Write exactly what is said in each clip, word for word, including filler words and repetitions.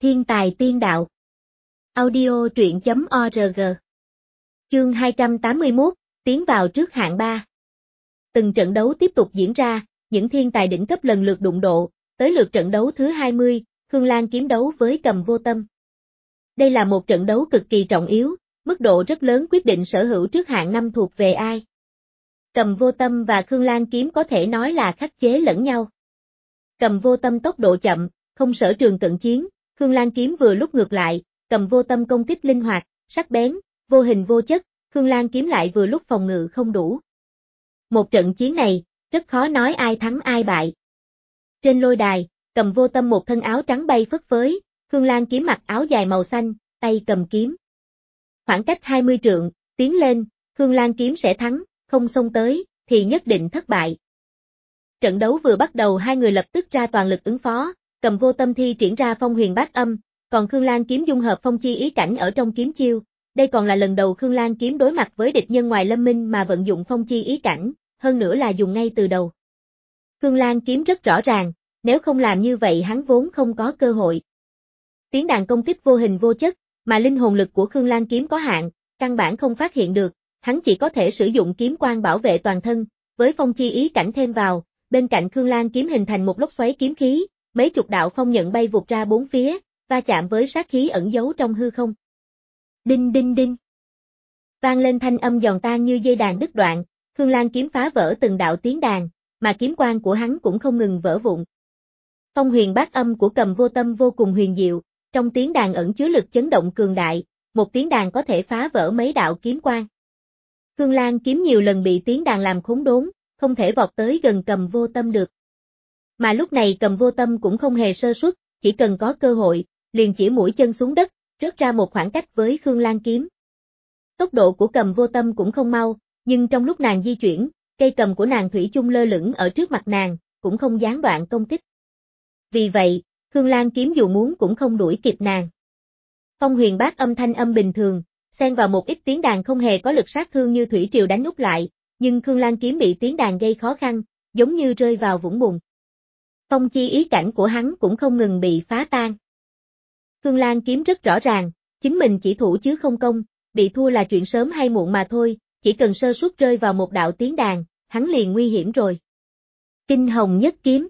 Thiên tài tiên đạo. Audio truyện chấm org. Chương hai trăm tám mươi mốt, tiến vào trước hạng ba. Từng trận đấu tiếp tục diễn ra, những thiên tài đỉnh cấp lần lượt đụng độ, tới lượt trận đấu thứ hai mươi, Khương Lan kiếm đấu với Cầm Vô Tâm. Đây là một trận đấu cực kỳ trọng yếu, mức độ rất lớn quyết định sở hữu trước hạng năm thuộc về ai. Cầm Vô Tâm và Khương Lan kiếm có thể nói là khắc chế lẫn nhau. Cầm Vô Tâm tốc độ chậm, không sở trường cận chiến, Khương Lan kiếm vừa lúc ngược lại, Cầm Vô Tâm công kích linh hoạt, sắc bén, vô hình vô chất, Khương Lan kiếm lại vừa lúc phòng ngự không đủ. Một trận chiến này, rất khó nói ai thắng ai bại. Trên lôi đài, Cầm Vô Tâm một thân áo trắng bay phất phới, Khương Lan kiếm mặc áo dài màu xanh, tay cầm kiếm. Khoảng cách hai mươi trượng, tiến lên, Khương Lan kiếm sẽ thắng, không xông tới, thì nhất định thất bại. Trận đấu vừa bắt đầu hai người lập tức ra toàn lực ứng phó, Cầm Vô Tâm thi triển ra phong huyền bát âm, còn Khương Lan kiếm dung hợp phong chi ý cảnh ở trong kiếm chiêu. Đây còn là lần đầu Khương Lan kiếm đối mặt với địch nhân ngoài Lâm Minh mà vận dụng phong chi ý cảnh, hơn nữa là dùng ngay từ đầu. Khương Lan kiếm rất rõ ràng, nếu không làm như vậy hắn vốn không có cơ hội. Tiếng đàn công kích vô hình vô chất, mà linh hồn lực của Khương Lan kiếm có hạn, căn bản không phát hiện được, hắn chỉ có thể sử dụng kiếm quang bảo vệ toàn thân, với phong chi ý cảnh thêm vào, bên cạnh Khương Lan kiếm hình thành một lốc xoáy kiếm khí, mấy chục đạo phong nhận bay vụt ra bốn phía, va chạm với sát khí ẩn giấu trong hư không. Đinh đinh đinh. Vang lên thanh âm giòn tan như dây đàn đứt đoạn, Khương Lan kiếm phá vỡ từng đạo tiếng đàn, mà kiếm quang của hắn cũng không ngừng vỡ vụn. Phong huyền bát âm của Cầm Vô Tâm vô cùng huyền diệu, trong tiếng đàn ẩn chứa lực chấn động cường đại, một tiếng đàn có thể phá vỡ mấy đạo kiếm quang. Khương Lan kiếm nhiều lần bị tiếng đàn làm khốn đốn, không thể vọt tới gần Cầm Vô Tâm được. Mà lúc này Cầm Vô Tâm cũng không hề sơ suất, chỉ cần có cơ hội, liền chỉ mũi chân xuống đất, rớt ra một khoảng cách với Khương Lan kiếm. Tốc độ của Cầm Vô Tâm cũng không mau, nhưng trong lúc nàng di chuyển, cây cầm của nàng thủy chung lơ lửng ở trước mặt nàng, cũng không gián đoạn công kích. Vì vậy, Khương Lan kiếm dù muốn cũng không đuổi kịp nàng. Phong huyền bát âm thanh âm bình thường, xen vào một ít tiếng đàn không hề có lực sát thương như thủy triều đánh úp lại, nhưng Khương Lan kiếm bị tiếng đàn gây khó khăn, giống như rơi vào vũng bùn. Phong chi ý cảnh của hắn cũng không ngừng bị phá tan. Khương Lan kiếm rất rõ ràng, chính mình chỉ thủ chứ không công, bị thua là chuyện sớm hay muộn mà thôi, chỉ cần sơ suất rơi vào một đạo tiếng đàn, hắn liền nguy hiểm rồi. Kinh hồng nhất kiếm.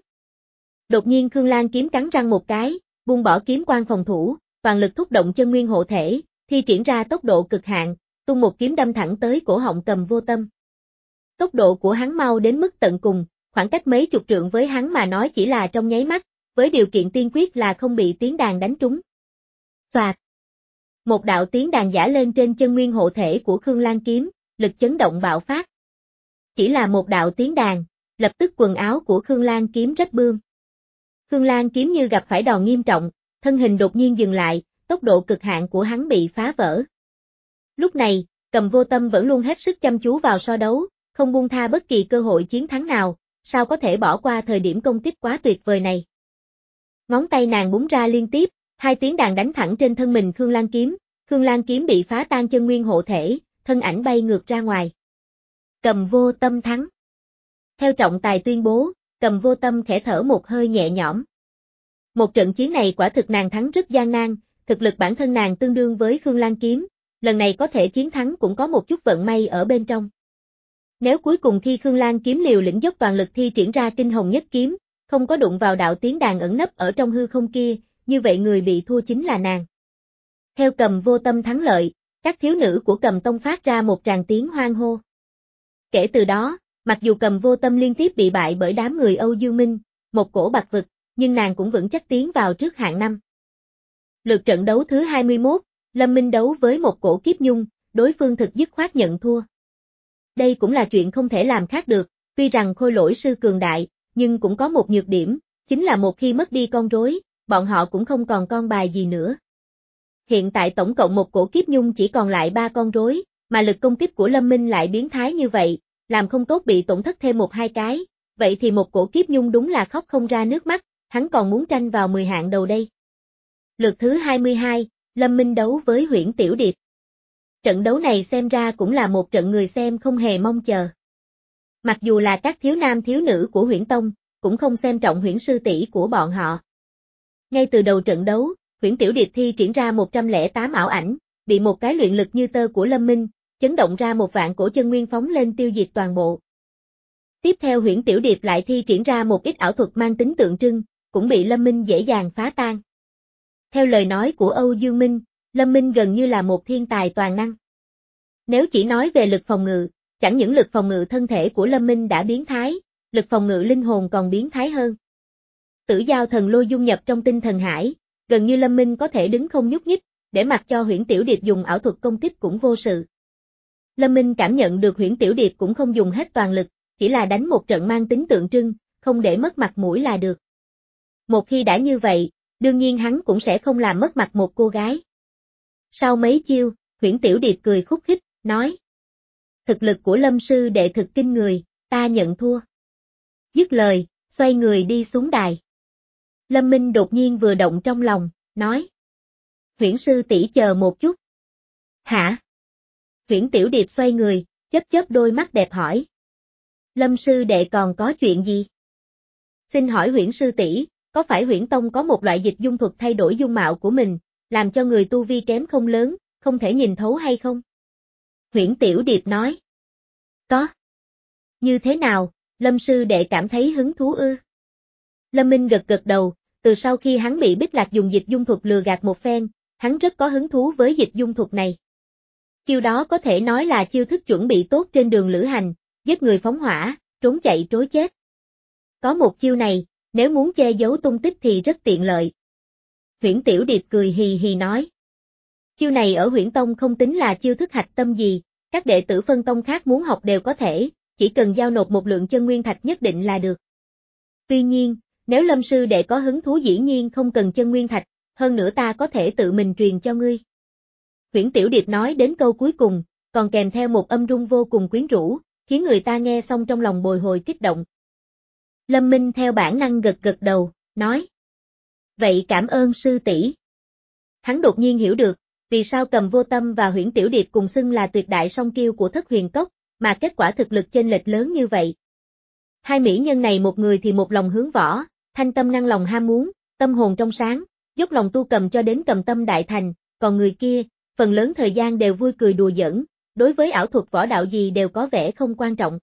Đột nhiên Khương Lan kiếm cắn răng một cái, buông bỏ kiếm quang phòng thủ, toàn lực thúc động chân nguyên hộ thể, thi triển ra tốc độ cực hạn, tung một kiếm đâm thẳng tới cổ họng Cầm Vô Tâm. Tốc độ của hắn mau đến mức tận cùng, khoảng cách mấy chục trượng với hắn mà nói chỉ là trong nháy mắt, với điều kiện tiên quyết là không bị tiếng đàn đánh trúng. Soạt. Một đạo tiếng đàn giả lên trên chân nguyên hộ thể của Khương Lan kiếm, lực chấn động bạo phát. Chỉ là một đạo tiếng đàn, lập tức quần áo của Khương Lan kiếm rách bươm. Khương Lan kiếm như gặp phải đòn nghiêm trọng, thân hình đột nhiên dừng lại, tốc độ cực hạn của hắn bị phá vỡ. Lúc này, Cầm Vô Tâm vẫn luôn hết sức chăm chú vào so đấu, không buông tha bất kỳ cơ hội chiến thắng nào, sao có thể bỏ qua thời điểm công kích quá tuyệt vời này. Ngón tay nàng búng ra liên tiếp, hai tiếng đàn đánh thẳng trên thân mình Khương Lan kiếm, Khương Lan kiếm bị phá tan chân nguyên hộ thể, thân ảnh bay ngược ra ngoài. Cầm Vô Tâm thắng. Theo trọng tài tuyên bố, Cầm Vô Tâm khẽ thở một hơi nhẹ nhõm. Một trận chiến này quả thực nàng thắng rất gian nan, thực lực bản thân nàng tương đương với Khương Lan kiếm, lần này có thể chiến thắng cũng có một chút vận may ở bên trong. Nếu cuối cùng khi Khương Lan kiếm liều lĩnh dốc toàn lực thi triển ra kinh hồng nhất kiếm, không có đụng vào đạo tiếng đàn ẩn nấp ở trong hư không kia, như vậy người bị thua chính là nàng. Theo Cầm Vô Tâm thắng lợi, các thiếu nữ của Cầm Tông phát ra một tràng tiếng hoan hô. Kể từ đó, mặc dù Cầm Vô Tâm liên tiếp bị bại bởi đám người Âu Dương Minh, một cổ bạc vực, nhưng nàng cũng vững chắc tiến vào trước hạng năm. Lượt trận đấu thứ hai mươi mốt, Lâm Minh đấu với một cổ kiếp nhung, đối phương thực dứt khoát nhận thua. Đây cũng là chuyện không thể làm khác được, tuy rằng khôi lỗi sư cường đại, nhưng cũng có một nhược điểm, chính là một khi mất đi con rối, bọn họ cũng không còn con bài gì nữa. Hiện tại tổng cộng một cổ kiếp nhung chỉ còn lại ba con rối, mà lực công kích của Lâm Minh lại biến thái như vậy, làm không tốt bị tổn thất thêm một hai cái, vậy thì một cổ kiếp nhung đúng là khóc không ra nước mắt, hắn còn muốn tranh vào mười hạng đầu đây. Lượt thứ hai mươi hai, Lâm Minh đấu với Huyễn Tiểu Điệp. Trận đấu này xem ra cũng là một trận người xem không hề mong chờ. Mặc dù là các thiếu nam thiếu nữ của Huyễn Tông, cũng không xem trọng Huyễn sư tỷ của bọn họ. Ngay từ đầu trận đấu, Huyễn Tiểu Điệp thi triển ra một trăm lẻ tám ảo ảnh, bị một cái luyện lực như tơ của Lâm Minh, chấn động ra một vạn cổ chân nguyên phóng lên tiêu diệt toàn bộ. Tiếp theo Huyễn Tiểu Điệp lại thi triển ra một ít ảo thuật mang tính tượng trưng, cũng bị Lâm Minh dễ dàng phá tan. Theo lời nói của Âu Dương Minh, Lâm Minh gần như là một thiên tài toàn năng. Nếu chỉ nói về lực phòng ngự, chẳng những lực phòng ngự thân thể của Lâm Minh đã biến thái, lực phòng ngự linh hồn còn biến thái hơn. Tử giao thần lôi dung nhập trong tinh thần hải, gần như Lâm Minh có thể đứng không nhúc nhích, để mặc cho Huyễn Tiểu Điệp dùng ảo thuật công kích cũng vô sự. Lâm Minh cảm nhận được Huyễn Tiểu Điệp cũng không dùng hết toàn lực, chỉ là đánh một trận mang tính tượng trưng, không để mất mặt mũi là được. Một khi đã như vậy, đương nhiên hắn cũng sẽ không làm mất mặt một cô gái. Sau mấy chiêu, Huyễn Tiểu Điệp cười khúc khích, nói: thực lực của Lâm sư đệ thực kinh người, ta nhận thua. Dứt lời, xoay người đi xuống đài. Lâm Minh đột nhiên vừa động trong lòng, nói: Huyễn sư tỷ chờ một chút. Hả? Huyễn Tiểu Điệp xoay người, chớp chớp đôi mắt đẹp hỏi: Lâm sư đệ còn có chuyện gì? Xin hỏi Huyễn sư tỷ, có phải Huyễn Tông có một loại dịch dung thuật thay đổi dung mạo của mình, làm cho người tu vi kém không lớn, không thể nhìn thấu hay không? Huyễn Tiểu Điệp nói: Có. Như thế nào, Lâm sư đệ cảm thấy hứng thú ư? Lâm Minh gật gật đầu, từ sau khi hắn bị Bích Lạc dùng dịch dung thuật lừa gạt một phen, hắn rất có hứng thú với dịch dung thuật này. Chiêu đó có thể nói là chiêu thức chuẩn bị tốt trên đường lữ hành, giết người phóng hỏa, trốn chạy trối chết. Có một chiêu này, nếu muốn che giấu tung tích thì rất tiện lợi. Huyễn Tiểu Điệp cười hì hì nói: Chiêu này ở Huyễn Tông không tính là chiêu thức hạch tâm gì, các đệ tử phân tông khác muốn học đều có thể, chỉ cần giao nộp một lượng chân nguyên thạch nhất định là được. Tuy nhiên, nếu Lâm sư đệ có hứng thú dĩ nhiên không cần chân nguyên thạch, hơn nữa ta có thể tự mình truyền cho ngươi. Huyễn Tiểu Điệp nói đến câu cuối cùng, còn kèm theo một âm rung vô cùng quyến rũ, khiến người ta nghe xong trong lòng bồi hồi kích động. Lâm Minh theo bản năng gật gật đầu, nói: Vậy cảm ơn sư tỷ. Hắn đột nhiên hiểu được, vì sao Cầm Vô Tâm và Huyễn Tiểu Điệp cùng xưng là tuyệt đại song kiêu của Thất Huyền Cốc, mà kết quả thực lực chênh lệch lớn như vậy. Hai mỹ nhân này một người thì một lòng hướng võ, thanh tâm năng lòng ham muốn, tâm hồn trong sáng, dốc lòng tu cầm cho đến cầm tâm đại thành, còn người kia, phần lớn thời gian đều vui cười đùa giỡn, đối với ảo thuật võ đạo gì đều có vẻ không quan trọng.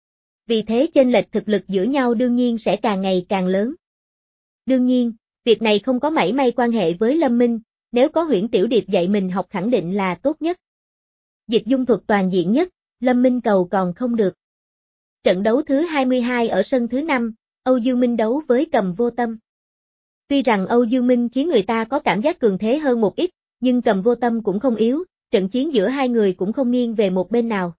Vì thế chênh lệch thực lực giữa nhau đương nhiên sẽ càng ngày càng lớn. Đương nhiên, việc này không có mảy may quan hệ với Lâm Minh, nếu có Huyễn Tiểu Điệp dạy mình học khẳng định là tốt nhất. Dịch dung thuật toàn diện nhất, Lâm Minh cầu còn không được. Trận đấu thứ hai mươi hai ở sân thứ năm, Âu Dương Minh đấu với Cầm Vô Tâm. Tuy rằng Âu Dương Minh khiến người ta có cảm giác cường thế hơn một ít, nhưng Cầm Vô Tâm cũng không yếu, trận chiến giữa hai người cũng không nghiêng về một bên nào.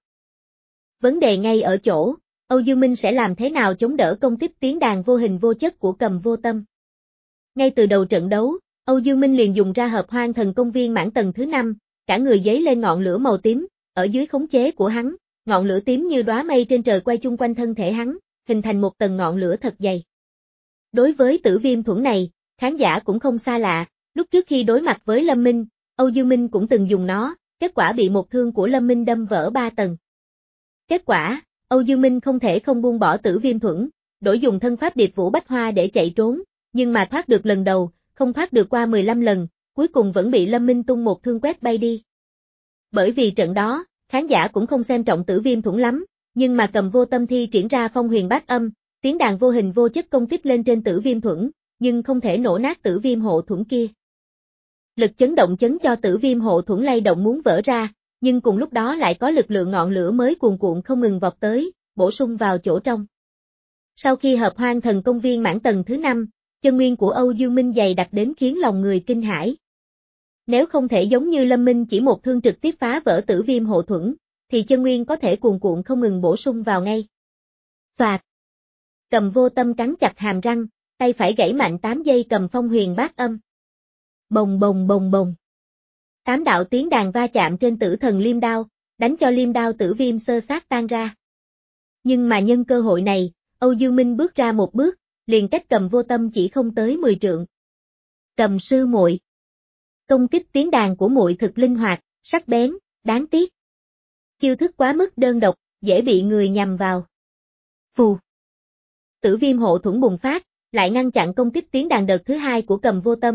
Vấn đề ngay ở chỗ, Âu Dương Minh sẽ làm thế nào chống đỡ công kích tiến đàn vô hình vô chất của Cầm Vô Tâm. Ngay từ đầu trận đấu, Âu Dương Minh liền dùng ra Hợp Hoang Thần Công viên mãn tầng thứ năm, cả người giấy lên ngọn lửa màu tím, ở dưới khống chế của hắn, ngọn lửa tím như đóa mây trên trời quay chung quanh thân thể hắn, hình thành một tầng ngọn lửa thật dày. Đối với tử viêm thuẫn này, khán giả cũng không xa lạ, lúc trước khi đối mặt với Lâm Minh, Âu Dương Minh cũng từng dùng nó, kết quả bị một thương của Lâm Minh đâm vỡ ba tầng. Kết quả, Âu Dương Minh không thể không buông bỏ tử viêm thuẫn, đổi dùng thân pháp Điệp Vũ Bách Hoa để chạy trốn, nhưng mà thoát được lần đầu, không thoát được qua mười lăm lần, cuối cùng vẫn bị Lâm Minh tung một thương quét bay đi. Bởi vì trận đó, khán giả cũng không xem trọng tử viêm thuẫn lắm, nhưng mà Cầm Vô Tâm thi triển ra phong huyền bát âm, tiếng đàn vô hình vô chất công kích lên trên tử viêm thuẫn, nhưng không thể nổ nát tử viêm hộ thuẫn kia. Lực chấn động chấn cho tử viêm hộ thuẫn lay động muốn vỡ ra, nhưng cùng lúc đó lại có lực lượng ngọn lửa mới cuồn cuộn không ngừng vọt tới, bổ sung vào chỗ trong. Sau khi Hợp Hoang Thần Công viên mãn tầng thứ năm, chân nguyên của Âu Dương Minh dày đặc đến khiến lòng người kinh hãi. Nếu không thể giống như Lâm Minh chỉ một thương trực tiếp phá vỡ tử viêm hộ thuẫn, thì chân nguyên có thể cuồn cuộn không ngừng bổ sung vào ngay. Xoạt. Cầm Vô Tâm cắn chặt hàm răng, tay phải gãy mạnh tám giây cầm phong huyền bát âm. Bồng bồng bồng bồng. Tám đạo tiếng đàn va chạm trên tử thần liêm đao, đánh cho liêm đao tử viêm xơ xác tan ra. Nhưng mà nhân cơ hội này, Âu Dương Minh bước ra một bước, liền cách Cầm Vô Tâm chỉ không tới mười trượng. Cầm sư muội. Công kích tiếng đàn của muội thực linh hoạt, sắc bén, đáng tiếc. Chiêu thức quá mức đơn độc, dễ bị người nhầm vào. Phù. Tử viêm hộ thuẫn bùng phát, lại ngăn chặn công kích tiếng đàn đợt thứ hai của Cầm Vô Tâm,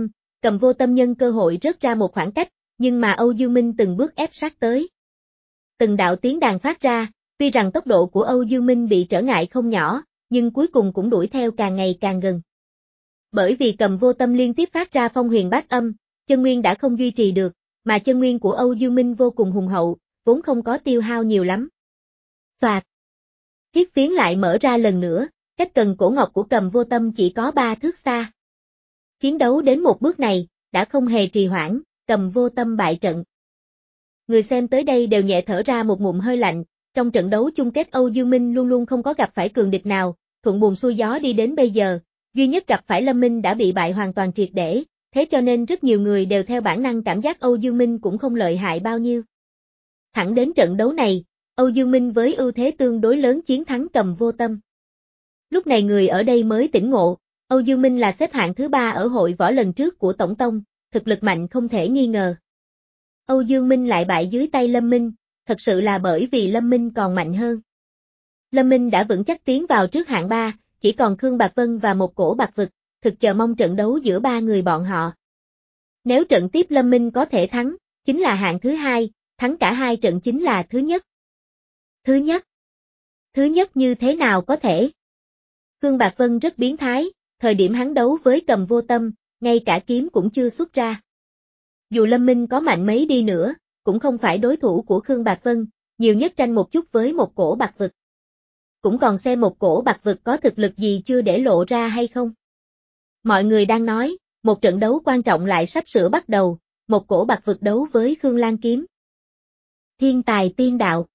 Cầm Vô Tâm nhân cơ hội rớt ra một khoảng cách, nhưng mà Âu Dương Minh từng bước ép sát tới. Từng đạo tiếng đàn phát ra, tuy rằng tốc độ của Âu Dương Minh bị trở ngại không nhỏ, nhưng cuối cùng cũng đuổi theo càng ngày càng gần. Bởi vì Cầm Vô Tâm liên tiếp phát ra phong huyền bát âm, chân nguyên đã không duy trì được, mà chân nguyên của Âu Dương Minh vô cùng hùng hậu, vốn không có tiêu hao nhiều lắm. Soạt. Thiết phiến lại mở ra lần nữa, cách cần cổ ngọc của Cầm Vô Tâm chỉ có ba thước xa. Chiến đấu đến một bước này, đã không hề trì hoãn, Cầm Vô Tâm bại trận. Người xem tới đây đều nhẹ thở ra một ngụm hơi lạnh, trong trận đấu chung kết Âu Dương Minh luôn luôn không có gặp phải cường địch nào, thuận buồm xuôi gió đi đến bây giờ, duy nhất gặp phải Lâm Minh đã bị bại hoàn toàn triệt để, thế cho nên rất nhiều người đều theo bản năng cảm giác Âu Dương Minh cũng không lợi hại bao nhiêu. Thẳng đến trận đấu này, Âu Dương Minh với ưu thế tương đối lớn chiến thắng Cầm Vô Tâm. Lúc này người ở đây mới tỉnh ngộ, Âu Dương Minh là xếp hạng thứ ba ở hội võ lần trước của Tổng Tông, thực lực mạnh không thể nghi ngờ. Âu Dương Minh lại bại dưới tay Lâm Minh, thật sự là bởi vì Lâm Minh còn mạnh hơn. Lâm Minh đã vững chắc tiến vào trước hạng ba, chỉ còn Khương Bạc Vân và một cổ bạc vực, thực chờ mong trận đấu giữa ba người bọn họ. Nếu trận tiếp Lâm Minh có thể thắng, chính là hạng thứ hai, thắng cả hai trận chính là thứ nhất. Thứ nhất? Thứ nhất như thế nào có thể? Khương Bạc Vân rất biến thái, thời điểm hắn đấu với Cầm Vô Tâm, ngay cả kiếm cũng chưa xuất ra. Dù Lâm Minh có mạnh mấy đi nữa, cũng không phải đối thủ của Khương Bạc Vân, nhiều nhất tranh một chút với một cổ bạc vực. Cũng còn xem một cổ bạc vực có thực lực gì chưa để lộ ra hay không. Mọi người đang nói, một trận đấu quan trọng lại sắp sửa bắt đầu, một cổ bạc vực đấu với Khương Lan Kiếm. Thiên tài tiên đạo.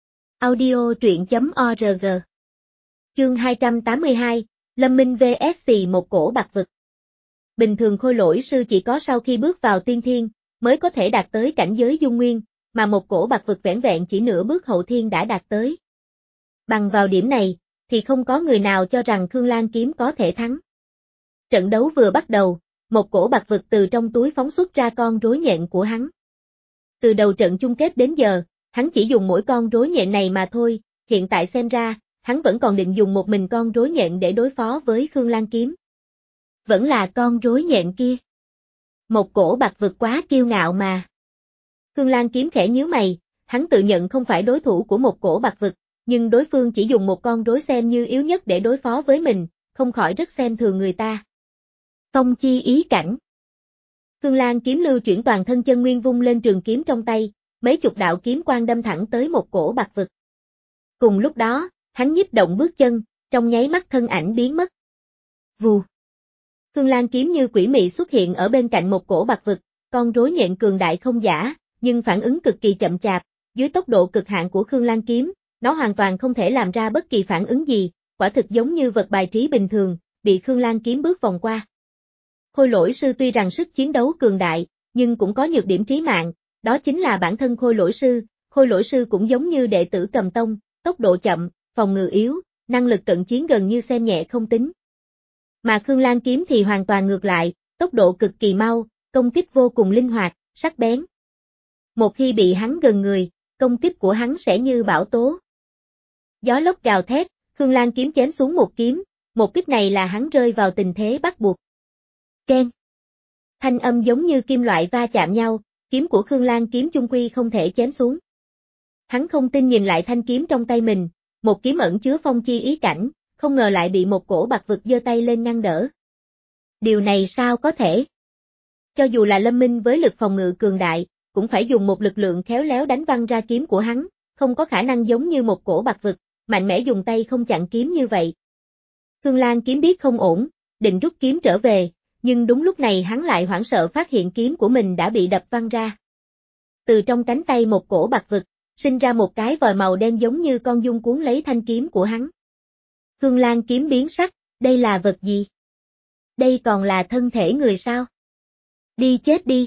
Audio truyện chấm org. Chương hai trăm tám mươi hai, Lâm Minh vs một cổ bạc vực. Bình thường khôi lỗi sư chỉ có sau khi bước vào tiên thiên, mới có thể đạt tới cảnh giới dung nguyên, mà một cổ bạc vực vẻn vẹn chỉ nửa bước hậu thiên đã đạt tới. Bằng vào điểm này, thì không có người nào cho rằng Khương Lan Kiếm có thể thắng. Trận đấu vừa bắt đầu, một cổ bạc vực từ trong túi phóng xuất ra con rối nhện của hắn. Từ đầu trận chung kết đến giờ, hắn chỉ dùng mỗi con rối nhện này mà thôi, hiện tại xem ra, hắn vẫn còn định dùng một mình con rối nhện để đối phó với Khương Lan Kiếm. Vẫn là con rối nhện kia. Một cổ bạc vực quá kiêu ngạo mà. Khương Lan Kiếm khẽ nhíu mày, hắn tự nhận không phải đối thủ của một cổ bạc vực, nhưng đối phương chỉ dùng một con rối xem như yếu nhất để đối phó với mình, không khỏi rất xem thường người ta. Phong chi ý cảnh. Khương Lan Kiếm lưu chuyển toàn thân chân nguyên vung lên trường kiếm trong tay, mấy chục đạo kiếm quang đâm thẳng tới một cổ bạc vực. Cùng lúc đó, hắn nhích động bước chân, trong nháy mắt thân ảnh biến mất. Vù. Khương Lan Kiếm như quỷ mị xuất hiện ở bên cạnh một cổ bạc vực, con rối nhện cường đại không giả, nhưng phản ứng cực kỳ chậm chạp, dưới tốc độ cực hạn của Khương Lan Kiếm, nó hoàn toàn không thể làm ra bất kỳ phản ứng gì, quả thực giống như vật bài trí bình thường, bị Khương Lan Kiếm bước vòng qua. Khôi lỗi sư tuy rằng sức chiến đấu cường đại, nhưng cũng có nhược điểm trí mạng, đó chính là bản thân khôi lỗi sư, khôi lỗi sư cũng giống như đệ tử Cầm Tông, tốc độ chậm, phòng ngự yếu, năng lực cận chiến gần như xem nhẹ không tính. Mà Khương Lan Kiếm thì hoàn toàn ngược lại, tốc độ cực kỳ mau, công kích vô cùng linh hoạt, sắc bén. Một khi bị hắn gần người, công kích của hắn sẽ như bão tố. Gió lốc gào thét, Khương Lan Kiếm chém xuống một kiếm, một kích này là hắn rơi vào tình thế bắt buộc. Keng. Thanh âm giống như kim loại va chạm nhau, kiếm của Khương Lan Kiếm chung quy không thể chém xuống. Hắn không tin nhìn lại thanh kiếm trong tay mình, một kiếm ẩn chứa phong chi ý cảnh, không ngờ lại bị một cổ bạc vực giơ tay lên ngăn đỡ. Điều này sao có thể? Cho dù là Lâm Minh với lực phòng ngự cường đại, cũng phải dùng một lực lượng khéo léo đánh văng ra kiếm của hắn, không có khả năng giống như một cổ bạc vực, mạnh mẽ dùng tay không chặn kiếm như vậy. Khương Lan Kiếm biết không ổn, định rút kiếm trở về, nhưng đúng lúc này hắn lại hoảng sợ phát hiện kiếm của mình đã bị đập văng ra. Từ trong cánh tay một cổ bạc vực, sinh ra một cái vòi màu đen giống như con giun cuốn lấy thanh kiếm của hắn. Khương Lan Kiếm biến sắc, đây là vật gì? Đây còn là thân thể người sao? Đi chết đi!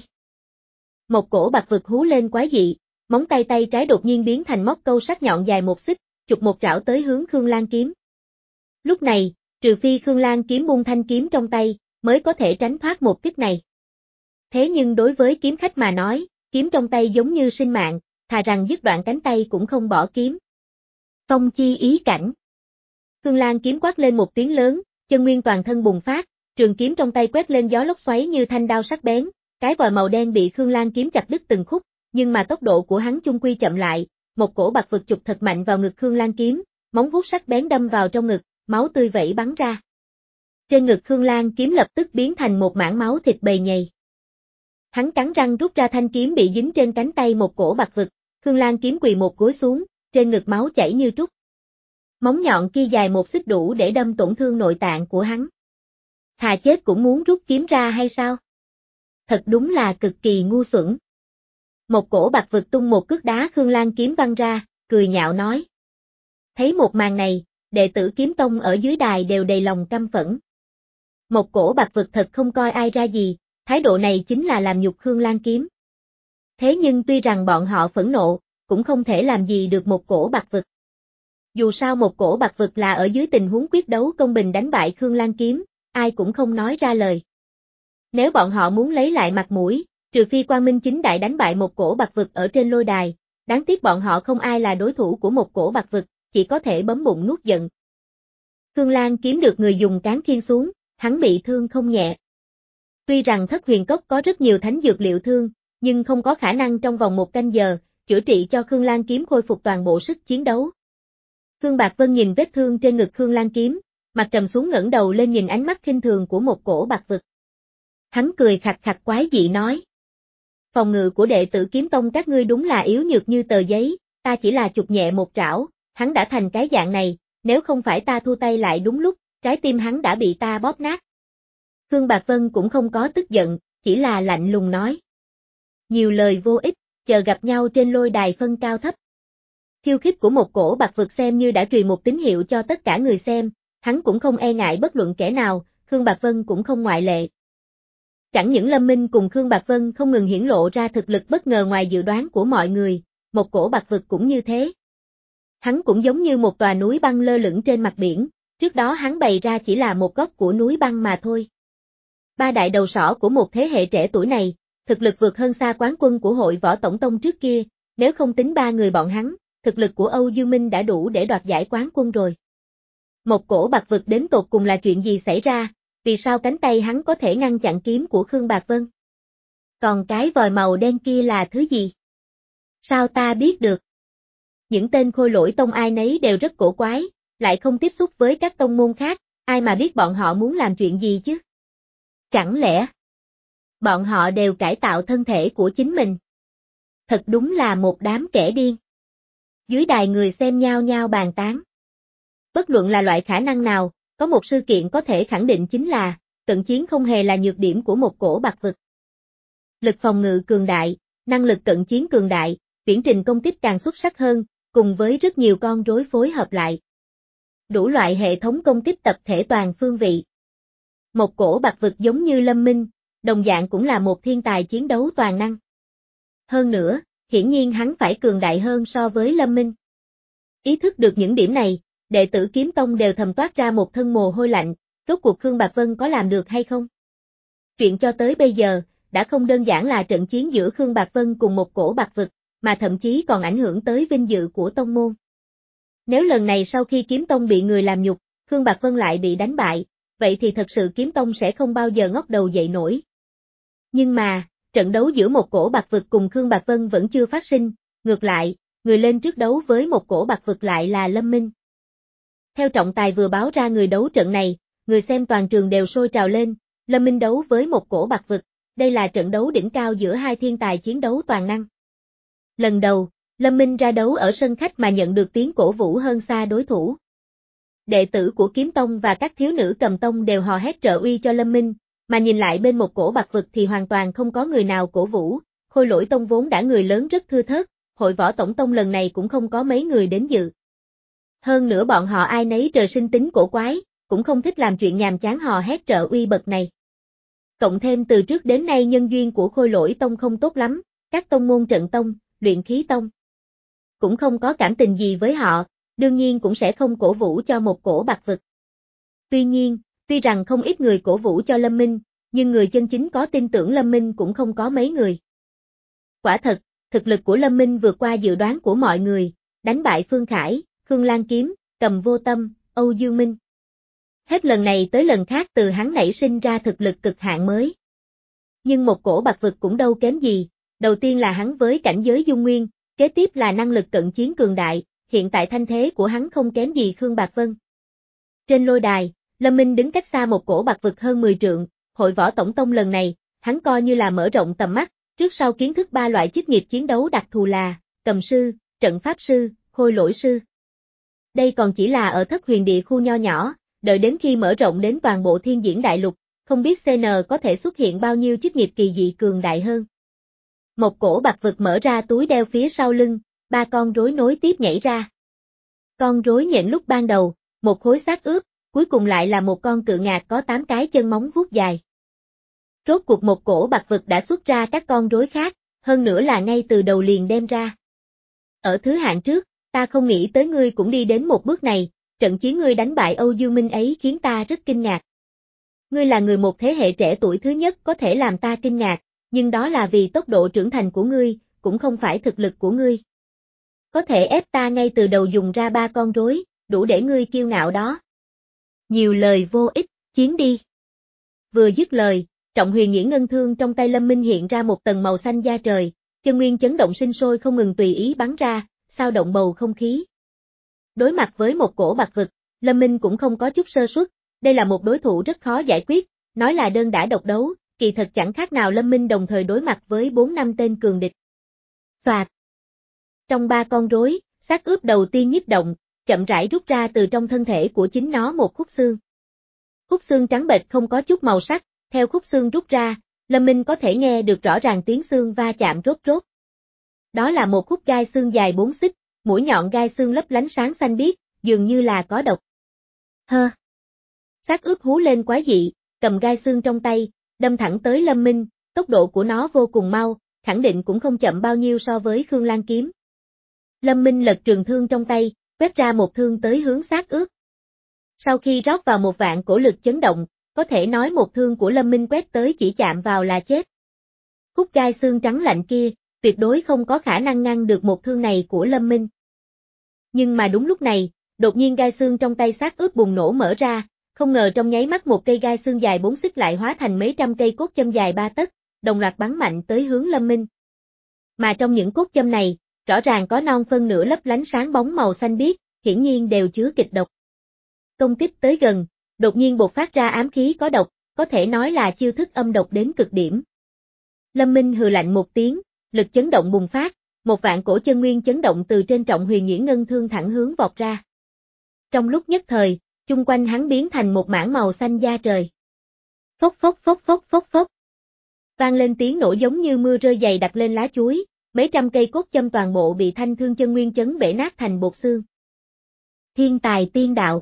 Một cổ bạc vực hú lên quái dị, móng tay tay trái đột nhiên biến thành móc câu sắc nhọn dài một xích, chụp một trảo tới hướng Khương Lan Kiếm. Lúc này, trừ phi Khương Lan Kiếm buông thanh kiếm trong tay, mới có thể tránh thoát một kích này. Thế nhưng đối với kiếm khách mà nói, kiếm trong tay giống như sinh mạng, thà rằng dứt đoạn cánh tay cũng không bỏ kiếm. Phong chi ý cảnh. Khương Lan Kiếm quát lên một tiếng lớn, chân nguyên toàn thân bùng phát, Trường kiếm trong tay quét lên gió lốc xoáy như thanh đao sắc bén, cái vòi màu đen bị Khương Lan kiếm chặt đứt từng khúc, nhưng mà tốc độ của hắn chung quy chậm lại, một cổ bạc vực chụp thật mạnh vào ngực Khương Lan kiếm, móng vuốt sắc bén đâm vào trong ngực, máu tươi vẩy bắn ra. Trên ngực Khương Lan kiếm lập tức biến thành một mảng máu thịt bầy nhầy. Hắn cắn răng rút ra thanh kiếm bị dính trên cánh tay một cổ bạc vực, Khương Lan kiếm quỳ một gối xuống, trên ngực máu chảy như trút. Móng nhọn kia dài một xích đủ để đâm tổn thương nội tạng của hắn. Thà chết cũng muốn rút kiếm ra hay sao? Thật đúng là cực kỳ ngu xuẩn. Một cổ bạc vực tung một cước đá Khương Lan kiếm văng ra, cười nhạo nói. Thấy một màn này, đệ tử kiếm tông ở dưới đài đều đầy lòng căm phẫn. Một cổ bạc vực thật không coi ai ra gì, thái độ này chính là làm nhục Khương Lan kiếm. Thế nhưng tuy rằng bọn họ phẫn nộ, cũng không thể làm gì được một cổ bạc vực. Dù sao một cổ bạc vực là ở dưới tình huống quyết đấu công bình đánh bại Khương Lan kiếm, ai cũng không nói ra lời. Nếu bọn họ muốn lấy lại mặt mũi, trừ phi Quang Minh chính đại đánh bại một cổ bạc vực ở trên lôi đài, đáng tiếc bọn họ không ai là đối thủ của một cổ bạc vực, chỉ có thể bấm bụng nuốt giận. Khương Lan kiếm được người dùng cán khiên xuống, hắn bị thương không nhẹ. Tuy rằng Thất Huyền Cốc có rất nhiều thánh dược liệu thương, nhưng không có khả năng trong vòng một canh giờ, chữa trị cho Khương Lan kiếm khôi phục toàn bộ sức chiến đấu. Khương Bạc Vân nhìn vết thương trên ngực Khương Lan kiếm, mặt trầm xuống ngẩng đầu lên nhìn ánh mắt khinh thường của một cổ bạc vực. Hắn cười khặt khặt quái dị nói. Phòng ngự của đệ tử kiếm tông các ngươi đúng là yếu nhược như tờ giấy, ta chỉ là chụp nhẹ một trảo, hắn đã thành cái dạng này, nếu không phải ta thu tay lại đúng lúc, trái tim hắn đã bị ta bóp nát. Khương Bạc Vân cũng không có tức giận, chỉ là lạnh lùng nói. Nhiều lời vô ích, chờ gặp nhau trên lôi đài phân cao thấp. Khiêu khích của một cổ bạc vực xem như đã truyền một tín hiệu cho tất cả người xem, hắn cũng không e ngại bất luận kẻ nào, Khương Bạc Vân cũng không ngoại lệ. Chẳng những Lâm Minh cùng Khương Bạc Vân không ngừng hiển lộ ra thực lực bất ngờ ngoài dự đoán của mọi người, một cổ bạc vực cũng như thế. Hắn cũng giống như một tòa núi băng lơ lửng trên mặt biển, trước đó hắn bày ra chỉ là một góc của núi băng mà thôi. Ba đại đầu sỏ của một thế hệ trẻ tuổi này, thực lực vượt hơn xa quán quân của hội võ tổng tông trước kia, nếu không tính ba người bọn hắn, thực lực của Âu Dương Minh đã đủ để đoạt giải quán quân rồi. Một cổ bạc vực đến tột cùng là chuyện gì xảy ra, vì sao cánh tay hắn có thể ngăn chặn kiếm của Khương Bạc Vân? Còn cái vòi màu đen kia là thứ gì? Sao ta biết được? Những tên khôi lỗi tông ai nấy đều rất cổ quái, lại không tiếp xúc với các tông môn khác, ai mà biết bọn họ muốn làm chuyện gì chứ? Chẳng lẽ bọn họ đều cải tạo thân thể của chính mình? Thật đúng là một đám kẻ điên. Dưới đài người xem nhao nhao bàn tán. Bất luận là loại khả năng nào, có một sự kiện có thể khẳng định chính là, cận chiến không hề là nhược điểm của một cổ bạc vực. Lực phòng ngự cường đại, năng lực cận chiến cường đại, viễn trình công kích càng xuất sắc hơn, cùng với rất nhiều con rối phối hợp lại. Đủ loại hệ thống công kích tập thể toàn phương vị. Một cổ bạc vực giống như Lâm Minh, đồng dạng cũng là một thiên tài chiến đấu toàn năng. Hơn nữa, hiển nhiên hắn phải cường đại hơn so với Lâm Minh. Ý thức được những điểm này, đệ tử kiếm tông đều thầm toát ra một thân mồ hôi lạnh, rốt cuộc Khương Bạc Vân có làm được hay không? Chuyện cho tới bây giờ, đã không đơn giản là trận chiến giữa Khương Bạc Vân cùng một cổ bạc vực, mà thậm chí còn ảnh hưởng tới vinh dự của tông môn. Nếu lần này sau khi kiếm tông bị người làm nhục, Khương Bạc Vân lại bị đánh bại, vậy thì thật sự kiếm tông sẽ không bao giờ ngóc đầu dậy nổi. Nhưng mà, trận đấu giữa một cổ bạc vực cùng Khương Bạc Vân vẫn chưa phát sinh, ngược lại, người lên trước đấu với một cổ bạc vực lại là Lâm Minh. Theo trọng tài vừa báo ra người đấu trận này, người xem toàn trường đều sôi trào lên, Lâm Minh đấu với một cổ bạc vực, đây là trận đấu đỉnh cao giữa hai thiên tài chiến đấu toàn năng. Lần đầu, Lâm Minh ra đấu ở sân khách mà nhận được tiếng cổ vũ hơn xa đối thủ. Đệ tử của Kiếm Tông và các thiếu nữ Cầm Tông đều hò hét trợ uy cho Lâm Minh, mà nhìn lại bên một cổ bạc vực thì hoàn toàn không có người nào cổ vũ, Khôi Lỗi Tông vốn đã người lớn rất thưa thớt, hội võ tổng tông lần này cũng không có mấy người đến dự. Hơn nữa bọn họ ai nấy trời sinh tính cổ quái, cũng không thích làm chuyện nhàm chán hò hét trợ uy bậc này. Cộng thêm từ trước đến nay nhân duyên của Khôi Lỗi Tông không tốt lắm, các tông môn Trận Tông, Luyện Khí Tông cũng không có cảm tình gì với họ, đương nhiên cũng sẽ không cổ vũ cho một cổ bạc vực. Tuy nhiên, tuy rằng không ít người cổ vũ cho Lâm Minh, nhưng người chân chính có tin tưởng Lâm Minh cũng không có mấy người. Quả thật, thực lực của Lâm Minh vượt qua dự đoán của mọi người, đánh bại Phương Khải, Khương Lan Kiếm, Cầm Vô Tâm, Âu Dương Minh. Hết lần này tới lần khác từ hắn nảy sinh ra thực lực cực hạn mới. Nhưng một cổ bạc vực cũng đâu kém gì, đầu tiên là hắn với cảnh giới dung nguyên, kế tiếp là năng lực cận chiến cường đại, hiện tại thanh thế của hắn không kém gì Khương Bạc Vân. Trên lôi đài, Lâm Minh đứng cách xa một cổ bạc vực hơn mười trượng, hội võ tổng tông lần này, hắn coi như là mở rộng tầm mắt, trước sau kiến thức ba loại chức nghiệp chiến đấu đặc thù là cầm sư, trận pháp sư, khôi lỗi sư. Đây còn chỉ là ở Thất Huyền Địa khu nho nhỏ, đợi đến khi mở rộng đến toàn bộ Thiên Diễn Đại Lục, không biết xê en có thể xuất hiện bao nhiêu chức nghiệp kỳ dị cường đại hơn. Một cổ bạc vực mở ra túi đeo phía sau lưng, ba con rối nối tiếp nhảy ra. Con rối nhện lúc ban đầu, một khối xác ướp, cuối cùng lại là một con cự ngạc có tám cái chân móng vuốt dài. Rốt cuộc một cổ bạc vực đã xuất ra các con rối khác, hơn nữa là ngay từ đầu liền đem ra. Ở thứ hạng trước, ta không nghĩ tới ngươi cũng đi đến một bước này, trận chiến ngươi đánh bại Âu Dương Minh ấy khiến ta rất kinh ngạc. Ngươi là người một thế hệ trẻ tuổi thứ nhất có thể làm ta kinh ngạc, nhưng đó là vì tốc độ trưởng thành của ngươi, cũng không phải thực lực của ngươi. Có thể ép ta ngay từ đầu dùng ra ba con rối, đủ để ngươi kiêu ngạo đó. Nhiều lời vô ích, chiến đi. Vừa dứt lời, trọng huyền nghĩa ngân thương trong tay Lâm Minh hiện ra một tầng màu xanh da trời, chân nguyên chấn động sinh sôi không ngừng tùy ý bắn ra, sao động bầu không khí. Đối mặt với một cổ bạc vực, Lâm Minh cũng không có chút sơ suất, đây là một đối thủ rất khó giải quyết, nói là đơn đả độc đấu, kỳ thật chẳng khác nào Lâm Minh đồng thời đối mặt với bốn năm tên cường địch. Xoạt. Trong ba con rối, xác ướp đầu tiên nhíp động, chậm rãi rút ra từ trong thân thể của chính nó một khúc xương. Khúc xương trắng bệch không có chút màu sắc, theo khúc xương rút ra, Lâm Minh có thể nghe được rõ ràng tiếng xương va chạm rốt rốt. Đó là một khúc gai xương dài bốn xích, mũi nhọn gai xương lấp lánh sáng xanh biếc, dường như là có độc. Hơ. Xác ướp hú lên quái dị, cầm gai xương trong tay, đâm thẳng tới Lâm Minh, tốc độ của nó vô cùng mau, khẳng định cũng không chậm bao nhiêu so với Khương Lan kiếm. Lâm Minh lật trường thương trong tay, quét ra một thương tới hướng xác ướp. Sau khi rót vào một vạn cổ lực chấn động, có thể nói một thương của Lâm Minh quét tới chỉ chạm vào là chết. Khúc gai xương trắng lạnh kia, tuyệt đối không có khả năng ngăn được một thương này của Lâm Minh. Nhưng mà đúng lúc này, đột nhiên gai xương trong tay xác ướp bùng nổ mở ra, không ngờ trong nháy mắt một cây gai xương dài bốn xích lại hóa thành mấy trăm cây cốt châm dài ba tấc, đồng loạt bắn mạnh tới hướng Lâm Minh. Mà trong những cốt châm này, rõ ràng có non phân nửa lấp lánh sáng bóng màu xanh biếc, hiển nhiên đều chứa kịch độc. Công kích tới gần, đột nhiên bộc phát ra ám khí có độc, có thể nói là chiêu thức âm độc đến cực điểm. Lâm Minh hừ lạnh một tiếng, lực chấn động bùng phát, một vạn cổ chân nguyên chấn động từ trên trọng huyền nhuyễn ngân thương thẳng hướng vọt ra. Trong lúc nhất thời, chung quanh hắn biến thành một mảng màu xanh da trời. Phốc phốc phốc phốc phốc phốc. Vang lên tiếng nổ giống như mưa rơi dày đặc lên lá chuối, mấy trăm cây cốt châm toàn bộ bị thanh thương chân nguyên chấn bể nát thành bột xương. Thiên tài tiên đạo.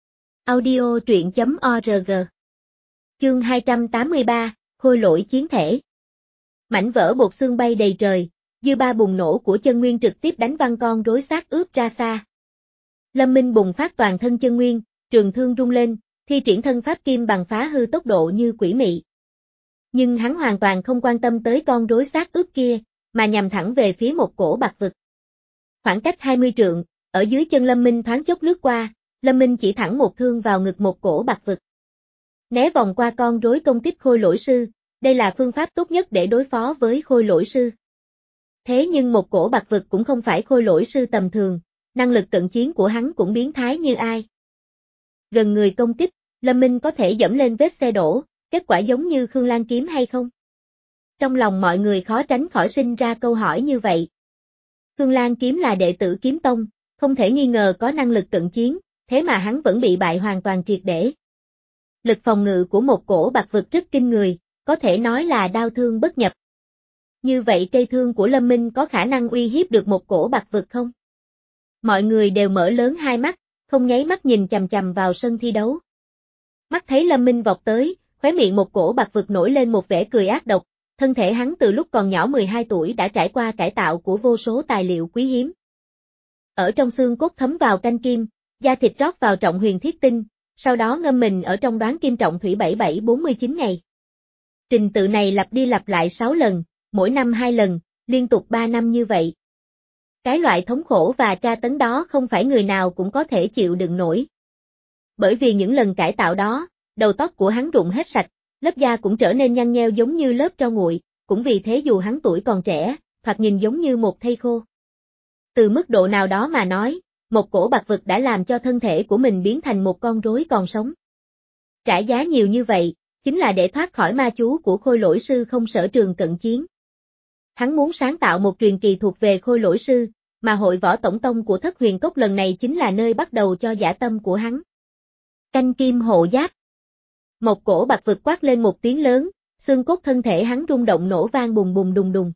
Audio truyện chấm org. Chương hai trăm tám mươi ba, khôi lỗi chiến thể. Mảnh vỡ bột xương bay đầy trời, dư ba bùng nổ của chân nguyên trực tiếp đánh văng con rối xác ướp ra xa. Lâm Minh bùng phát toàn thân chân nguyên, trường thương rung lên, thi triển thân pháp kim bằng phá hư tốc độ như quỷ mị. Nhưng hắn hoàn toàn không quan tâm tới con rối xác ướp kia, mà nhằm thẳng về phía một cổ bạc vực. Khoảng cách hai mươi trượng, ở dưới chân Lâm Minh thoáng chốc lướt qua, Lâm Minh chỉ thẳng một thương vào ngực một cổ bạc vực. Né vòng qua con rối công kích khôi lỗi sư, đây là phương pháp tốt nhất để đối phó với khôi lỗi sư. Thế nhưng một cổ bạc vực cũng không phải khôi lỗi sư tầm thường, năng lực cận chiến của hắn cũng biến thái như ai. Gần người công kích, Lâm Minh có thể dẫm lên vết xe đổ, kết quả giống như Khương Lan kiếm hay không? Trong lòng mọi người khó tránh khỏi sinh ra câu hỏi như vậy. Khương Lan kiếm là đệ tử kiếm tông, không thể nghi ngờ có năng lực cận chiến, thế mà hắn vẫn bị bại hoàn toàn triệt để. Lực phòng ngự của một cổ bạc vực rất kinh người, có thể nói là đao thương bất nhập. Như vậy cây thương của Lâm Minh có khả năng uy hiếp được một cổ bạc vực không? Mọi người đều mở lớn hai mắt, không nháy mắt nhìn chằm chằm vào sân thi đấu. Mắt thấy Lâm Minh vọt tới, khóe miệng một cổ bạc vực nổi lên một vẻ cười ác độc, thân thể hắn từ lúc còn nhỏ mười hai tuổi đã trải qua cải tạo của vô số tài liệu quý hiếm. Ở trong xương cốt thấm vào canh kim, da thịt rót vào trọng huyền thiết tinh, sau đó ngâm mình ở trong đoán kim trọng thủy bảy bảy bốn mươi chín ngày. Trình tự này lặp đi lặp lại sáu lần, mỗi năm hai lần, liên tục ba năm như vậy. Cái loại thống khổ và tra tấn đó không phải người nào cũng có thể chịu đựng nổi. Bởi vì những lần cải tạo đó, đầu tóc của hắn rụng hết sạch, lớp da cũng trở nên nhăn nheo giống như lớp tro nguội, cũng vì thế dù hắn tuổi còn trẻ, thoạt nhìn giống như một thây khô. Từ mức độ nào đó mà nói, một cổ bạc vực đã làm cho thân thể của mình biến thành một con rối còn sống. Trả giá nhiều như vậy, chính là để thoát khỏi ma chú của khôi lỗi sư không sở trường cận chiến. Hắn muốn sáng tạo một truyền kỳ thuộc về khôi lỗi sư, mà hội võ tổng tông của Thất Huyền Cốc lần này chính là nơi bắt đầu cho dã tâm của hắn. Canh kim hộ giáp. Một cổ bạc vực quát lên một tiếng lớn, xương cốt thân thể hắn rung động nổ vang bùng bùng đùng đùng.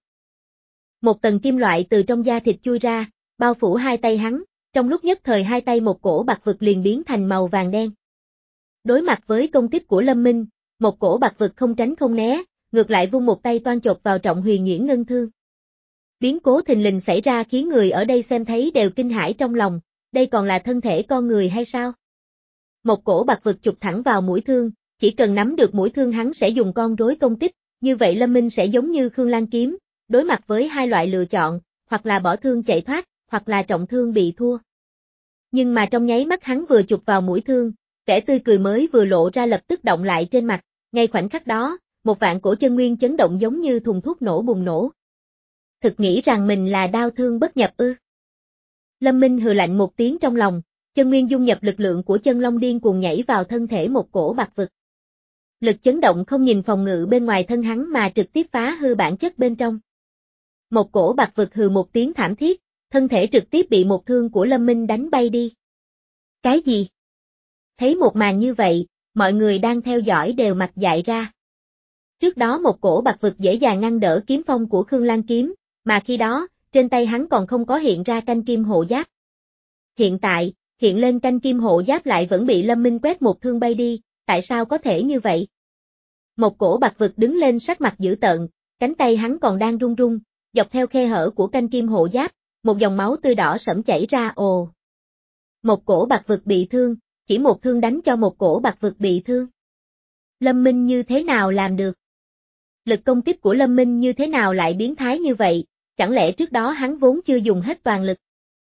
Một tầng kim loại từ trong da thịt chui ra, bao phủ hai tay hắn, trong lúc nhất thời hai tay một cổ bạc vực liền biến thành màu vàng đen. Đối mặt với công kích của Lâm Minh, một cổ bạc vực không tránh không né, ngược lại vung một tay toan chộp vào Trọng Huyền Nhuyễn Ngân Thương. Biến cố thình lình xảy ra khiến người ở đây xem thấy đều kinh hãi trong lòng, đây còn là thân thể con người hay sao? Một cổ bạc vực chụp thẳng vào mũi thương, chỉ cần nắm được mũi thương hắn sẽ dùng con rối công kích, như vậy Lâm Minh sẽ giống như Khương Lan Kiếm, đối mặt với hai loại lựa chọn, hoặc là bỏ thương chạy thoát, hoặc là trọng thương bị thua. Nhưng mà trong nháy mắt hắn vừa chụp vào mũi thương, vẻ tươi cười mới vừa lộ ra lập tức động lại trên mặt, ngay khoảnh khắc đó, một vạn cổ chân nguyên chấn động giống như thùng thuốc nổ bùng nổ. Thực nghĩ rằng mình là đao thương bất nhập ư? Lâm Minh hừ lạnh một tiếng trong lòng, chân nguyên dung nhập lực lượng của chân long điên cuồng nhảy vào thân thể một cổ bạc vực. Lực chấn động không nhìn phòng ngự bên ngoài thân hắn mà trực tiếp phá hư bản chất bên trong. Một cổ bạc vực hừ một tiếng thảm thiết, thân thể trực tiếp bị một thương của Lâm Minh đánh bay đi. Cái gì? Thấy một màn như vậy, mọi người đang theo dõi đều mặt dại ra. Trước đó một cổ bạc vực dễ dàng ngăn đỡ kiếm phong của Khương Lan Kiếm, mà khi đó, trên tay hắn còn không có hiện ra canh kim hộ giáp. Hiện tại, hiện lên canh kim hộ giáp lại vẫn bị Lâm Minh quét một thương bay đi, tại sao có thể như vậy? Một cổ bạc vực đứng lên sắc mặt dữ tợn, cánh tay hắn còn đang run run, dọc theo khe hở của canh kim hộ giáp, một dòng máu tươi đỏ sẫm chảy ra ồ. Một cổ bạc vực bị thương, chỉ một thương đánh cho một cổ bạc vực bị thương. Lâm Minh như thế nào làm được? Lực công kích của Lâm Minh như thế nào lại biến thái như vậy, chẳng lẽ trước đó hắn vốn chưa dùng hết toàn lực?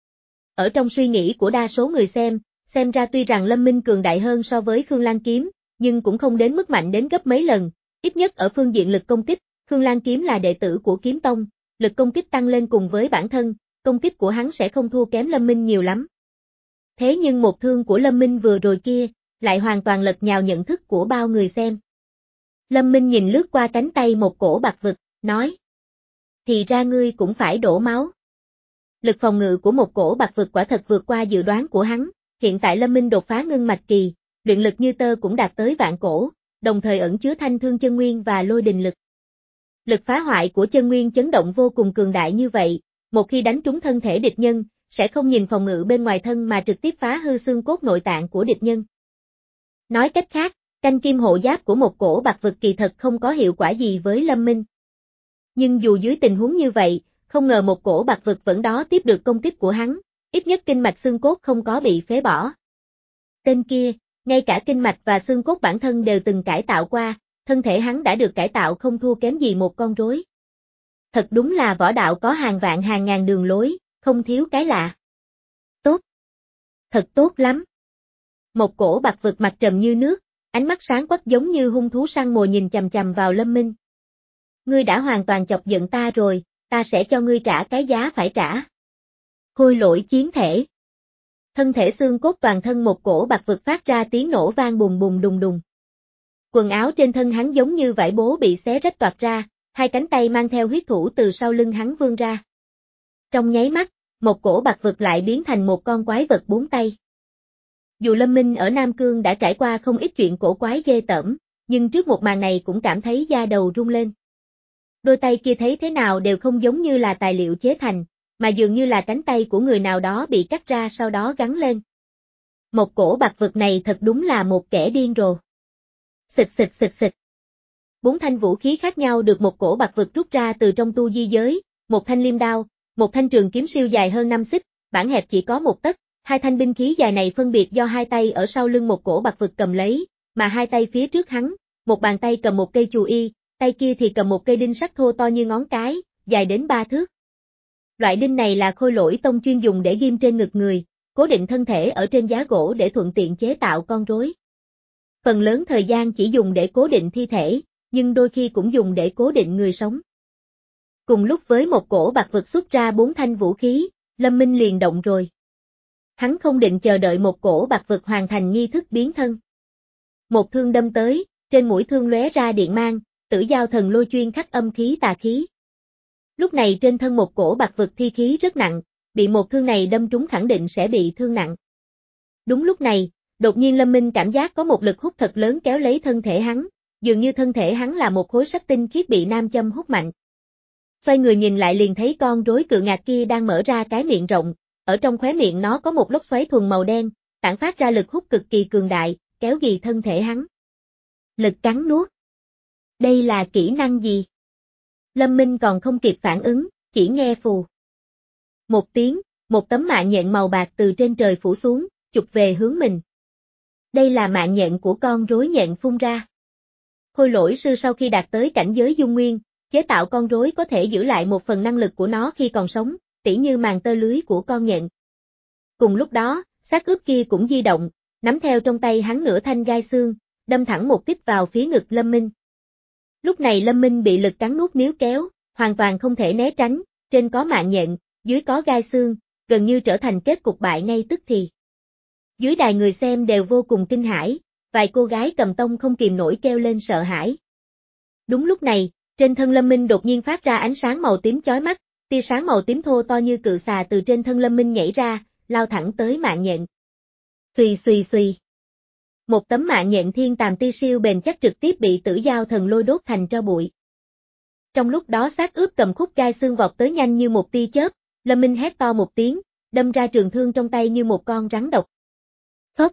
Ở trong suy nghĩ của đa số người xem, xem ra tuy rằng Lâm Minh cường đại hơn so với Khương Lan Kiếm, nhưng cũng không đến mức mạnh đến gấp mấy lần, ít nhất ở phương diện lực công kích, Khương Lan Kiếm là đệ tử của Kiếm Tông, lực công kích tăng lên cùng với bản thân, công kích của hắn sẽ không thua kém Lâm Minh nhiều lắm. Thế nhưng một thương của Lâm Minh vừa rồi kia, lại hoàn toàn lật nhào nhận thức của bao người xem. Lâm Minh nhìn lướt qua cánh tay một cổ bạc vực, nói. Thì ra ngươi cũng phải đổ máu. Lực phòng ngự của một cổ bạc vực quả thật vượt qua dự đoán của hắn, hiện tại Lâm Minh đột phá ngưng mạch kỳ, luyện lực như tơ cũng đạt tới vạn cổ, đồng thời ẩn chứa thanh thương chân nguyên và lôi đình lực. Lực phá hoại của chân nguyên chấn động vô cùng cường đại như vậy, một khi đánh trúng thân thể địch nhân, sẽ không nhìn phòng ngự bên ngoài thân mà trực tiếp phá hư xương cốt nội tạng của địch nhân. Nói cách khác, canh kim hộ giáp của một cổ bạc vực kỳ thật không có hiệu quả gì với Lâm Minh. Nhưng dù dưới tình huống như vậy, không ngờ một cổ bạc vực vẫn đó tiếp được công kích của hắn, ít nhất kinh mạch xương cốt không có bị phế bỏ. Tên kia, ngay cả kinh mạch và xương cốt bản thân đều từng cải tạo qua, thân thể hắn đã được cải tạo không thua kém gì một con rối. Thật đúng là võ đạo có hàng vạn hàng ngàn đường lối, không thiếu cái lạ. Tốt. Thật tốt lắm. Một cổ bạc vực mặt trầm như nước, ánh mắt sáng quắc giống như hung thú săn mồi nhìn chằm chằm vào Lâm Minh. Ngươi đã hoàn toàn chọc giận ta rồi, ta sẽ cho ngươi trả cái giá phải trả. Khôi lỗi chiến thể. Thân thể xương cốt toàn thân một cổ bạc vực phát ra tiếng nổ vang bùng bùng đùng đùng. Quần áo trên thân hắn giống như vải bố bị xé rách toạc ra, hai cánh tay mang theo huyết thủ từ sau lưng hắn vươn ra. Trong nháy mắt, một cổ bạc vực lại biến thành một con quái vật bốn tay. Dù Lâm Minh ở Nam Cương đã trải qua không ít chuyện cổ quái ghê tởm, nhưng trước một màn này cũng cảm thấy da đầu rung lên. Đôi tay kia thấy thế nào đều không giống như là tài liệu chế thành, mà dường như là cánh tay của người nào đó bị cắt ra sau đó gắn lên. Một cổ bạc vực này thật đúng là một kẻ điên rồ. Xịt xịt xịt xịt. Bốn thanh vũ khí khác nhau được một cổ bạc vực rút ra từ trong tu di giới, một thanh liêm đao, một thanh trường kiếm siêu dài hơn năm xích, bản hẹp chỉ có một tấc. Hai thanh binh khí dài này phân biệt do hai tay ở sau lưng một cổ bạc vực cầm lấy, mà hai tay phía trước hắn, một bàn tay cầm một cây chù y, tay kia thì cầm một cây đinh sắt thô to như ngón cái, dài đến ba thước. Loại đinh này là khôi lỗi tông chuyên dùng để ghim trên ngực người, cố định thân thể ở trên giá gỗ để thuận tiện chế tạo con rối. Phần lớn thời gian chỉ dùng để cố định thi thể, nhưng đôi khi cũng dùng để cố định người sống. Cùng lúc với một cổ bạc vực xuất ra bốn thanh vũ khí, Lâm Minh liền động rồi. Hắn không định chờ đợi một cổ bạc vực hoàn thành nghi thức biến thân. Một thương đâm tới, trên mũi thương lóe ra điện mang, Tử Giao Thần Lôi chuyên khắc âm khí tà khí. Lúc này trên thân một cổ bạc vực thi khí rất nặng, bị một thương này đâm trúng khẳng định sẽ bị thương nặng. Đúng lúc này, đột nhiên Lâm Minh cảm giác có một lực hút thật lớn kéo lấy thân thể hắn, dường như thân thể hắn là một khối sắt tinh khiết bị nam châm hút mạnh. Xoay người nhìn lại liền thấy con rối cự ngạc kia đang mở ra cái miệng rộng, ở trong khóe miệng nó có một lốc xoáy thuần màu đen, tản phát ra lực hút cực kỳ cường đại, kéo ghì thân thể hắn. Lực cắn nuốt. Đây là kỹ năng gì? Lâm Minh còn không kịp phản ứng, chỉ nghe phù. Một tiếng, một tấm mạng nhện màu bạc từ trên trời phủ xuống, chụp về hướng mình. Đây là mạng nhện của con rối nhện phun ra. Khôi Lỗi sư sau khi đạt tới cảnh giới dung nguyên, chế tạo con rối có thể giữ lại một phần năng lực của nó khi còn sống, tỉ như màn tơ lưới của con nhện. Cùng lúc đó, xác ướp kia cũng di động, nắm theo trong tay hắn nửa thanh gai xương, đâm thẳng một kích vào phía ngực Lâm Minh. Lúc này Lâm Minh bị lực cắn nuốt níu kéo, hoàn toàn không thể né tránh, trên có mạng nhện, dưới có gai xương, gần như trở thành kết cục bại ngay tức thì. Dưới đài người xem đều vô cùng kinh hãi, vài cô gái cầm tông không kìm nổi kêu lên sợ hãi. Đúng lúc này, trên thân Lâm Minh đột nhiên phát ra ánh sáng màu tím chói mắt, tia sáng màu tím thô to như cự xà từ trên thân Lâm Minh nhảy ra, lao thẳng tới mạng nhện. Xùy xùy xùy. Một tấm mạng nhện thiên tàm ti siêu bền chắc trực tiếp bị Tử Giao Thần Lôi đốt thành tro bụi. Trong lúc đó xác ướp cầm khúc gai xương vọt tới nhanh như một tia chớp, Lâm Minh hét to một tiếng, đâm ra trường thương trong tay như một con rắn độc. Phốc.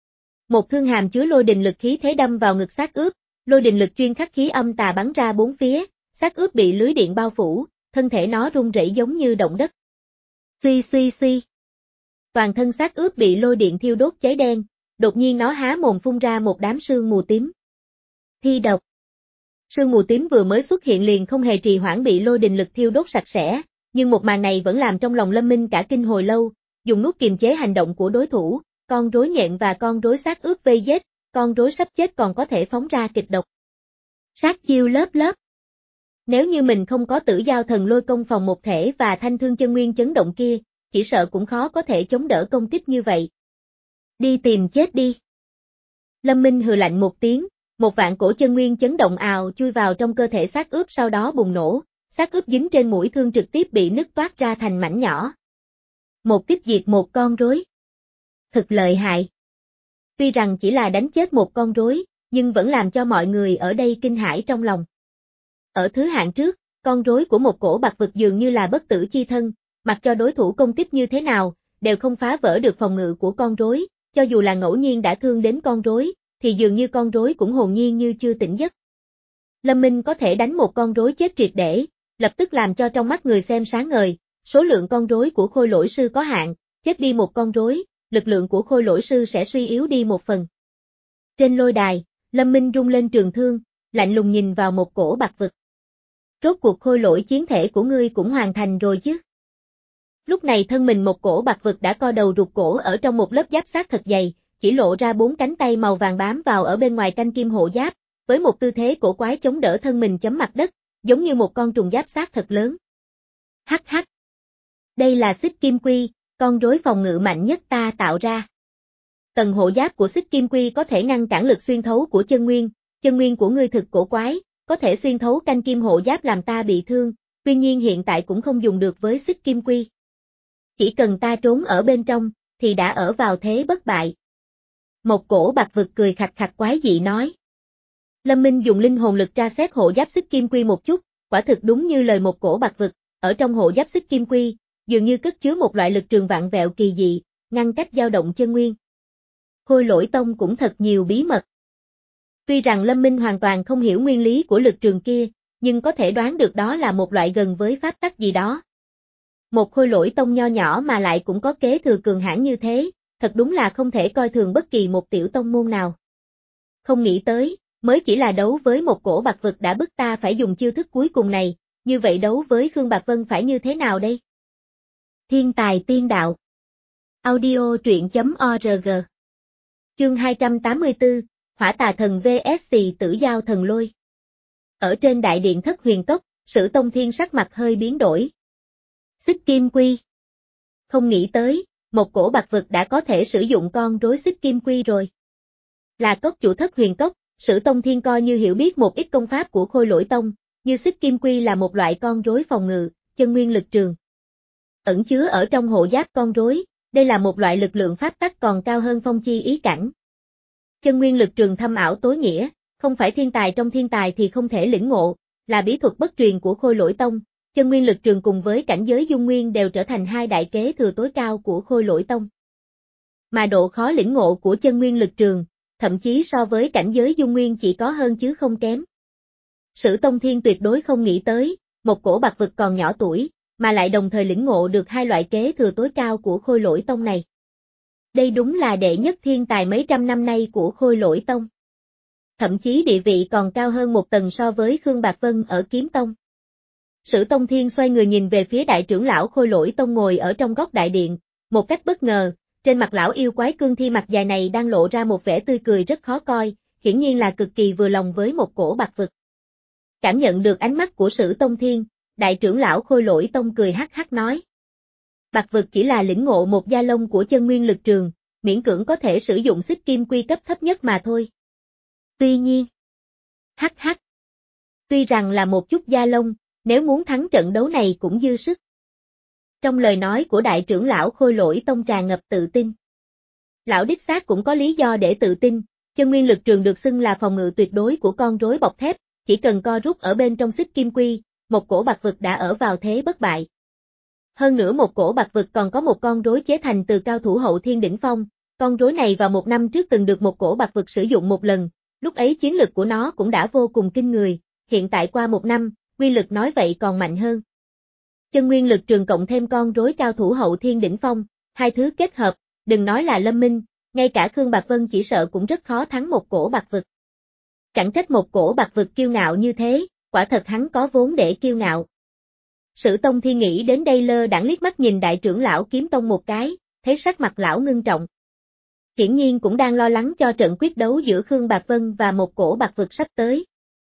Một thương hàm chứa lôi đình lực khí thế đâm vào ngực xác ướp, lôi đình lực chuyên khắc khí âm tà bắn ra bốn phía, xác ướp bị lưới điện bao phủ, thân thể nó rung rẩy giống như động đất. Suy suy suy. Toàn thân xác ướp bị lôi điện thiêu đốt cháy đen, đột nhiên nó há mồm phun ra một đám sương mù tím. Thi độc. Sương mù tím vừa mới xuất hiện liền không hề trì hoãn bị lôi đình lực thiêu đốt sạch sẽ, nhưng một màn này vẫn làm trong lòng Lâm Minh cả kinh hồi lâu, dùng nút kiềm chế hành động của đối thủ, con rối nhện và con rối xác ướp vây giết, con rối sắp chết còn có thể phóng ra kịch độc. Sát chiêu lớp lớp. Nếu như mình không có Tử Giao Thần Lôi công phòng một thể và thanh thương chân nguyên chấn động kia, chỉ sợ cũng khó có thể chống đỡ công kích như vậy. Đi tìm chết đi. Lâm Minh hừ lạnh một tiếng, một vạn cổ chân nguyên chấn động ào chui vào trong cơ thể xác ướp sau đó bùng nổ, xác ướp dính trên mũi thương trực tiếp bị nứt toát ra thành mảnh nhỏ. Một kích diệt một con rối. Thực lợi hại. Tuy rằng chỉ là đánh chết một con rối, nhưng vẫn làm cho mọi người ở đây kinh hãi trong lòng. Ở thứ hạng trước, con rối của một cổ bạc vực dường như là bất tử chi thân, mặc cho đối thủ công kích như thế nào, đều không phá vỡ được phòng ngự của con rối, cho dù là ngẫu nhiên đã thương đến con rối, thì dường như con rối cũng hồn nhiên như chưa tỉnh giấc. Lâm Minh có thể đánh một con rối chết triệt để, lập tức làm cho trong mắt người xem sáng ngời, số lượng con rối của Khôi Lỗi sư có hạn, chết đi một con rối, lực lượng của Khôi Lỗi sư sẽ suy yếu đi một phần. Trên lôi đài, Lâm Minh rung lên trường thương, lạnh lùng nhìn vào một cổ bạc vực. Rốt cuộc khôi lỗi chiến thể của ngươi cũng hoàn thành rồi chứ? Lúc này thân mình một cổ bạc vực đã co đầu rụt cổ ở trong một lớp giáp sát thật dày, chỉ lộ ra bốn cánh tay màu vàng bám vào ở bên ngoài canh kim hộ giáp, với một tư thế cổ quái chống đỡ thân mình chấm mặt đất, giống như một con trùng giáp sát thật lớn. Hắc hắc. Đây là xích kim quy, con rối phòng ngự mạnh nhất ta tạo ra. Tầng hộ giáp của xích kim quy có thể ngăn cản lực xuyên thấu của chân nguyên, chân nguyên của ngươi thực cổ quái, có thể xuyên thấu canh kim hộ giáp làm ta bị thương, tuy nhiên hiện tại cũng không dùng được với xích kim quy. Chỉ cần ta trốn ở bên trong, thì đã ở vào thế bất bại. Một cổ bạc vực cười khạch khạch quái dị nói. Lâm Minh dùng linh hồn lực tra xét hộ giáp xích kim quy một chút, quả thực đúng như lời một cổ bạc vực, ở trong hộ giáp xích kim quy, dường như cất chứa một loại lực trường vạn vẹo kỳ dị, ngăn cách dao động chân nguyên. Khôi Lỗi tông cũng thật nhiều bí mật. Tuy rằng Lâm Minh hoàn toàn không hiểu nguyên lý của lực trường kia, nhưng có thể đoán được đó là một loại gần với pháp tắc gì đó. Một Khôi Lỗi tông nho nhỏ mà lại cũng có kế thừa cường hãn như thế, thật đúng là không thể coi thường bất kỳ một tiểu tông môn nào. Không nghĩ tới, mới chỉ là đấu với một cổ bạc vực đã bức ta phải dùng chiêu thức cuối cùng này, như vậy đấu với Khương Bạc Vân phải như thế nào đây? Thiên tài tiên đạo. Audio truyện chấm org. Chương hai trăm tám mươi tư, Hỏa Tà Thần vs Tử Giao Thần Lôi. Ở trên đại điện Thất Huyền Cốc, Sử Tông Thiên sắc mặt hơi biến đổi. Xích Kim Quy. Không nghĩ tới, một cổ bạc vực đã có thể sử dụng con rối Xích Kim Quy rồi. Là cốc chủ Thất Huyền Cốc, Sử Tông Thiên coi như hiểu biết một ít công pháp của Khôi Lỗi Tông, như Xích Kim Quy là một loại con rối phòng ngự, chân nguyên lực trường. Ẩn chứa ở trong hộ giáp con rối, đây là một loại lực lượng pháp tắc còn cao hơn phong chi ý cảnh. Chân nguyên lực trường thâm ảo tối nghĩa, không phải thiên tài trong thiên tài thì không thể lĩnh ngộ, là bí thuật bất truyền của Khôi Lỗi Tông, chân nguyên lực trường cùng với cảnh giới dung nguyên đều trở thành hai đại kế thừa tối cao của Khôi Lỗi Tông. Mà độ khó lĩnh ngộ của chân nguyên lực trường, thậm chí so với cảnh giới dung nguyên chỉ có hơn chứ không kém. Sử Tông Thiên tuyệt đối không nghĩ tới, một cổ bạc vực còn nhỏ tuổi, mà lại đồng thời lĩnh ngộ được hai loại kế thừa tối cao của Khôi Lỗi Tông này. Đây đúng là đệ nhất thiên tài mấy trăm năm nay của Khôi Lỗi Tông. Thậm chí địa vị còn cao hơn một tầng so với Khương Bạc Vân ở Kiếm Tông. Sử Tông Thiên xoay người nhìn về phía đại trưởng lão Khôi Lỗi Tông ngồi ở trong góc đại điện, một cách bất ngờ, trên mặt lão yêu quái cương thi mặt dài này đang lộ ra một vẻ tươi cười rất khó coi, hiển nhiên là cực kỳ vừa lòng với một cổ bạc vực. Cảm nhận được ánh mắt của Sử Tông Thiên, đại trưởng lão Khôi Lỗi Tông cười hắc hắc nói. Bạc vực chỉ là lĩnh ngộ một gia lông của chân nguyên lực trường, miễn cưỡng có thể sử dụng Xích Kim Quy cấp thấp nhất mà thôi. Tuy nhiên, hắc hắc. Tuy rằng là một chút gia lông, nếu muốn thắng trận đấu này cũng dư sức. Trong lời nói của đại trưởng lão Khôi Lỗi Tông tràn ngập tự tin. Lão đích xác cũng có lý do để tự tin, chân nguyên lực trường được xưng là phòng ngự tuyệt đối của con rối bọc thép, chỉ cần co rút ở bên trong Xích Kim Quy, một cổ bạc vực đã ở vào thế bất bại. Hơn nữa một cổ bạc vực còn có một con rối chế thành từ cao thủ hậu thiên đỉnh phong, con rối này vào một năm trước từng được một cổ bạc vực sử dụng một lần, lúc ấy chiến lực của nó cũng đã vô cùng kinh người, hiện tại qua một năm, uy lực nói vậy còn mạnh hơn. Chân nguyên lực trường cộng thêm con rối cao thủ hậu thiên đỉnh phong, hai thứ kết hợp, đừng nói là Lâm Minh, ngay cả Khương Bạc Vân chỉ sợ cũng rất khó thắng một cổ bạc vực. Chẳng trách một cổ bạc vực kiêu ngạo như thế, quả thật hắn có vốn để kiêu ngạo. Sử Tông Thiên nghĩ đến đây lơ đãng liếc mắt nhìn đại trưởng lão Kiếm Tông một cái, thấy sắc mặt lão ngưng trọng. Hiển nhiên cũng đang lo lắng cho trận quyết đấu giữa Khương Bạc Vân và một cổ bạc vực sắp tới.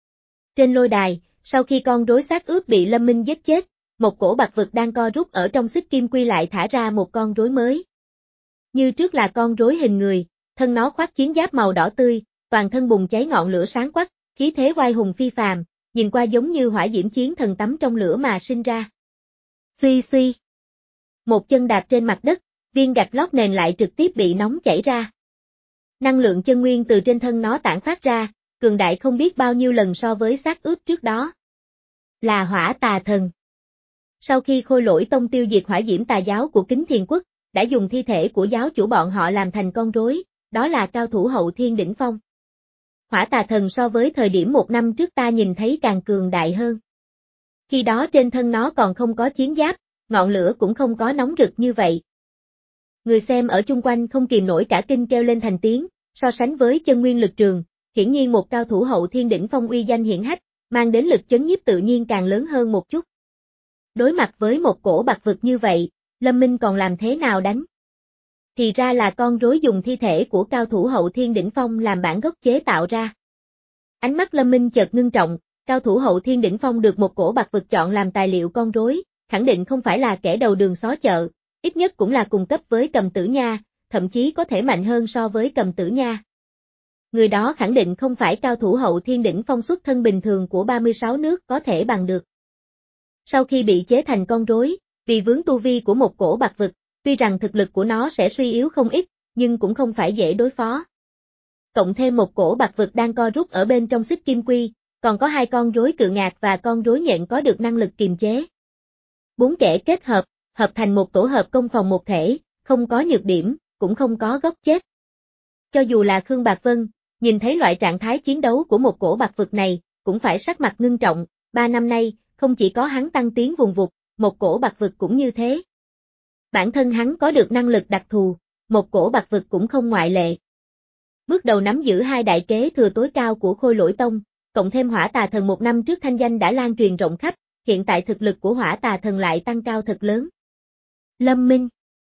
Trên lôi đài, sau khi con rối xác ướp bị Lâm Minh giết chết, một cổ bạc vực đang co rút ở trong Xích Kim Quy lại thả ra một con rối mới. Như trước là con rối hình người, thân nó khoác chiến giáp màu đỏ tươi, toàn thân bùng cháy ngọn lửa sáng quắc, khí thế oai hùng phi phàm, nhìn qua giống như hỏa diễm chiến thần tắm trong lửa mà sinh ra. Suy suy. Một chân đạp trên mặt đất, viên gạch lót nền lại trực tiếp bị nóng chảy ra. Năng lượng chân nguyên từ trên thân nó tản phát ra, cường đại không biết bao nhiêu lần so với xác ướp trước đó. Là Hỏa Tà Thần. Sau khi Khôi Lỗi Tông tiêu diệt hỏa diễm tà giáo của Kính Thiền Quốc, đã dùng thi thể của giáo chủ bọn họ làm thành con rối, đó là cao thủ hậu thiên đỉnh phong. Hỏa Tà Thần so với thời điểm một năm trước ta nhìn thấy càng cường đại hơn. Khi đó trên thân nó còn không có chiến giáp, ngọn lửa cũng không có nóng rực như vậy. Người xem ở chung quanh không kìm nổi cả kinh kêu lên thành tiếng, so sánh với chân nguyên lực trường, hiển nhiên một cao thủ hậu thiên đỉnh phong uy danh hiển hách, mang đến lực chấn nhiếp tự nhiên càng lớn hơn một chút. Đối mặt với một cổ bạc vực như vậy, Lâm Minh còn làm thế nào đánh? Thì ra là con rối dùng thi thể của cao thủ hậu thiên đỉnh phong làm bản gốc chế tạo ra. Ánh mắt Lâm Minh chợt ngưng trọng, cao thủ hậu thiên đỉnh phong được một cổ bạc vực chọn làm tài liệu con rối, khẳng định không phải là kẻ đầu đường xó chợ, ít nhất cũng là cùng cấp với Cầm Tử Nha, thậm chí có thể mạnh hơn so với Cầm Tử Nha. Người đó khẳng định không phải cao thủ hậu thiên đỉnh phong xuất thân bình thường của ba mươi sáu nước có thể bằng được. Sau khi bị chế thành con rối, vì vướng tu vi của một cổ bạc vực, tuy rằng thực lực của nó sẽ suy yếu không ít, nhưng cũng không phải dễ đối phó. Cộng thêm một cổ bạc vực đang co rút ở bên trong Xích Kim Quy, còn có hai con rối cự ngạc và con rối nhện có được năng lực kiềm chế. Bốn kẻ kết hợp, hợp thành một tổ hợp công phòng một thể, không có nhược điểm, cũng không có góc chết. Cho dù là Khương Bạc Vân, nhìn thấy loại trạng thái chiến đấu của một cổ bạc vực này, cũng phải sắc mặt ngưng trọng, ba năm nay, không chỉ có hắn tăng tiến vùng vụt, một cổ bạc vực cũng như thế. Bản thân hắn có được năng lực đặc thù, một cổ bạc vực cũng không ngoại lệ. Bước đầu nắm giữ hai đại kế thừa tối cao của Khôi Lỗi Tông, cộng thêm Hỏa Tà Thần một năm trước thanh danh đã lan truyền rộng khắp, hiện tại thực lực của Hỏa Tà Thần lại tăng cao thật lớn. Lâm Minh.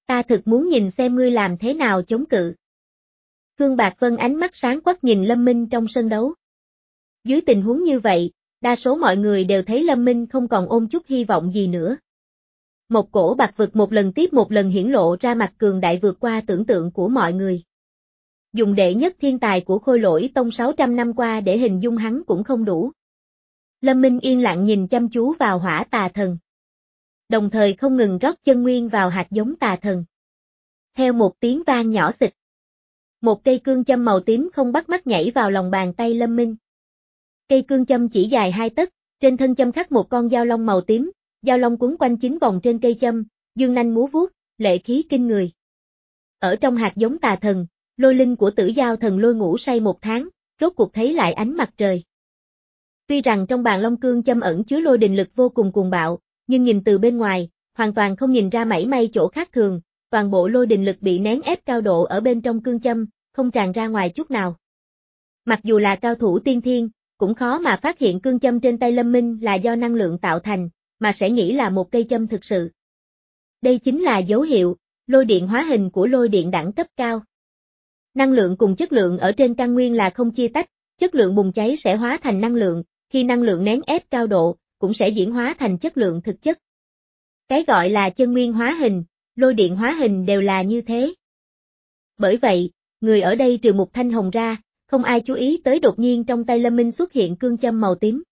Ta thực muốn nhìn xem ngươi làm thế nào chống cự. Khương Bạc Vân ánh mắt sáng quắc nhìn Lâm Minh trong sân đấu. Dưới tình huống như vậy, đa số mọi người đều thấy Lâm Minh không còn ôm chút hy vọng gì nữa. Một cổ bạc vực một lần tiếp một lần hiển lộ ra mặt cường đại vượt qua tưởng tượng của mọi người. Dùng đệ nhất thiên tài của Khôi Lỗi Tông sáu trăm năm qua để hình dung hắn cũng không đủ. Lâm Minh yên lặng nhìn chăm chú vào hỏa tà thần. Đồng thời không ngừng rót chân nguyên vào hạt giống tà thần. Theo một tiếng vang nhỏ xịch. Một cây cương châm màu tím không bắt mắt nhảy vào lòng bàn tay Lâm Minh. Cây cương châm chỉ dài hai tấc, trên thân châm khắc một con dao long màu tím, dao long quấn quanh chín vòng trên cây châm, dương nanh múa vuốt, lệ khí kinh người. Ở trong hạt giống tà thần, lôi linh của Tử Giao thần lôi ngủ say một tháng, rốt cuộc thấy lại ánh mặt trời. Tuy rằng trong bàn long cương châm ẩn chứa lôi đình lực vô cùng cuồng bạo, nhưng nhìn từ bên ngoài, hoàn toàn không nhìn ra mảy may chỗ khác thường, toàn bộ lôi đình lực bị nén ép cao độ ở bên trong cương châm, không tràn ra ngoài chút nào. Mặc dù là cao thủ tiên thiên, cũng khó mà phát hiện cương châm trên tay Lâm Minh là do năng lượng tạo thành, mà sẽ nghĩ là một cây châm thực sự. Đây chính là dấu hiệu, lôi điện hóa hình của lôi điện đẳng cấp cao. Năng lượng cùng chất lượng ở trên căn nguyên là không chia tách, chất lượng bùng cháy sẽ hóa thành năng lượng, khi năng lượng nén ép cao độ, cũng sẽ diễn hóa thành chất lượng thực chất. Cái gọi là chân nguyên hóa hình, lôi điện hóa hình đều là như thế. Bởi vậy, người ở đây trừ Mục Thanh Hồng ra, không ai chú ý tới đột nhiên trong tay Lâm Minh xuất hiện cương châm màu tím.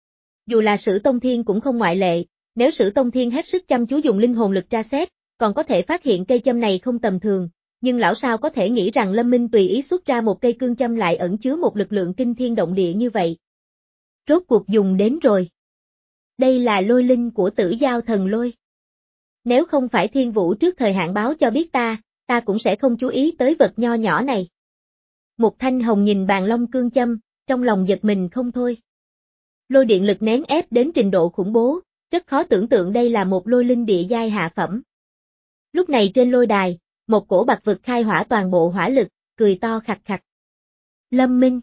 Dù là Sử Tông Thiên cũng không ngoại lệ, nếu Sử Tông Thiên hết sức chăm chú dùng linh hồn lực tra xét, còn có thể phát hiện cây châm này không tầm thường, nhưng lão sao có thể nghĩ rằng Lâm Minh tùy ý xuất ra một cây cương châm lại ẩn chứa một lực lượng kinh thiên động địa như vậy. Rốt cuộc dùng đến rồi. Đây là lôi linh của Tử Giao thần lôi. Nếu không phải Thiên Vũ trước thời hạn báo cho biết ta, ta cũng sẽ không chú ý tới vật nho nhỏ này. Mục Thanh Hồng nhìn bàn long cương châm, trong lòng giật mình không thôi. Lôi điện lực nén ép đến trình độ khủng bố, rất khó tưởng tượng đây là một lôi linh địa giai hạ phẩm. Lúc này trên lôi đài, một cổ bạc vực khai hỏa toàn bộ hỏa lực, cười to khặt khặt. Lâm Minh,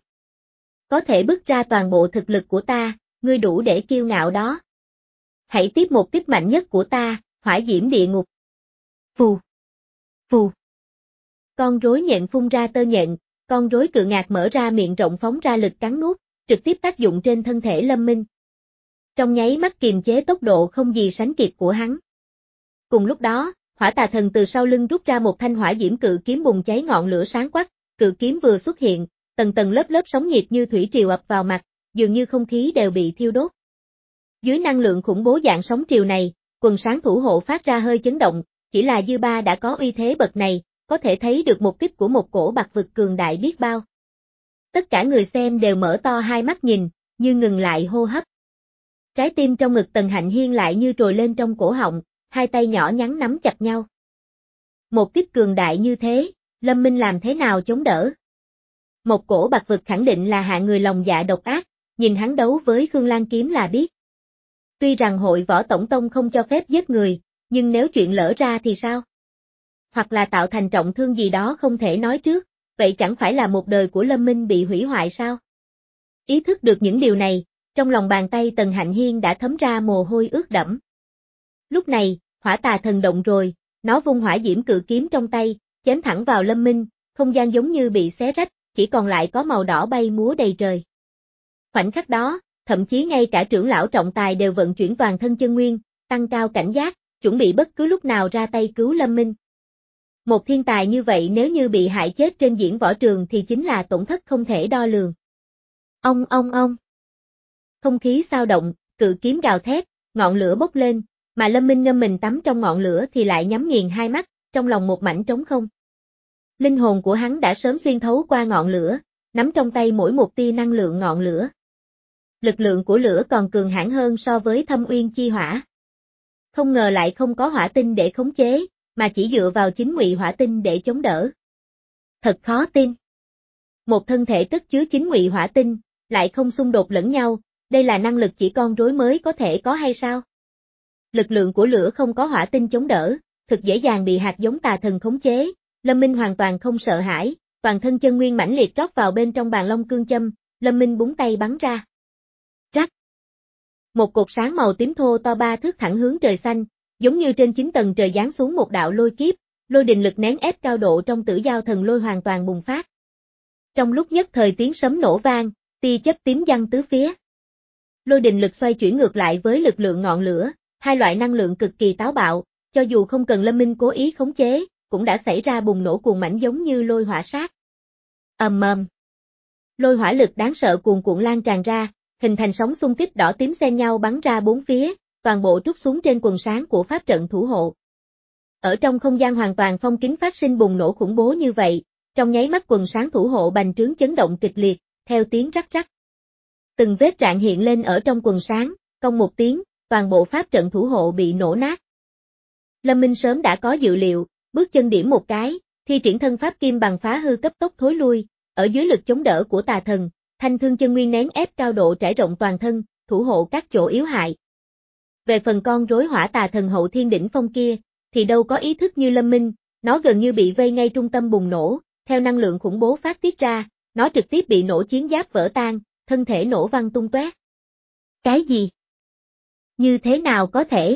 có thể bứt ra toàn bộ thực lực của ta, ngươi đủ để kiêu ngạo đó. Hãy tiếp một kích mạnh nhất của ta, hỏa diễm địa ngục. Phù, phù. Con rối nhện phun ra tơ nhện, con rối cự ngạc mở ra miệng rộng phóng ra lực cắn nuốt, trực tiếp tác dụng trên thân thể Lâm Minh. Trong nháy mắt kiềm chế tốc độ không gì sánh kịp của hắn. Cùng lúc đó, hỏa tà thần từ sau lưng rút ra một thanh hỏa diễm cự kiếm bùng cháy ngọn lửa sáng quắc, cự kiếm vừa xuất hiện, tầng tầng lớp lớp sóng nhiệt như thủy triều ập vào mặt, dường như không khí đều bị thiêu đốt. Dưới năng lượng khủng bố dạng sóng triều này, quần sáng thủ hộ phát ra hơi chấn động, chỉ là dư ba đã có uy thế bậc này, có thể thấy được một kích của một cổ bạc vực cường đại biết bao. Tất cả người xem đều mở to hai mắt nhìn, như ngừng lại hô hấp. Trái tim trong ngực Tần Hạnh Hiên lại như trồi lên trong cổ họng, hai tay nhỏ nhắn nắm chặt nhau. Một kích cường đại như thế, Lâm Minh làm thế nào chống đỡ? Một cổ bạc vực khẳng định là hạ người lòng dạ độc ác, nhìn hắn đấu với Khương Lan kiếm là biết. Tuy rằng hội võ tổng tông không cho phép giết người, nhưng nếu chuyện lỡ ra thì sao? Hoặc là tạo thành trọng thương gì đó không thể nói trước, vậy chẳng phải là một đời của Lâm Minh bị hủy hoại sao? Ý thức được những điều này, trong lòng bàn tay Tần Hạnh Hiên đã thấm ra mồ hôi ướt đẫm. Lúc này, hỏa tà thần động rồi, nó vung hỏa diễm cự kiếm trong tay, chém thẳng vào Lâm Minh, không gian giống như bị xé rách, chỉ còn lại có màu đỏ bay múa đầy trời. Khoảnh khắc đó, thậm chí ngay cả trưởng lão trọng tài đều vận chuyển toàn thân chân nguyên, tăng cao cảnh giác, chuẩn bị bất cứ lúc nào ra tay cứu Lâm Minh. Một thiên tài như vậy nếu như bị hại chết trên diễn võ trường thì chính là tổn thất không thể đo lường. Ông ông ông. Không khí xao động, cự kiếm gào thét, ngọn lửa bốc lên, mà Lâm Minh ngâm mình tắm trong ngọn lửa thì lại nhắm nghiền hai mắt, trong lòng một mảnh trống không. Linh hồn của hắn đã sớm xuyên thấu qua ngọn lửa, nắm trong tay mỗi một tia năng lượng ngọn lửa. Lực lượng của lửa còn cường hãn hơn so với Thâm Uyên chi hỏa. Không ngờ lại không có hỏa tinh để khống chế, mà chỉ dựa vào chính ngụy hỏa tinh để chống đỡ. Thật khó tin. Một thân thể cất chứa chính ngụy hỏa tinh, lại không xung đột lẫn nhau, đây là năng lực chỉ con rối mới có thể có hay sao? Lực lượng của lửa không có hỏa tinh chống đỡ, thực dễ dàng bị hạt giống tà thần khống chế, Lâm Minh hoàn toàn không sợ hãi, toàn thân chân nguyên mãnh liệt rót vào bên trong bàn long cương châm, Lâm Minh búng tay bắn ra. Rắc. Một cột sáng màu tím thô to ba thước thẳng hướng trời xanh, giống như trên chín tầng trời giáng xuống một đạo lôi kiếp, lôi đình lực nén ép cao độ trong Tử Giao Thần Lôi hoàn toàn bùng phát. Trong lúc nhất thời tiếng sấm nổ vang, tia chớp tím giăng tứ phía. Lôi đình lực xoay chuyển ngược lại với lực lượng ngọn lửa, hai loại năng lượng cực kỳ táo bạo, cho dù không cần Lâm Minh cố ý khống chế, cũng đã xảy ra bùng nổ cuồng mãnh giống như lôi hỏa sát. Ầm ầm. Lôi hỏa lực đáng sợ cuồn cuộn lan tràn ra, hình thành sóng xung kích đỏ tím xen nhau bắn ra bốn phía, toàn bộ trút xuống trên quần sáng của pháp trận thủ hộ. Ở trong không gian hoàn toàn phong kín phát sinh bùng nổ khủng bố như vậy, trong nháy mắt quần sáng thủ hộ bành trướng chấn động kịch liệt, theo tiếng rắc rắc. Từng vết rạn hiện lên ở trong quần sáng, cong một tiếng, toàn bộ pháp trận thủ hộ bị nổ nát. Lâm Minh sớm đã có dự liệu, bước chân điểm một cái, thi triển thân pháp kim bằng phá hư cấp tốc thối lui, ở dưới lực chống đỡ của tà thần, thanh thương chân nguyên nén ép cao độ trải rộng toàn thân, thủ hộ các chỗ yếu hại. Về phần con rối hỏa tà thần hậu thiên đỉnh phong kia, thì đâu có ý thức như Lâm Minh, nó gần như bị vây ngay trung tâm bùng nổ, theo năng lượng khủng bố phát tiết ra, nó trực tiếp bị nổ chiến giáp vỡ tan, thân thể nổ văng tung tóe. Cái gì? Như thế nào có thể?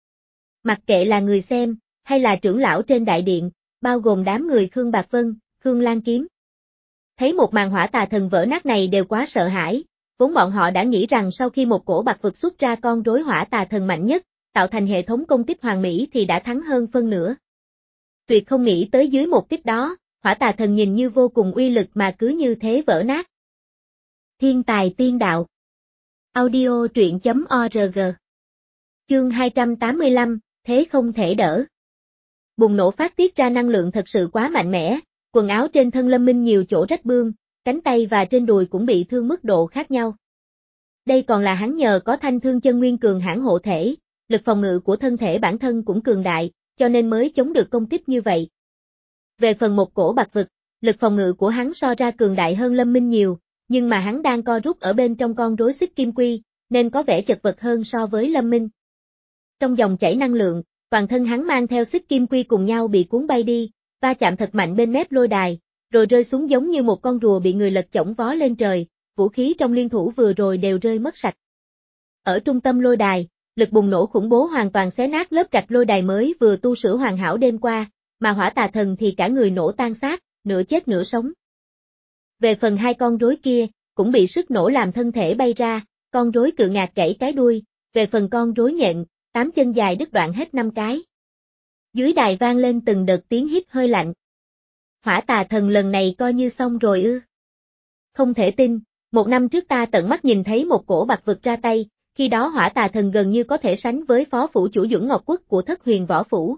Mặc kệ là người xem, hay là trưởng lão trên đại điện, bao gồm đám người Khương Bạc Vân, Khương Lan Kiếm. Thấy một màn hỏa tà thần vỡ nát này đều quá sợ hãi, vốn bọn họ đã nghĩ rằng sau khi một cổ bạc vực xuất ra con rối hỏa tà thần mạnh nhất, tạo thành hệ thống công kích hoàn mỹ thì đã thắng hơn phân nửa. Tuyệt không nghĩ tới dưới một kích đó, hỏa tà thần nhìn như vô cùng uy lực mà cứ như thế vỡ nát. Thiên tài tiên đạo. Audio truyện chấm org. Chương hai trăm tám mươi lăm, thế không thể đỡ. Bùng nổ phát tiết ra năng lượng thật sự quá mạnh mẽ, quần áo trên thân Lâm Minh nhiều chỗ rách bươm, cánh tay và trên đùi cũng bị thương mức độ khác nhau. Đây còn là hắn nhờ có thanh thương chân nguyên cường hãn hộ thể, lực phòng ngự của thân thể bản thân cũng cường đại, cho nên mới chống được công kích như vậy. Về phần một cổ bạc vực, lực phòng ngự của hắn so ra cường đại hơn Lâm Minh nhiều, nhưng mà hắn đang co rút ở bên trong con rối xích kim quy, nên có vẻ chật vật hơn so với Lâm Minh. Trong dòng chảy năng lượng, toàn thân hắn mang theo xích kim quy cùng nhau bị cuốn bay đi, va chạm thật mạnh bên mép lôi đài, rồi rơi xuống giống như một con rùa bị người lật chổng vó lên trời, vũ khí trong liên thủ vừa rồi đều rơi mất sạch. Ở trung tâm lôi đài, lực bùng nổ khủng bố hoàn toàn xé nát lớp gạch lôi đài mới vừa tu sửa hoàn hảo đêm qua, mà hỏa tà thần thì cả người nổ tan xác, nửa chết nửa sống. Về phần hai con rối kia, cũng bị sức nổ làm thân thể bay ra, con rối cự ngạc gãy cái đuôi, về phần con rối nhện, tám chân dài đứt đoạn hết năm cái. Dưới đài vang lên từng đợt tiếng hít hơi lạnh. Hỏa tà thần lần này coi như xong rồi ư. Không thể tin, một năm trước ta tận mắt nhìn thấy một cổ bạc vực ra tay, khi đó hỏa tà thần gần như có thể sánh với phó phủ chủ Duẩn Ngọc Quốc của Thất Huyền Võ Phủ.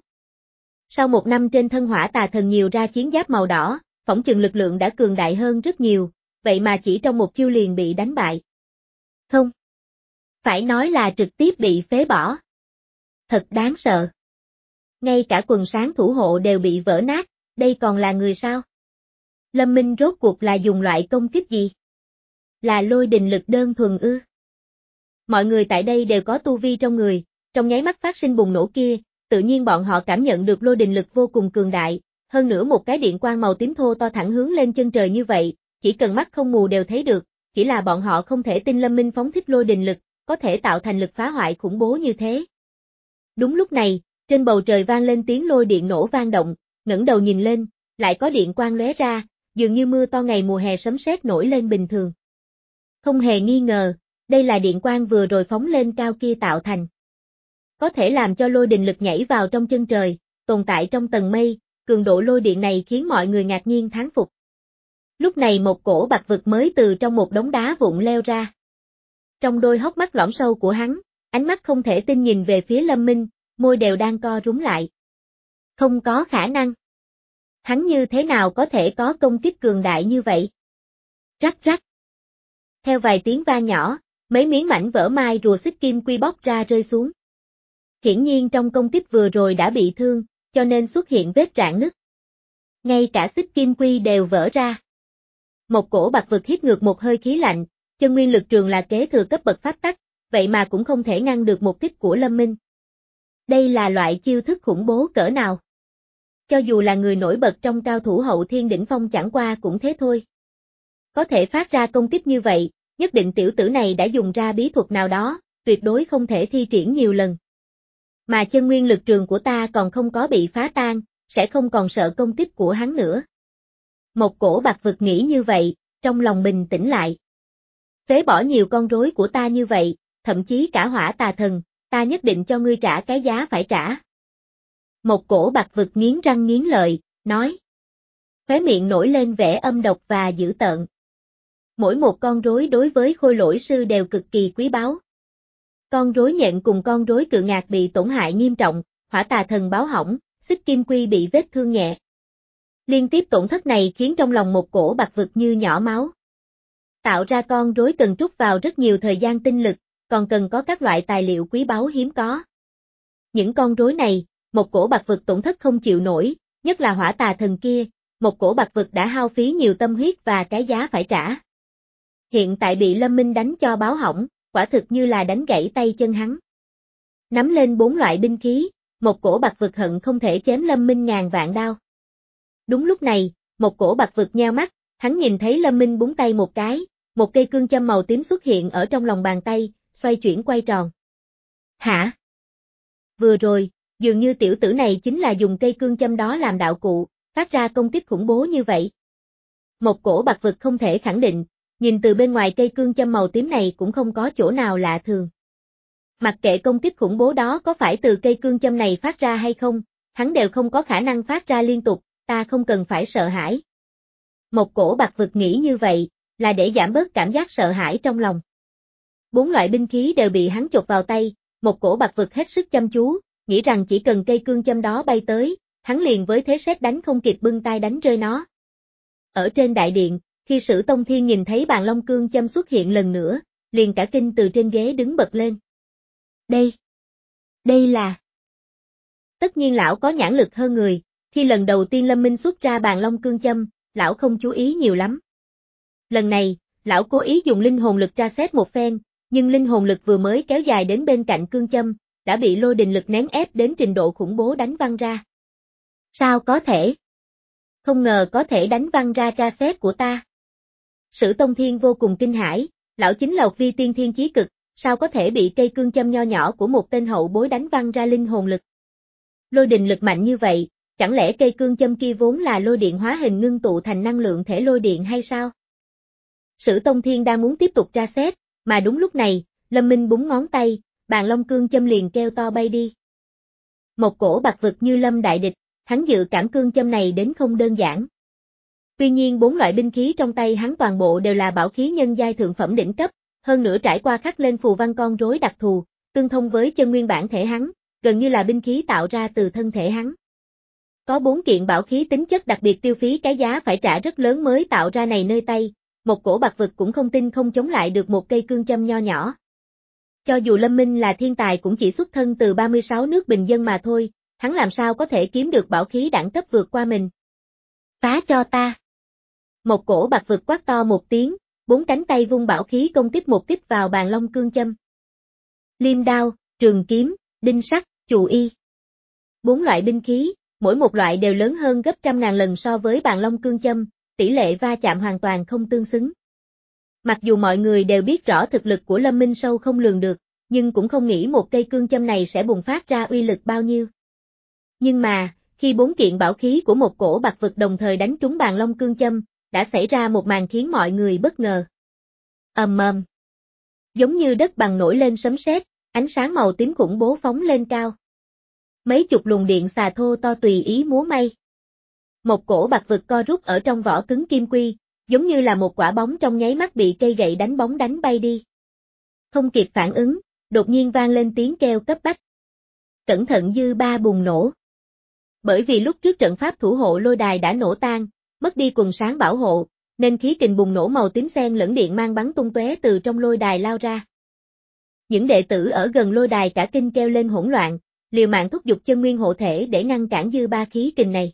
Sau một năm trên thân hỏa tà thần nhiều ra chiến giáp màu đỏ, phỏng chừng lực lượng đã cường đại hơn rất nhiều, vậy mà chỉ trong một chiêu liền bị đánh bại. Không. Phải nói là trực tiếp bị phế bỏ. Thật đáng sợ. Ngay cả quần sáng thủ hộ đều bị vỡ nát, đây còn là người sao? Lâm Minh rốt cuộc là dùng loại công kích gì? Là lôi đình lực đơn thuần ư? Mọi người tại đây đều có tu vi trong người, trong nháy mắt phát sinh bùng nổ kia, tự nhiên bọn họ cảm nhận được lôi đình lực vô cùng cường đại, hơn nữa một cái điện quang màu tím thô to thẳng hướng lên chân trời như vậy, chỉ cần mắt không mù đều thấy được, chỉ là bọn họ không thể tin Lâm Minh phóng thích lôi đình lực, có thể tạo thành lực phá hoại khủng bố như thế. Đúng lúc này, trên bầu trời vang lên tiếng lôi điện nổ vang động, ngẩng đầu nhìn lên, lại có điện quang lóe ra, dường như mưa to ngày mùa hè sấm sét nổi lên bình thường. Không hề nghi ngờ, đây là điện quang vừa rồi phóng lên cao kia tạo thành. Có thể làm cho lôi đình lực nhảy vào trong chân trời, tồn tại trong tầng mây, cường độ lôi điện này khiến mọi người ngạc nhiên thán phục. Lúc này một cổ bạc vực mới từ trong một đống đá vụn leo ra. Trong đôi hốc mắt lõm sâu của hắn, ánh mắt không thể tin nhìn về phía Lâm Minh, môi đều đang co rúm lại. Không có khả năng. Hắn như thế nào có thể có công kích cường đại như vậy? Rắc rắc. Theo vài tiếng va nhỏ, mấy miếng mảnh vỡ mai rùa xích kim quy bóc ra rơi xuống. Hiển nhiên trong công kích vừa rồi đã bị thương, cho nên xuất hiện vết rạn nứt. Ngay cả xích kim quy đều vỡ ra. Một cổ bạc vực hít ngược một hơi khí lạnh, chân nguyên lực trường là kế thừa cấp bậc pháp tắc, vậy mà cũng không thể ngăn được một kích của Lâm Minh. Đây là loại chiêu thức khủng bố cỡ nào? Cho dù là người nổi bật trong cao thủ hậu thiên đỉnh phong chẳng qua cũng thế thôi. Có thể phát ra công kích như vậy, nhất định tiểu tử này đã dùng ra bí thuật nào đó, tuyệt đối không thể thi triển nhiều lần. Mà chân nguyên lực trường của ta còn không có bị phá tan, sẽ không còn sợ công kích của hắn nữa. Một cổ bạc vực nghĩ như vậy, trong lòng bình tĩnh lại. Phế bỏ nhiều con rối của ta như vậy, thậm chí cả hỏa tà thần, ta nhất định cho ngươi trả cái giá phải trả. Một cổ bạc vực nghiến răng nghiến lợi, nói. Khóe miệng nổi lên vẻ âm độc và dữ tợn. Mỗi một con rối đối với khôi lỗi sư đều cực kỳ quý báu. Con rối nhện cùng con rối cự ngạc bị tổn hại nghiêm trọng, hỏa tà thần báo hỏng, xích kim quy bị vết thương nhẹ. Liên tiếp tổn thất này khiến trong lòng một cổ bạc vực như nhỏ máu. Tạo ra con rối cần trút vào rất nhiều thời gian tinh lực, còn cần có các loại tài liệu quý báu hiếm có. Những con rối này, một cổ bạc vực tổn thất không chịu nổi, nhất là hỏa tà thần kia, một cổ bạc vực đã hao phí nhiều tâm huyết và cái giá phải trả. Hiện tại bị Lâm Minh đánh cho báo hỏng, quả thực như là đánh gãy tay chân hắn. Nắm lên bốn loại binh khí, một cổ bạc vực hận không thể chém Lâm Minh ngàn vạn đao. Đúng lúc này, một cổ bạc vực nheo mắt, hắn nhìn thấy Lâm Minh búng tay một cái, một cây cương châm màu tím xuất hiện ở trong lòng bàn tay, xoay chuyển quay tròn. Hả? Vừa rồi, dường như tiểu tử này chính là dùng cây cương châm đó làm đạo cụ, phát ra công kích khủng bố như vậy. Một cổ bạc vực không thể khẳng định, nhìn từ bên ngoài cây cương châm màu tím này cũng không có chỗ nào lạ thường. Mặc kệ công kích khủng bố đó có phải từ cây cương châm này phát ra hay không, hắn đều không có khả năng phát ra liên tục, ta không cần phải sợ hãi. Một cổ bạc vực nghĩ như vậy, là để giảm bớt cảm giác sợ hãi trong lòng. Bốn loại binh khí đều bị hắn chộp vào tay, một cổ bạc vực hết sức chăm chú, nghĩ rằng chỉ cần cây cương châm đó bay tới, hắn liền với thế sét đánh không kịp bưng tay đánh rơi nó. Ở trên đại điện, khi Sử Tông Thiên nhìn thấy bàn long cương châm xuất hiện lần nữa, liền cả kinh từ trên ghế đứng bật lên. Đây, đây là... Tất nhiên lão có nhãn lực hơn người, khi lần đầu tiên Lâm Minh xuất ra bàn long cương châm, lão không chú ý nhiều lắm. Lần này, lão cố ý dùng linh hồn lực tra xét một phen, nhưng linh hồn lực vừa mới kéo dài đến bên cạnh cương châm, đã bị lôi đình lực nén ép đến trình độ khủng bố đánh văng ra. Sao có thể? Không ngờ có thể đánh văng ra tra xét của ta. Sử Tông Thiên vô cùng kinh hãi, lão chính là vi tiên thiên chí cực, sao có thể bị cây cương châm nho nhỏ của một tên hậu bối đánh văng ra linh hồn lực. Lôi đình lực mạnh như vậy, chẳng lẽ cây cương châm kia vốn là lôi điện hóa hình ngưng tụ thành năng lượng thể lôi điện hay sao? Sử Tông Thiên đang muốn tiếp tục tra xét, mà đúng lúc này, Lâm Minh búng ngón tay, bàn long cương châm liền kêu to bay đi. Một cổ bạc vực như lâm đại địch, hắn dự cảm cương châm này đến không đơn giản. Tuy nhiên bốn loại binh khí trong tay hắn toàn bộ đều là bảo khí nhân giai thượng phẩm đỉnh cấp, hơn nữa trải qua khắc lên phù văn con rối đặc thù, tương thông với chân nguyên bản thể hắn, gần như là binh khí tạo ra từ thân thể hắn. Có bốn kiện bảo khí tính chất đặc biệt tiêu phí cái giá phải trả rất lớn mới tạo ra này nơi tay, một cổ bạc vực cũng không tin không chống lại được một cây cương châm nho nhỏ. Cho dù Lâm Minh là thiên tài cũng chỉ xuất thân từ ba mươi sáu nước bình dân mà thôi, hắn làm sao có thể kiếm được bảo khí đẳng cấp vượt qua mình. Phá cho ta. Một cổ bạc vực quát to một tiếng, bốn cánh tay vung bảo khí công kích một kích vào bàn long cương châm. Liêm đao, trường kiếm, đinh sắt, chù y. Bốn loại binh khí, mỗi một loại đều lớn hơn gấp trăm ngàn lần so với bàn long cương châm, tỷ lệ va chạm hoàn toàn không tương xứng. Mặc dù mọi người đều biết rõ thực lực của Lâm Minh sâu không lường được, nhưng cũng không nghĩ một cây cương châm này sẽ bùng phát ra uy lực bao nhiêu. Nhưng mà, khi bốn kiện bảo khí của một cổ bạc vực đồng thời đánh trúng bàn long cương châm, đã xảy ra một màn khiến mọi người bất ngờ. Ầm ầm. Giống như đất bằng nổi lên sấm sét, ánh sáng màu tím khủng bố phóng lên cao. Mấy chục luồng điện xà thô to tùy ý múa may. Một cổ bạc vực co rút ở trong vỏ cứng kim quy, giống như là một quả bóng trong nháy mắt bị cây gậy đánh bóng đánh bay đi. Không kịp phản ứng, đột nhiên vang lên tiếng kêu cấp bách. Cẩn thận dư ba bùng nổ. Bởi vì lúc trước trận pháp thủ hộ lôi đài đã nổ tan, mất đi quần sáng bảo hộ, nên khí kình bùng nổ màu tím xen lẫn điện mang bắn tung tóe từ trong lôi đài lao ra. Những đệ tử ở gần lôi đài cả kinh kêu lên hỗn loạn, liều mạng thúc giục chân nguyên hộ thể để ngăn cản dư ba khí kình này.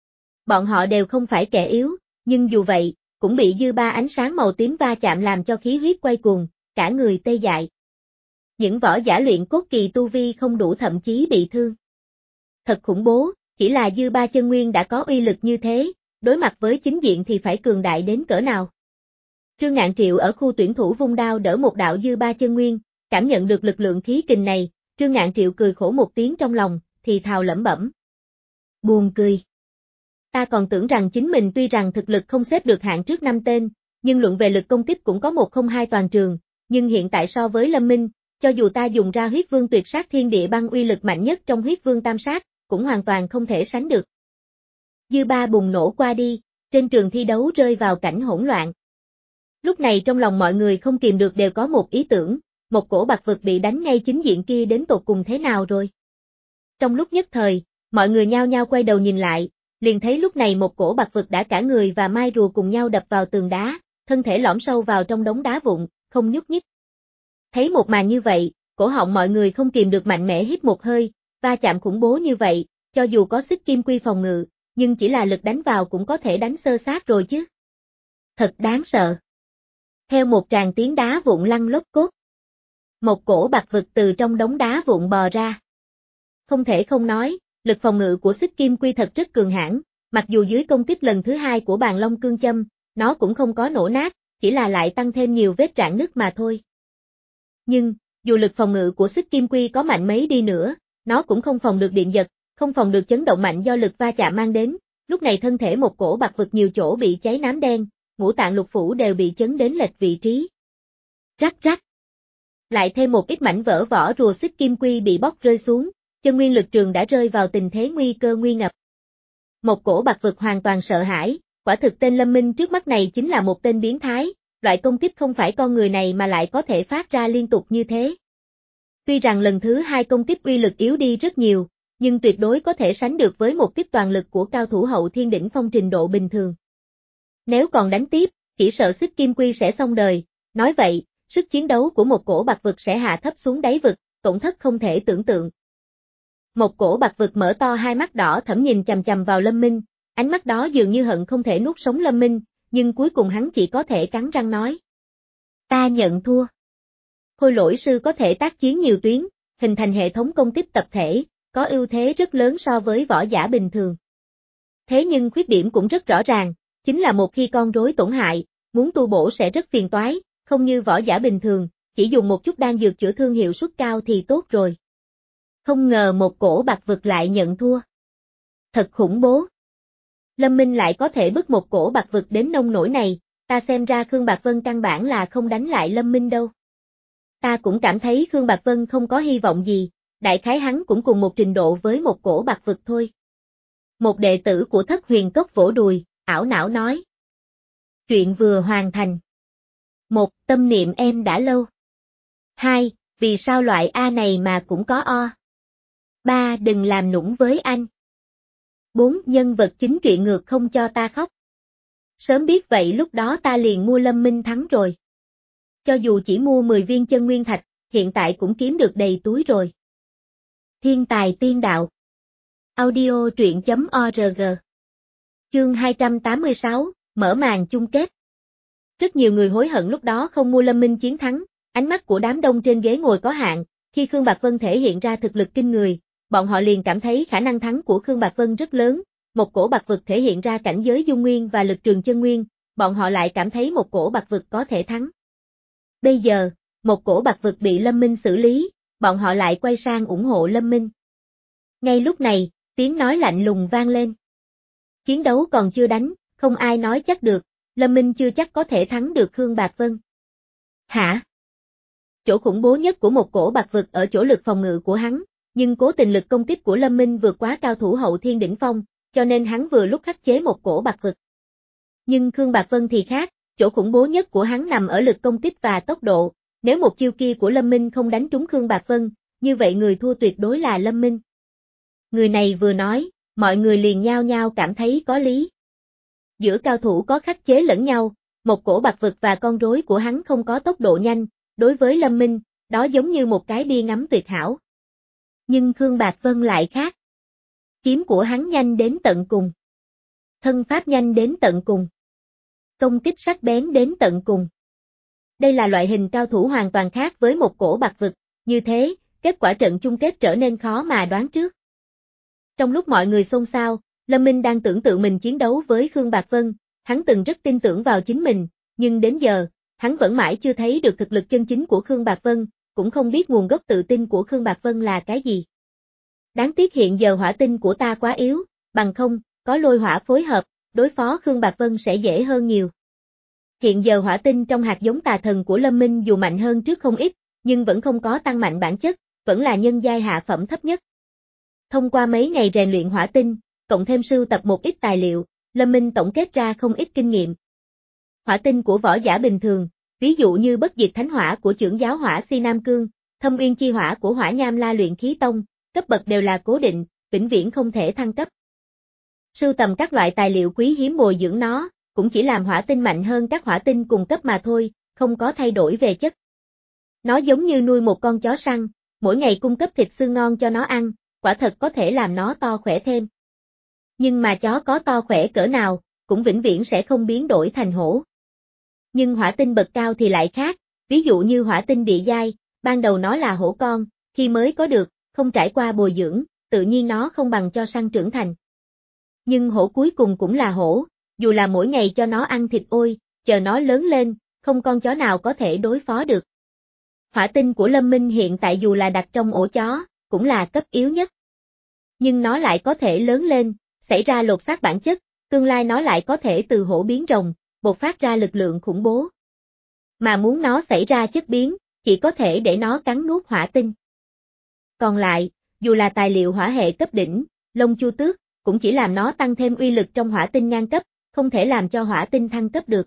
Bọn họ đều không phải kẻ yếu, nhưng dù vậy, cũng bị dư ba ánh sáng màu tím va chạm làm cho khí huyết quay cuồng, cả người tê dại. Những võ giả luyện cốt kỳ tu vi không đủ thậm chí bị thương. Thật khủng bố, chỉ là dư ba chân nguyên đã có uy lực như thế, đối mặt với chính diện thì phải cường đại đến cỡ nào. Trương Ngạn Triệu ở khu tuyển thủ vung đao đỡ một đạo dư ba chân nguyên, cảm nhận được lực lượng khí kình này, Trương Ngạn Triệu cười khổ một tiếng trong lòng, thì thào lẩm bẩm. Buồn cười. Ta còn tưởng rằng chính mình tuy rằng thực lực không xếp được hạng trước năm tên, nhưng luận về lực công kích cũng có một không hai toàn trường, nhưng hiện tại so với Lâm Minh, cho dù ta dùng ra huyết vương tuyệt sát thiên địa băng uy lực mạnh nhất trong huyết vương tam sát, cũng hoàn toàn không thể sánh được. Dư ba bùng nổ qua đi, trên trường thi đấu rơi vào cảnh hỗn loạn. Lúc này trong lòng mọi người không kìm được đều có một ý tưởng, một cổ bạc vực bị đánh ngay chính diện kia đến tột cùng thế nào rồi. Trong lúc nhất thời, mọi người nhao nhao quay đầu nhìn lại, liền thấy lúc này một cổ bạc vực đã cả người và mai rùa cùng nhau đập vào tường đá, thân thể lõm sâu vào trong đống đá vụn, không nhúc nhích. Thấy một màn như vậy, cổ họng mọi người không kìm được mạnh mẽ hít một hơi, va chạm khủng bố như vậy, cho dù có xích kim quy phòng ngự, nhưng chỉ là lực đánh vào cũng có thể đánh xơ xác rồi chứ. Thật đáng sợ. Theo một tràng tiếng đá vụn lăn lóc cốt, một cổ bạc vực từ trong đống đá vụn bò ra. Không thể không nói, lực phòng ngự của xích kim quy thật rất cường hãn, mặc dù dưới công kích lần thứ hai của bàn long cương châm, nó cũng không có nổ nát, chỉ là lại tăng thêm nhiều vết rạn nứt mà thôi. Nhưng, dù lực phòng ngự của xích kim quy có mạnh mấy đi nữa, nó cũng không phòng được điện giật, không phòng được chấn động mạnh do lực va chạm mang đến, lúc này thân thể một cổ bạc vực nhiều chỗ bị cháy nám đen, ngũ tạng lục phủ đều bị chấn đến lệch vị trí. Rắc rắc. Lại thêm một ít mảnh vỡ vỏ rùa xích kim quy bị bóc rơi xuống, chân nguyên lực trường đã rơi vào tình thế nguy cơ nguy ngập. Một cổ bạc vực hoàn toàn sợ hãi, quả thực tên Lâm Minh trước mắt này chính là một tên biến thái, loại công kích không phải con người này mà lại có thể phát ra liên tục như thế. Tuy rằng lần thứ hai công kích uy lực yếu đi rất nhiều, nhưng tuyệt đối có thể sánh được với một kích toàn lực của cao thủ hậu thiên đỉnh phong trình độ bình thường. Nếu còn đánh tiếp, chỉ sợ xích kim quy sẽ xong đời, nói vậy, sức chiến đấu của một cổ bạc vực sẽ hạ thấp xuống đáy vực, tổn thất không thể tưởng tượng. Một cổ bạc vực mở to hai mắt đỏ thẫm nhìn chằm chằm vào Lâm Minh, ánh mắt đó dường như hận không thể nuốt sống Lâm Minh, nhưng cuối cùng hắn chỉ có thể cắn răng nói. Ta nhận thua. Khôi lỗi sư có thể tác chiến nhiều tuyến, hình thành hệ thống công kích tập thể, có ưu thế rất lớn so với võ giả bình thường. Thế nhưng khuyết điểm cũng rất rõ ràng, chính là một khi con rối tổn hại, muốn tu bổ sẽ rất phiền toái, không như võ giả bình thường, chỉ dùng một chút đan dược chữa thương hiệu suất cao thì tốt rồi. Không ngờ một cổ bạc vực lại nhận thua. Thật khủng bố. Lâm Minh lại có thể bức một cổ bạc vực đến nông nỗi này, ta xem ra Khương Bạc Vân căn bản là không đánh lại Lâm Minh đâu. Ta cũng cảm thấy Khương Bạc Vân không có hy vọng gì, đại khái hắn cũng cùng một trình độ với một cổ bạc vực thôi. Một đệ tử của Thất Huyền Cốc vỗ đùi, ảo não nói. Chuyện vừa hoàn thành. Một, tâm niệm em đã lâu. Hai, vì sao loại A này mà cũng có O. Ba, đừng làm nũng với anh. Bốn, nhân vật chính truyện ngược không cho ta khóc. Sớm biết vậy lúc đó ta liền mua Lâm Minh thắng rồi. Cho dù chỉ mua mười viên chân nguyên thạch, hiện tại cũng kiếm được đầy túi rồi. Thiên tài tiên đạo. Audio truyện chấm org. Chương hai trăm tám mươi sáu, mở màn chung kết. Rất nhiều người hối hận lúc đó không mua Lâm Minh chiến thắng, ánh mắt của đám đông trên ghế ngồi có hạn, khi Khương Bạc Vân thể hiện ra thực lực kinh người, bọn họ liền cảm thấy khả năng thắng của Khương Bạc Vân rất lớn, một cổ bạc vực thể hiện ra cảnh giới dung nguyên và lực trường chân nguyên, bọn họ lại cảm thấy một cổ bạc vực có thể thắng. Bây giờ, một cổ bạc vực bị Lâm Minh xử lý, bọn họ lại quay sang ủng hộ Lâm Minh. Ngay lúc này, tiếng nói lạnh lùng vang lên. Chiến đấu còn chưa đánh, không ai nói chắc được, Lâm Minh chưa chắc có thể thắng được Khương Bạc Vân. Hả? Chỗ khủng bố nhất của một cổ bạc vực ở chỗ lực phòng ngự của hắn, nhưng cố tình lực công kích của Lâm Minh vượt quá cao thủ hậu thiên đỉnh phong, cho nên hắn vừa lúc khắc chế một cổ bạc vực. Nhưng Khương Bạc Vân thì khác, chỗ khủng bố nhất của hắn nằm ở lực công kích và tốc độ, nếu một chiêu kia của Lâm Minh không đánh trúng Khương Bạc Vân, như vậy người thua tuyệt đối là Lâm Minh. Người này vừa nói, mọi người liền nhao nhao cảm thấy có lý. Giữa cao thủ có khắc chế lẫn nhau, một cổ bạc vực và con rối của hắn không có tốc độ nhanh, đối với Lâm Minh, đó giống như một cái bia ngắm tuyệt hảo. Nhưng Khương Bạc Vân lại khác. Kiếm của hắn nhanh đến tận cùng. Thân pháp nhanh đến tận cùng. Công kích sắc bén đến tận cùng. Đây là loại hình cao thủ hoàn toàn khác với một cổ bạc vực, như thế, kết quả trận chung kết trở nên khó mà đoán trước. Trong lúc mọi người xôn xao, Lâm Minh đang tưởng tượng mình chiến đấu với Khương Bạc Vân, hắn từng rất tin tưởng vào chính mình, nhưng đến giờ, hắn vẫn mãi chưa thấy được thực lực chân chính của Khương Bạc Vân, cũng không biết nguồn gốc tự tin của Khương Bạc Vân là cái gì. Đáng tiếc hiện giờ hỏa tinh của ta quá yếu, bằng không, có lôi hỏa phối hợp, đối phó Khương Bạc Vân sẽ dễ hơn nhiều. Hiện giờ hỏa tinh trong hạt giống tà thần của Lâm Minh dù mạnh hơn trước không ít, nhưng vẫn không có tăng mạnh bản chất, vẫn là nhân giai hạ phẩm thấp nhất. Thông qua mấy ngày rèn luyện hỏa tinh, cộng thêm sưu tập một ít tài liệu, Lâm Minh tổng kết ra không ít kinh nghiệm. Hỏa tinh của võ giả bình thường, ví dụ như bất diệt thánh hỏa của trưởng giáo hỏa Si Nam Cương, thâm uyên chi hỏa của hỏa nham la luyện khí tông, cấp bậc đều là cố định, vĩnh viễn không thể thăng cấp. Sưu tầm các loại tài liệu quý hiếm bồi dưỡng nó, cũng chỉ làm hỏa tinh mạnh hơn các hỏa tinh cùng cấp mà thôi, không có thay đổi về chất. Nó giống như nuôi một con chó săn, mỗi ngày cung cấp thịt xương ngon cho nó ăn, quả thật có thể làm nó to khỏe thêm. Nhưng mà chó có to khỏe cỡ nào, cũng vĩnh viễn sẽ không biến đổi thành hổ. Nhưng hỏa tinh bậc cao thì lại khác, ví dụ như hỏa tinh địa giai, ban đầu nó là hổ con, khi mới có được, không trải qua bồi dưỡng, tự nhiên nó không bằng cho săn trưởng thành. Nhưng hổ cuối cùng cũng là hổ, dù là mỗi ngày cho nó ăn thịt ôi, chờ nó lớn lên, không con chó nào có thể đối phó được. Hỏa tinh của Lâm Minh hiện tại dù là đặt trong ổ chó, cũng là cấp yếu nhất. Nhưng nó lại có thể lớn lên, xảy ra lột xác bản chất, tương lai nó lại có thể từ hổ biến rồng, bộc phát ra lực lượng khủng bố. Mà muốn nó xảy ra chất biến, chỉ có thể để nó cắn nuốt hỏa tinh. Còn lại, dù là tài liệu hỏa hệ cấp đỉnh, lông chu tước, cũng chỉ làm nó tăng thêm uy lực trong hỏa tinh ngang cấp, không thể làm cho hỏa tinh thăng cấp được.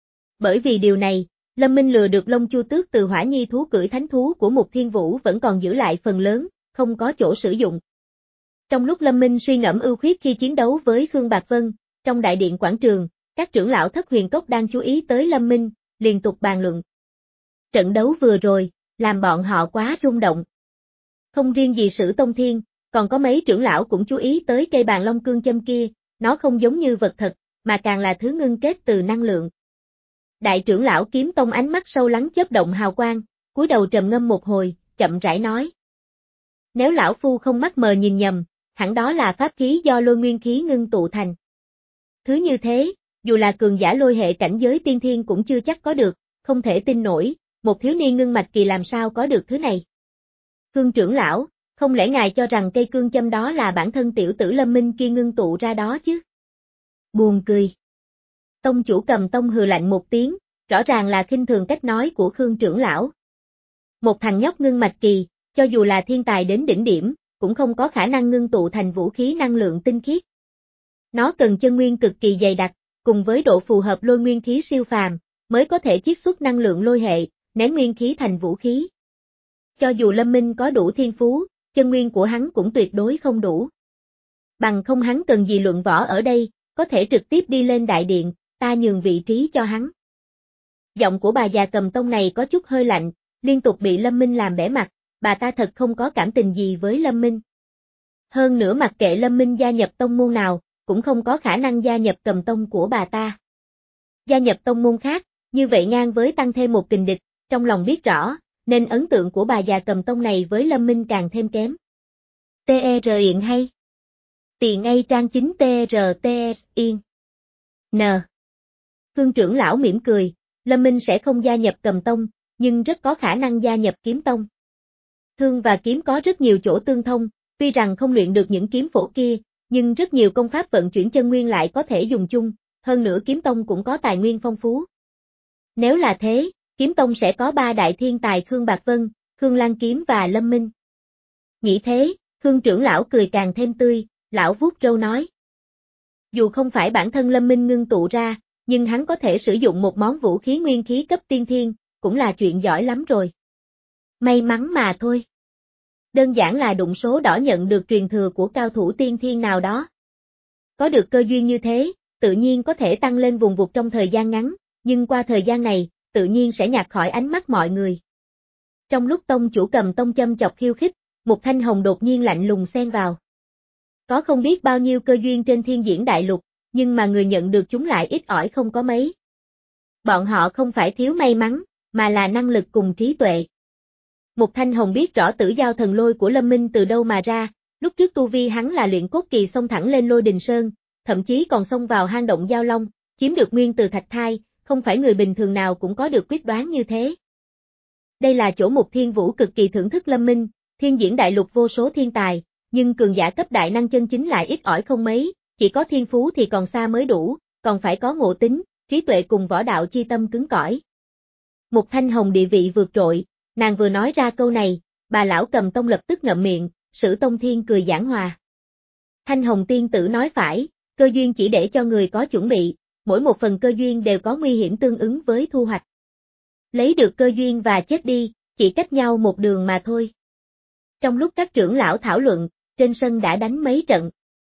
Bởi vì điều này, Lâm Minh lừa được lông chu tước từ hỏa nhi thú cưỡi thánh thú của Mục Thiên Vũ vẫn còn giữ lại phần lớn, không có chỗ sử dụng. Trong lúc Lâm Minh suy ngẫm ưu khuyết khi chiến đấu với Khương Bạc Vân, trong đại điện quảng trường, các trưởng lão Thất Huyền Cốc đang chú ý tới Lâm Minh, liên tục bàn luận. Trận đấu vừa rồi, làm bọn họ quá rung động. Không riêng gì Sử Tông Thiên, còn có mấy trưởng lão cũng chú ý tới cây bàn long cương châm kia, nó không giống như vật thật, mà càng là thứ ngưng kết từ năng lượng. Đại trưởng lão Kiếm Tông ánh mắt sâu lắng chớp động hào quang, cúi đầu trầm ngâm một hồi, chậm rãi nói. Nếu lão phu không mắc mờ nhìn nhầm, hẳn đó là pháp khí do lôi nguyên khí ngưng tụ thành. Thứ như thế, dù là cường giả lôi hệ cảnh giới tiên thiên cũng chưa chắc có được, không thể tin nổi, một thiếu niên ngưng mạch kỳ làm sao có được thứ này. Khương trưởng lão, không lẽ ngài cho rằng cây cương châm đó là bản thân tiểu tử Lâm Minh kia ngưng tụ ra đó chứ? Buồn cười. Tông chủ Cầm Tông hừ lạnh một tiếng, rõ ràng là khinh thường cách nói của Khương trưởng lão. Một thằng nhóc ngưng mạch kỳ, cho dù là thiên tài đến đỉnh điểm, cũng không có khả năng ngưng tụ thành vũ khí năng lượng tinh khiết. Nó cần chân nguyên cực kỳ dày đặc, cùng với độ phù hợp lôi nguyên khí siêu phàm, mới có thể chiết xuất năng lượng lôi hệ, nén nguyên khí thành vũ khí. Cho dù Lâm Minh có đủ thiên phú, chân nguyên của hắn cũng tuyệt đối không đủ. Bằng không hắn cần gì luận võ ở đây, có thể trực tiếp đi lên đại điện, ta nhường vị trí cho hắn. Giọng của bà già Cầm Tông này có chút hơi lạnh, liên tục bị Lâm Minh làm bẽ mặt, bà ta thật không có cảm tình gì với Lâm Minh. Hơn nữa mặc kệ Lâm Minh gia nhập tông môn nào, cũng không có khả năng gia nhập Cầm Tông của bà ta. Gia nhập tông môn khác, như vậy ngang với tăng thêm một kình địch, trong lòng biết rõ, nên ấn tượng của bà già Cầm Tông này với Lâm Minh càng thêm kém. tê e rờ Yên hay? Tiền ngay trang chính tê rờ tê ét Yên. N. Khương trưởng lão mỉm cười, Lâm Minh sẽ không gia nhập Cầm Tông, nhưng rất có khả năng gia nhập Kiếm Tông. Thương và kiếm có rất nhiều chỗ tương thông, tuy rằng không luyện được những kiếm phổ kia, nhưng rất nhiều công pháp vận chuyển chân nguyên lại có thể dùng chung, hơn nữa Kiếm Tông cũng có tài nguyên phong phú. Nếu là thế, Kiếm Tông sẽ có ba đại thiên tài Khương Bạc Vân, Khương Lan Kiếm và Lâm Minh. Nghĩ thế, Khương trưởng lão cười càng thêm tươi, lão vuốt râu nói. Dù không phải bản thân Lâm Minh ngưng tụ ra, nhưng hắn có thể sử dụng một món vũ khí nguyên khí cấp tiên thiên, cũng là chuyện giỏi lắm rồi. May mắn mà thôi. Đơn giản là đụng số đỏ nhận được truyền thừa của cao thủ tiên thiên nào đó. Có được cơ duyên như thế, tự nhiên có thể tăng lên vùng vụt trong thời gian ngắn, nhưng qua thời gian này, tự nhiên sẽ nhạt khỏi ánh mắt mọi người. Trong lúc tông chủ Cầm Tông châm chọc khiêu khích, một thanh hồng đột nhiên lạnh lùng xen vào. Có không biết bao nhiêu cơ duyên trên thiên diễn đại lục, nhưng mà người nhận được chúng lại ít ỏi không có mấy. Bọn họ không phải thiếu may mắn, mà là năng lực cùng trí tuệ. Một thanh hồng biết rõ tử giao thần lôi của Lâm Minh từ đâu mà ra, lúc trước tu vi hắn là luyện cốt kỳ xông thẳng lên Lôi Đình Sơn, thậm chí còn xông vào hang động Giao Long, chiếm được nguyên từ thạch thai, không phải người bình thường nào cũng có được quyết đoán như thế. Đây là chỗ Mục Thiên Vũ cực kỳ thưởng thức Lâm Minh, thiên diễn đại lục vô số thiên tài, nhưng cường giả cấp đại năng chân chính lại ít ỏi không mấy, chỉ có thiên phú thì còn xa mới đủ, còn phải có ngộ tính, trí tuệ cùng võ đạo chi tâm cứng cỏi. Mục Thanh Hồng địa vị vượt trội, nàng vừa nói ra câu này, bà lão Cầm Tông lập tức ngậm miệng, Sử Tông Thiên cười giảng hòa. Thanh Hồng tiên tử nói phải, cơ duyên chỉ để cho người có chuẩn bị, mỗi một phần cơ duyên đều có nguy hiểm tương ứng với thu hoạch. Lấy được cơ duyên và chết đi, chỉ cách nhau một đường mà thôi. Trong lúc các trưởng lão thảo luận, trên sân đã đánh mấy trận.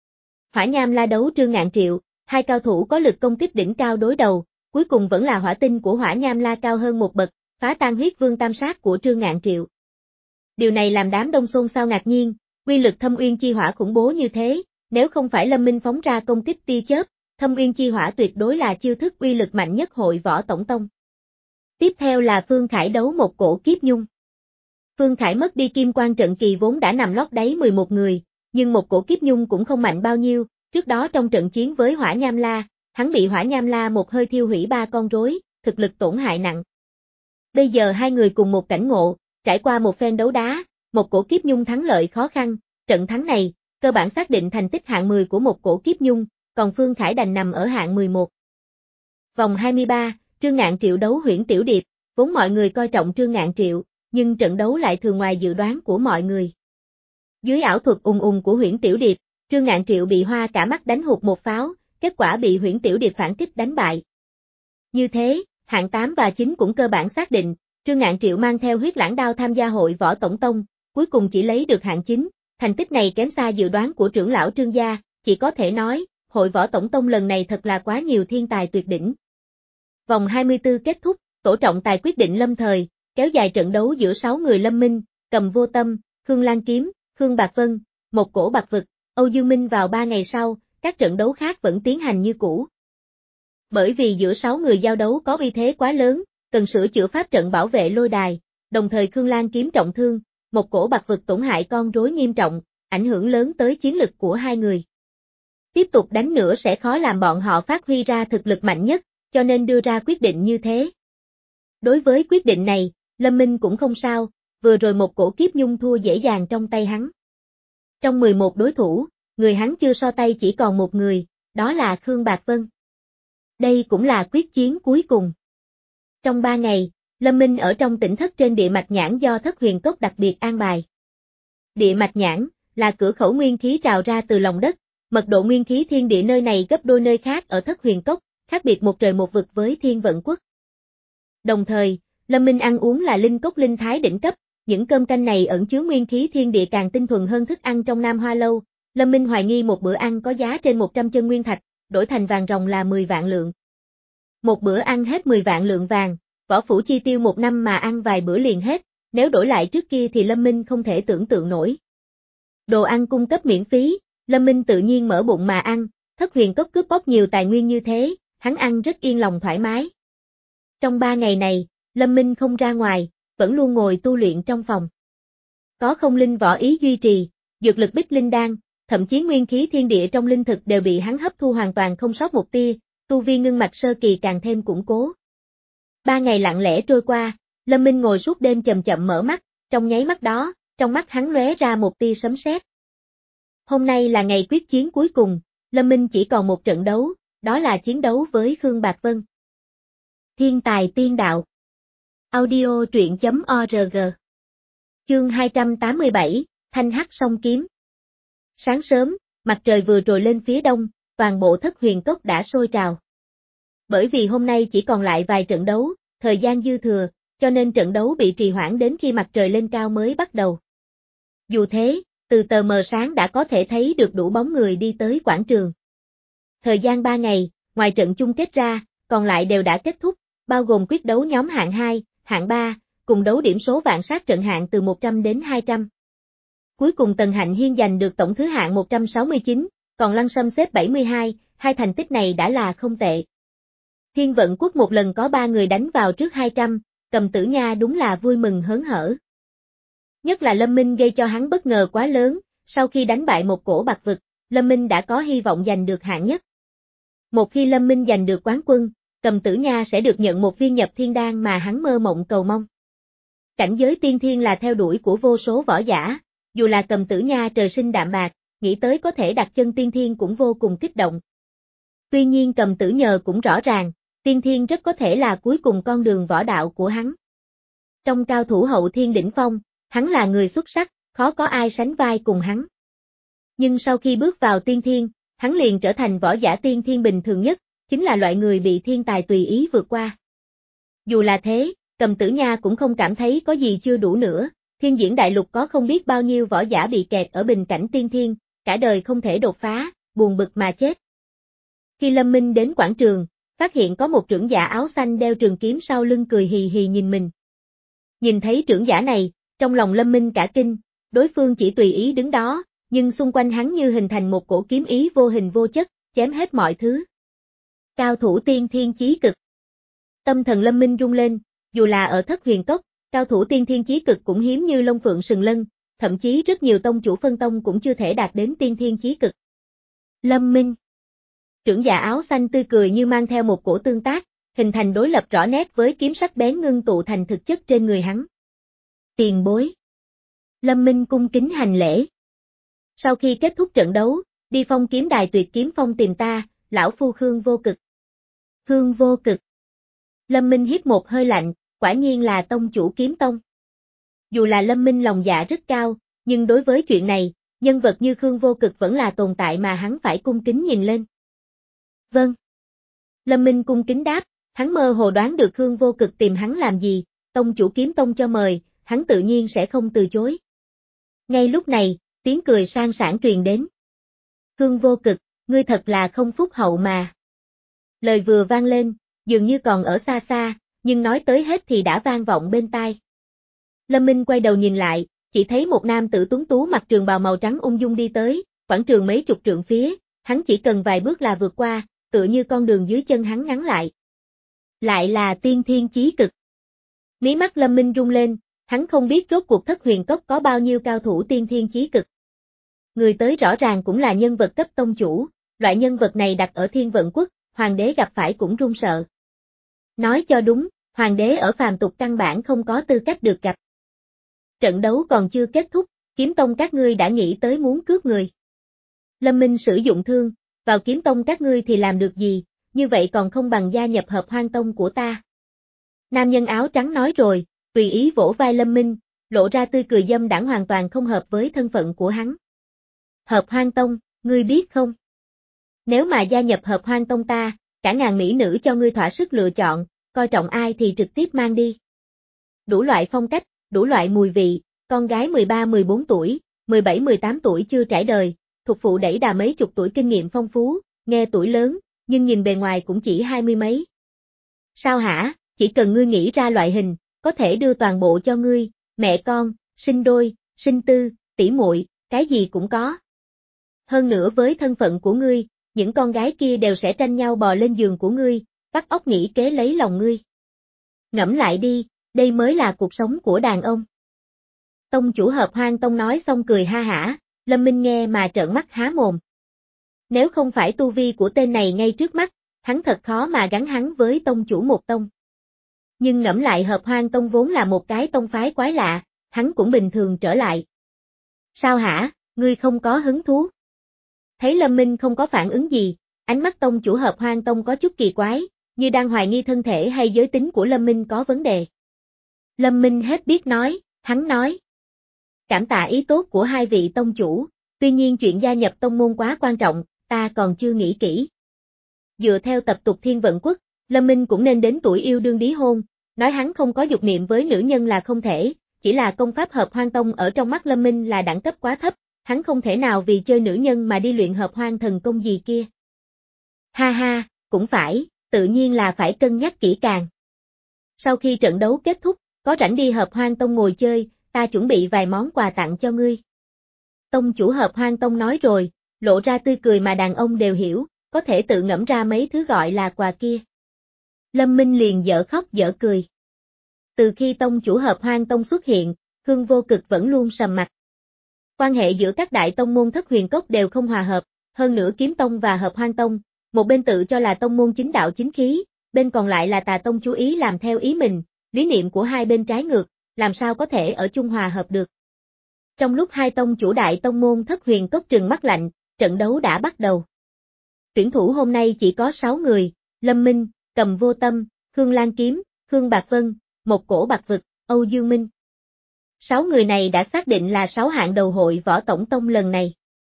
Hỏa Nham La đấu Trương Ngạn Triệu, hai cao thủ có lực công kích đỉnh cao đối đầu, cuối cùng vẫn là hỏa tinh của Hỏa Nham La cao hơn một bậc, phá tan huyết vương tam sát của Trương Ngạn Triệu. Điều này làm đám đông xôn xao ngạc nhiên, uy lực Thâm Uyên Chi Hỏa khủng bố như thế, nếu không phải Lâm Minh phóng ra công kích tia chớp, Thâm Uyên Chi Hỏa tuyệt đối là chiêu thức uy lực mạnh nhất Hội Võ Tổng Tông. Tiếp theo là Phương Khải đấu một cổ kiếp nhung. Phương Khải mất đi kim quan trận kỳ vốn đã nằm lót đáy mười một người, nhưng một cổ kiếp nhung cũng không mạnh bao nhiêu, trước đó trong trận chiến với Hỏa Nham La, hắn bị Hỏa Nham La một hơi thiêu hủy ba con rối, thực lực tổn hại nặng. Bây giờ hai người cùng một cảnh ngộ, trải qua một phen đấu đá, một cổ kiếp nhung thắng lợi khó khăn, trận thắng này, cơ bản xác định thành tích hạng mười của một cổ kiếp nhung, còn Phương Khải đành nằm ở hạng mười một. Vòng hai mươi ba, Trương Ngạn Triệu đấu Huyễn Tiểu Điệp, vốn mọi người coi trọng Trương Ngạn Triệu, nhưng trận đấu lại thường ngoài dự đoán của mọi người. Dưới ảo thuật ùng ùng của Huyễn Tiểu Điệp, Trương Ngạn Triệu bị hoa cả mắt đánh hụt một pháo, kết quả bị Huyễn Tiểu Điệp phản kích đánh bại. Như thế, hạng tám và chín cũng cơ bản xác định, Trương Ngạn Triệu mang theo huyết lãng đao tham gia Hội Võ Tổng Tông, cuối cùng chỉ lấy được hạng chín, thành tích này kém xa dự đoán của trưởng lão Trương gia, chỉ có thể nói, Hội Võ Tổng Tông lần này thật là quá nhiều thiên tài tuyệt đỉnh. Vòng hai mươi tư kết thúc, tổ trọng tài quyết định lâm thời, kéo dài trận đấu giữa sáu người Lâm Minh, Cầm Vô Tâm, Khương Lan Kiếm, Khương Bạc Vân, Một Cổ Bạc Vực, Âu Dương Minh vào ba ngày sau, các trận đấu khác vẫn tiến hành như cũ. Bởi vì giữa sáu người giao đấu có uy thế quá lớn, cần sửa chữa pháp trận bảo vệ lôi đài, đồng thời Khương Lan Kiếm trọng thương, Một Cổ Bạc Vực tổn hại con rối nghiêm trọng, ảnh hưởng lớn tới chiến lực của hai người. Tiếp tục đánh nữa sẽ khó làm bọn họ phát huy ra thực lực mạnh nhất, cho nên đưa ra quyết định như thế. Đối với quyết định này, Lâm Minh cũng không sao, vừa rồi một cổ kiếp nhung thua dễ dàng trong tay hắn. Trong mười một đối thủ, người hắn chưa so tay chỉ còn một người, đó là Khương Bạc Vân. Đây cũng là quyết chiến cuối cùng. Trong ba ngày, Lâm Minh ở trong tỉnh thất trên địa mạch nhãn do Thất Huyền Cốc đặc biệt an bài. Địa mạch nhãn là cửa khẩu nguyên khí trào ra từ lòng đất, mật độ nguyên khí thiên địa nơi này gấp đôi nơi khác ở Thất Huyền Cốc, khác biệt một trời một vực với Thiên Vận Quốc. Đồng thời, Lâm Minh ăn uống là linh cốc linh thái đỉnh cấp, những cơm canh này ẩn chứa nguyên khí thiên địa càng tinh thuần hơn thức ăn trong Nam Hoa Lâu. Lâm Minh hoài nghi một bữa ăn có giá trên một trăm chân nguyên thạch, đổi thành vàng ròng là mười vạn lượng. Một bữa ăn hết mười vạn lượng vàng, Võ Phủ chi tiêu một năm mà ăn vài bữa liền hết, nếu đổi lại trước kia thì Lâm Minh không thể tưởng tượng nổi. Đồ ăn cung cấp miễn phí, Lâm Minh tự nhiên mở bụng mà ăn, Thất Huyền Cốc cướp bóc nhiều tài nguyên như thế, hắn ăn rất yên lòng thoải mái. Trong ba ngày này, Lâm Minh không ra ngoài, vẫn luôn ngồi tu luyện trong phòng. Có không linh võ ý duy trì, dược lực bích linh đan, thậm chí nguyên khí thiên địa trong linh thực đều bị hắn hấp thu hoàn toàn không sót một tia, tu vi ngưng mạch sơ kỳ càng thêm củng cố. Ba ngày lặng lẽ trôi qua, Lâm Minh ngồi suốt đêm chậm chậm mở mắt, trong nháy mắt đó, trong mắt hắn lóe ra một tia sấm sét. Hôm nay là ngày quyết chiến cuối cùng, Lâm Minh chỉ còn một trận đấu, đó là chiến đấu với Khương Bạc Vân. Thiên tài tiên đạo. Audio truyện chấm org. Chương hai trăm tám mươi bảy, Thanh Hắc Song Kiếm. Sáng sớm, mặt trời vừa trồi lên phía đông, toàn bộ Thất Huyền Cốc đã sôi trào. Bởi vì hôm nay chỉ còn lại vài trận đấu, thời gian dư thừa, cho nên trận đấu bị trì hoãn đến khi mặt trời lên cao mới bắt đầu. Dù thế, từ tờ mờ sáng đã có thể thấy được đủ bóng người đi tới quảng trường. Thời gian ba ngày, ngoài trận chung kết ra, còn lại đều đã kết thúc, bao gồm quyết đấu nhóm hạng hai, hạng ba, cùng đấu điểm số vạn sát trận hạng từ một trăm đến hai trăm. Cuối cùng Tần Hạnh Hiên giành được tổng thứ hạng một trăm sáu mươi chín, còn Lăng Sâm xếp bảy mươi hai, hai thành tích này đã là không tệ. Thiên Vận Quốc một lần có ba người đánh vào trước hai trăm, Cầm Tử Nha đúng là vui mừng hớn hở. Nhất là Lâm Minh gây cho hắn bất ngờ quá lớn, sau khi đánh bại một cổ Bạc Vực, Lâm Minh đã có hy vọng giành được hạng nhất. Một khi Lâm Minh giành được quán quân, Cầm Tử Nha sẽ được nhận một viên nhập thiên đan mà hắn mơ mộng cầu mong. Cảnh giới tiên thiên là theo đuổi của vô số võ giả, Dù là Cầm Tử Nha trời sinh đạm bạc, nghĩ tới có thể đặt chân tiên thiên cũng vô cùng kích động. Tuy nhiên Cầm Tử Nhờ cũng rõ ràng, tiên thiên rất có thể là cuối cùng con đường võ đạo của hắn. Trong cao thủ hậu thiên đỉnh phong, hắn là người xuất sắc, khó có ai sánh vai cùng hắn. Nhưng sau khi bước vào tiên thiên, hắn liền trở thành võ giả tiên thiên bình thường nhất, chính là loại người bị thiên tài tùy ý vượt qua. Dù là thế, Cầm Tử Nha cũng không cảm thấy có gì chưa đủ nữa, thiên diễn đại lục có không biết bao nhiêu võ giả bị kẹt ở bình cảnh tiên thiên, cả đời không thể đột phá, buồn bực mà chết. Khi Lâm Minh đến quảng trường, phát hiện có một trưởng giả áo xanh đeo trường kiếm sau lưng cười hì hì nhìn mình. Nhìn thấy trưởng giả này, trong lòng Lâm Minh cả kinh, đối phương chỉ tùy ý đứng đó, nhưng xung quanh hắn như hình thành một cổ kiếm ý vô hình vô chất, chém hết mọi thứ. Cao thủ tiên thiên chí cực. Tâm thần Lâm Minh rung lên, dù là ở Thất Huyền Cốc, cao thủ tiên thiên chí cực cũng hiếm như Long Phượng Sừng Lân, thậm chí rất nhiều tông chủ phân tông cũng chưa thể đạt đến tiên thiên chí cực. Lâm Minh. Trưởng giả áo xanh tươi cười như mang theo một cổ tương tác, hình thành đối lập rõ nét với kiếm sắc bén ngưng tụ thành thực chất trên người hắn. Tiền bối. Lâm Minh cung kính hành lễ. Sau khi kết thúc trận đấu, đi Phong kiếm đài tuyệt kiếm phong tìm ta, lão phu Khương Vô Cực. Khương Vô Cực. Lâm Minh hít một hơi lạnh, quả nhiên là tông chủ kiếm tông. Dù là Lâm Minh lòng dạ rất cao, nhưng đối với chuyện này, nhân vật như Khương Vô Cực vẫn là tồn tại mà hắn phải cung kính nhìn lên. Vâng. Lâm Minh cung kính đáp, hắn mơ hồ đoán được Khương Vô Cực tìm hắn làm gì, tông chủ kiếm tông cho mời, hắn tự nhiên sẽ không từ chối. Ngay lúc này, tiếng cười sang sảng truyền đến. Khương Vô Cực, ngươi thật là không phúc hậu mà. Lời vừa vang lên, dường như còn ở xa xa, nhưng nói tới hết thì đã vang vọng bên tai. Lâm Minh quay đầu nhìn lại, chỉ thấy một nam tử tuấn tú mặc trường bào màu trắng ung dung đi tới, quảng trường mấy chục trượng phía, hắn chỉ cần vài bước là vượt qua, tựa như con đường dưới chân hắn ngắn lại. Lại là tiên thiên chí cực. Mí mắt Lâm Minh rung lên, hắn không biết rốt cuộc Thất Huyền Cốc có bao nhiêu cao thủ tiên thiên chí cực. Người tới rõ ràng cũng là nhân vật cấp tông chủ, loại nhân vật này đặt ở Thiên Vận Quốc, hoàng đế gặp phải cũng run sợ. Nói cho đúng, hoàng đế ở phàm tục căn bản không có tư cách được gặp. Trận đấu còn chưa kết thúc, kiếm tông các ngươi đã nghĩ tới muốn cướp người. Lâm Minh sử dụng thương, vào kiếm tông các ngươi thì làm được gì, như vậy còn không bằng gia nhập hợp hoang tông của ta. Nam nhân áo trắng nói rồi, tùy ý vỗ vai Lâm Minh, lộ ra tươi cười dâm đãng hoàn toàn không hợp với thân phận của hắn. Hợp hoang tông, ngươi biết không? Nếu mà gia nhập hợp hoang tông ta, cả ngàn mỹ nữ cho ngươi thỏa sức lựa chọn, coi trọng ai thì trực tiếp mang đi. Đủ loại phong cách, đủ loại mùi vị, con gái mười ba mười bốn tuổi, mười bảy mười tám tuổi chưa trải đời, thuộc phụ đẩy đà mấy chục tuổi kinh nghiệm phong phú, nghe tuổi lớn, nhưng nhìn bề ngoài cũng chỉ hai mươi mấy. Sao hả, chỉ cần ngươi nghĩ ra loại hình, có thể đưa toàn bộ cho ngươi, mẹ con, sinh đôi, sinh tư, tỷ muội, cái gì cũng có. Hơn nữa với thân phận của ngươi, những con gái kia đều sẽ tranh nhau bò lên giường của ngươi, bắt óc nghĩ kế lấy lòng ngươi. Ngẫm lại đi, đây mới là cuộc sống của đàn ông. Tông chủ Hợp Hoang Tông nói xong cười ha hả, Lâm Minh nghe mà trợn mắt há mồm. Nếu không phải tu vi của tên này ngay trước mắt, hắn thật khó mà gắn hắn với tông chủ một tông. Nhưng ngẫm lại Hợp Hoang Tông vốn là một cái tông phái quái lạ, hắn cũng bình thường trở lại. Sao hả, ngươi không có hứng thú? Thấy Lâm Minh không có phản ứng gì, ánh mắt tông chủ Hợp Hoang Tông có chút kỳ quái, như đang hoài nghi thân thể hay giới tính của Lâm Minh có vấn đề. Lâm Minh hết biết nói, hắn nói. Cảm tạ ý tốt của hai vị tông chủ, tuy nhiên chuyện gia nhập tông môn quá quan trọng, ta còn chưa nghĩ kỹ. Dựa theo tập tục Thiên Vận Quốc, Lâm Minh cũng nên đến tuổi yêu đương đí hôn, nói hắn không có dục niệm với nữ nhân là không thể, chỉ là công pháp Hợp Hoang Tông ở trong mắt Lâm Minh là đẳng cấp quá thấp, hắn không thể nào vì chơi nữ nhân mà đi luyện Hợp Hoang thần công gì kia. Ha ha, cũng phải, tự nhiên là phải cân nhắc kỹ càng. Sau khi trận đấu kết thúc, có rảnh đi Hợp Hoang Tông ngồi chơi, ta chuẩn bị vài món quà tặng cho ngươi. Tông chủ Hợp Hoang Tông nói rồi, lộ ra tươi cười mà đàn ông đều hiểu, có thể tự ngẫm ra mấy thứ gọi là quà kia. Lâm Minh liền dở khóc dở cười. Từ khi tông chủ Hợp Hoang Tông xuất hiện, Khương Vô Cực vẫn luôn sầm mặt. Quan hệ giữa các đại tông môn Thất Huyền Cốc đều không hòa hợp, hơn nữa Kiếm Tông và Hợp Hoang Tông, một bên tự cho là tông môn chính đạo chính khí, bên còn lại là Tà Tông chú ý làm theo ý mình, lý niệm của hai bên trái ngược, làm sao có thể ở chung hòa hợp được. Trong lúc hai tông chủ đại tông môn Thất Huyền Cốc trừng mắt lạnh, trận đấu đã bắt đầu. Tuyển thủ hôm nay chỉ có sáu người, Lâm Minh, Cầm Vô Tâm, Khương Lan Kiếm, Khương Bạc Vân, Một Cổ Bạc Vực, Âu Dương Minh. Sáu người này đã xác định là sáu hạng đầu hội Võ Tổng Tông lần này.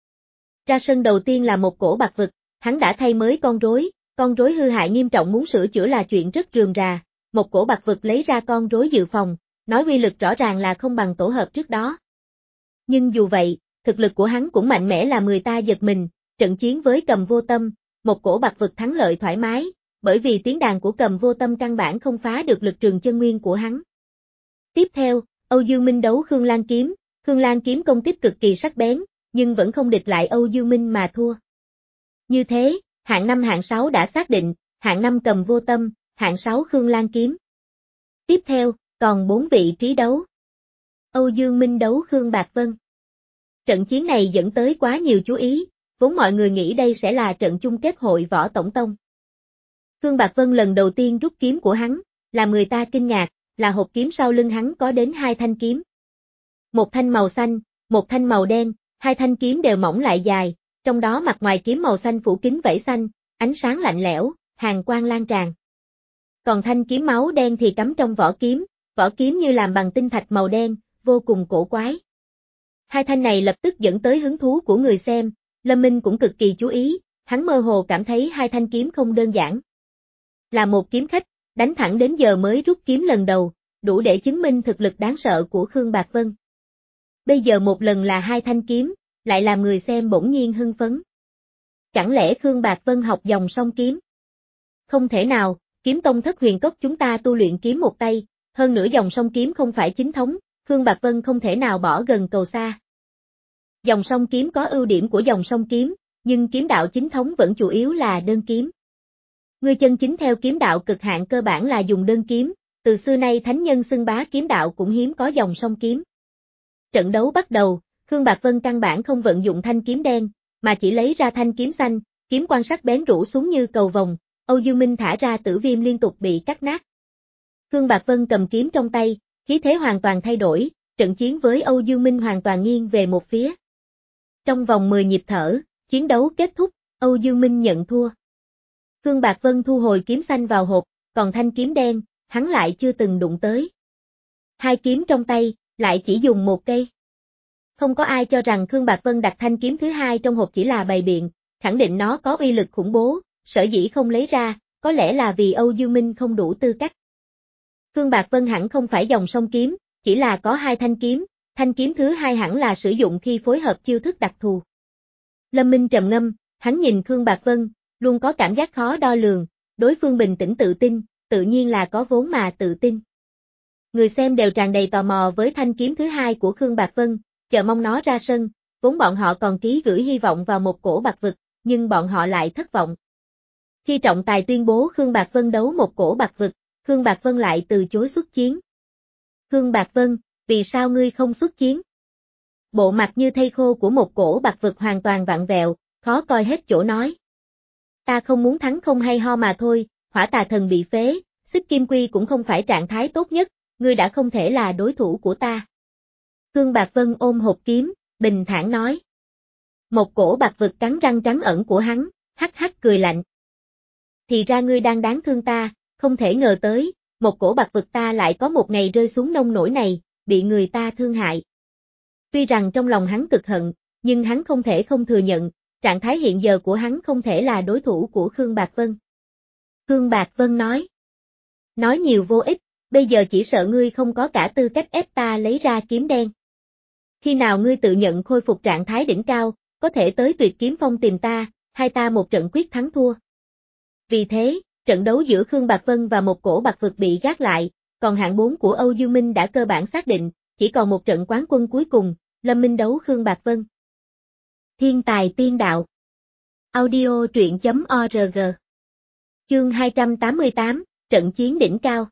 Ra sân đầu tiên là Một Cổ Bạc Vực, hắn đã thay mới con rối, con rối hư hại nghiêm trọng muốn sửa chữa là chuyện rất rườm rà, Một Cổ Bạc Vực lấy ra con rối dự phòng, nói uy lực rõ ràng là không bằng tổ hợp trước đó. Nhưng dù vậy, thực lực của hắn cũng mạnh mẽ làm người ta giật mình, trận chiến với Cầm Vô Tâm, Một Cổ Bạc Vực thắng lợi thoải mái, bởi vì tiếng đàn của Cầm Vô Tâm căn bản không phá được lực trường chân nguyên của hắn. Tiếp theo, Âu Dương Minh đấu Khương Lan Kiếm, Khương Lan Kiếm công kích cực kỳ sắc bén, nhưng vẫn không địch lại Âu Dương Minh mà thua. Như thế, hạng năm hạng sáu đã xác định, hạng năm Cầm Vô Tâm, hạng sáu Khương Lan Kiếm. Tiếp theo, còn bốn vị trí đấu. Âu Dương Minh đấu Khương Bạc Vân. Trận chiến này dẫn tới quá nhiều chú ý, vốn mọi người nghĩ đây sẽ là trận chung kết hội Võ Tổng Tông. Khương Bạc Vân lần đầu tiên rút kiếm của hắn, làm người ta kinh ngạc, là hộp kiếm sau lưng hắn có đến hai thanh kiếm. Một thanh màu xanh, một thanh màu đen, hai thanh kiếm đều mỏng lại dài, trong đó mặt ngoài kiếm màu xanh phủ kín vảy xanh, ánh sáng lạnh lẽo, hàn quang lan tràn. Còn thanh kiếm máu đen thì cắm trong vỏ kiếm, vỏ kiếm như làm bằng tinh thạch màu đen, vô cùng cổ quái. Hai thanh này lập tức dẫn tới hứng thú của người xem, Lâm Minh cũng cực kỳ chú ý, hắn mơ hồ cảm thấy hai thanh kiếm không đơn giản. Là một kiếm khách, đánh thẳng đến giờ mới rút kiếm lần đầu, đủ để chứng minh thực lực đáng sợ của Khương Bạc Vân. Bây giờ một lần là hai thanh kiếm, lại làm người xem bỗng nhiên hưng phấn. Chẳng lẽ Khương Bạc Vân học dòng song kiếm? Không thể nào, kiếm tông Thất Huyền Cốc chúng ta tu luyện kiếm một tay, hơn nữa dòng song kiếm không phải chính thống, Khương Bạc Vân không thể nào bỏ gần cầu xa. Dòng song kiếm có ưu điểm của dòng song kiếm, nhưng kiếm đạo chính thống vẫn chủ yếu là đơn kiếm. Người chân chính theo kiếm đạo cực hạn cơ bản là dùng đơn kiếm, từ xưa nay thánh nhân xưng bá kiếm đạo cũng hiếm có dòng song kiếm. Trận đấu bắt đầu, Khương Bạc Vân căn bản không vận dụng thanh kiếm đen, mà chỉ lấy ra thanh kiếm xanh, kiếm quan sắc bén rũ xuống như cầu vồng, Âu Dương Minh thả ra tử viêm liên tục bị cắt nát. Khương Bạc Vân cầm kiếm trong tay, khí thế hoàn toàn thay đổi, trận chiến với Âu Dương Minh hoàn toàn nghiêng về một phía. Trong vòng mười nhịp thở, chiến đấu kết thúc, Âu Dương Minh nhận thua. Khương Bạc Vân thu hồi kiếm xanh vào hộp, còn thanh kiếm đen, hắn lại chưa từng đụng tới. Hai kiếm trong tay, lại chỉ dùng một cây. Không có ai cho rằng Khương Bạc Vân đặt thanh kiếm thứ hai trong hộp chỉ là bày biện, khẳng định nó có uy lực khủng bố, sở dĩ không lấy ra, có lẽ là vì Âu Dương Minh không đủ tư cách. Khương Bạc Vân hẳn không phải dòng song kiếm, chỉ là có hai thanh kiếm, thanh kiếm thứ hai hẳn là sử dụng khi phối hợp chiêu thức đặc thù. Lâm Minh trầm ngâm, hắn nhìn Khương Bạc Vân, luôn có cảm giác khó đo lường, đối phương bình tĩnh tự tin, tự nhiên là có vốn mà tự tin. Người xem đều tràn đầy tò mò với thanh kiếm thứ hai của Khương Bạc Vân, chờ mong nó ra sân, vốn bọn họ còn ký gửi hy vọng vào Một Cổ Bạc Vực, nhưng bọn họ lại thất vọng. Khi trọng tài tuyên bố Khương Bạc Vân đấu Một Cổ Bạc Vực, Khương Bạc Vân lại từ chối xuất chiến. Khương Bạc Vân, vì sao ngươi không xuất chiến? Bộ mặt như thây khô của Một Cổ Bạc Vực hoàn toàn vặn vẹo, khó coi hết chỗ nói. Ta không muốn thắng không hay ho mà thôi, Hỏa Tà Thần bị phế, Xích Kim Quy cũng không phải trạng thái tốt nhất, ngươi đã không thể là đối thủ của ta. Khương Bạc Vân ôm hộp kiếm, bình thản nói. Một Cổ Bạc Vực cắn răng trắng ẩn của hắn, hắc hắc cười lạnh. Thì ra ngươi đang đáng thương ta, không thể ngờ tới, Một Cổ Bạc Vực ta lại có một ngày rơi xuống nông nổi này, bị người ta thương hại. Tuy rằng trong lòng hắn cực hận, nhưng hắn không thể không thừa nhận, trạng thái hiện giờ của hắn không thể là đối thủ của Khương Bạc Vân. Khương Bạc Vân nói. Nói nhiều vô ích, bây giờ chỉ sợ ngươi không có cả tư cách ép ta lấy ra kiếm đen. Khi nào ngươi tự nhận khôi phục trạng thái đỉnh cao, có thể tới Tuyệt Kiếm Phong tìm ta, hai ta một trận quyết thắng thua. Vì thế, trận đấu giữa Khương Bạc Vân và Một Cổ Bạc Vực bị gác lại, còn hạng bốn của Âu Dương Minh đã cơ bản xác định, chỉ còn một trận quán quân cuối cùng, Lâm Minh đấu Khương Bạc Vân. Thiên tài tiên đạo. Audio truyện chấm org. Chương hai trăm tám mươi tám, trận chiến đỉnh cao.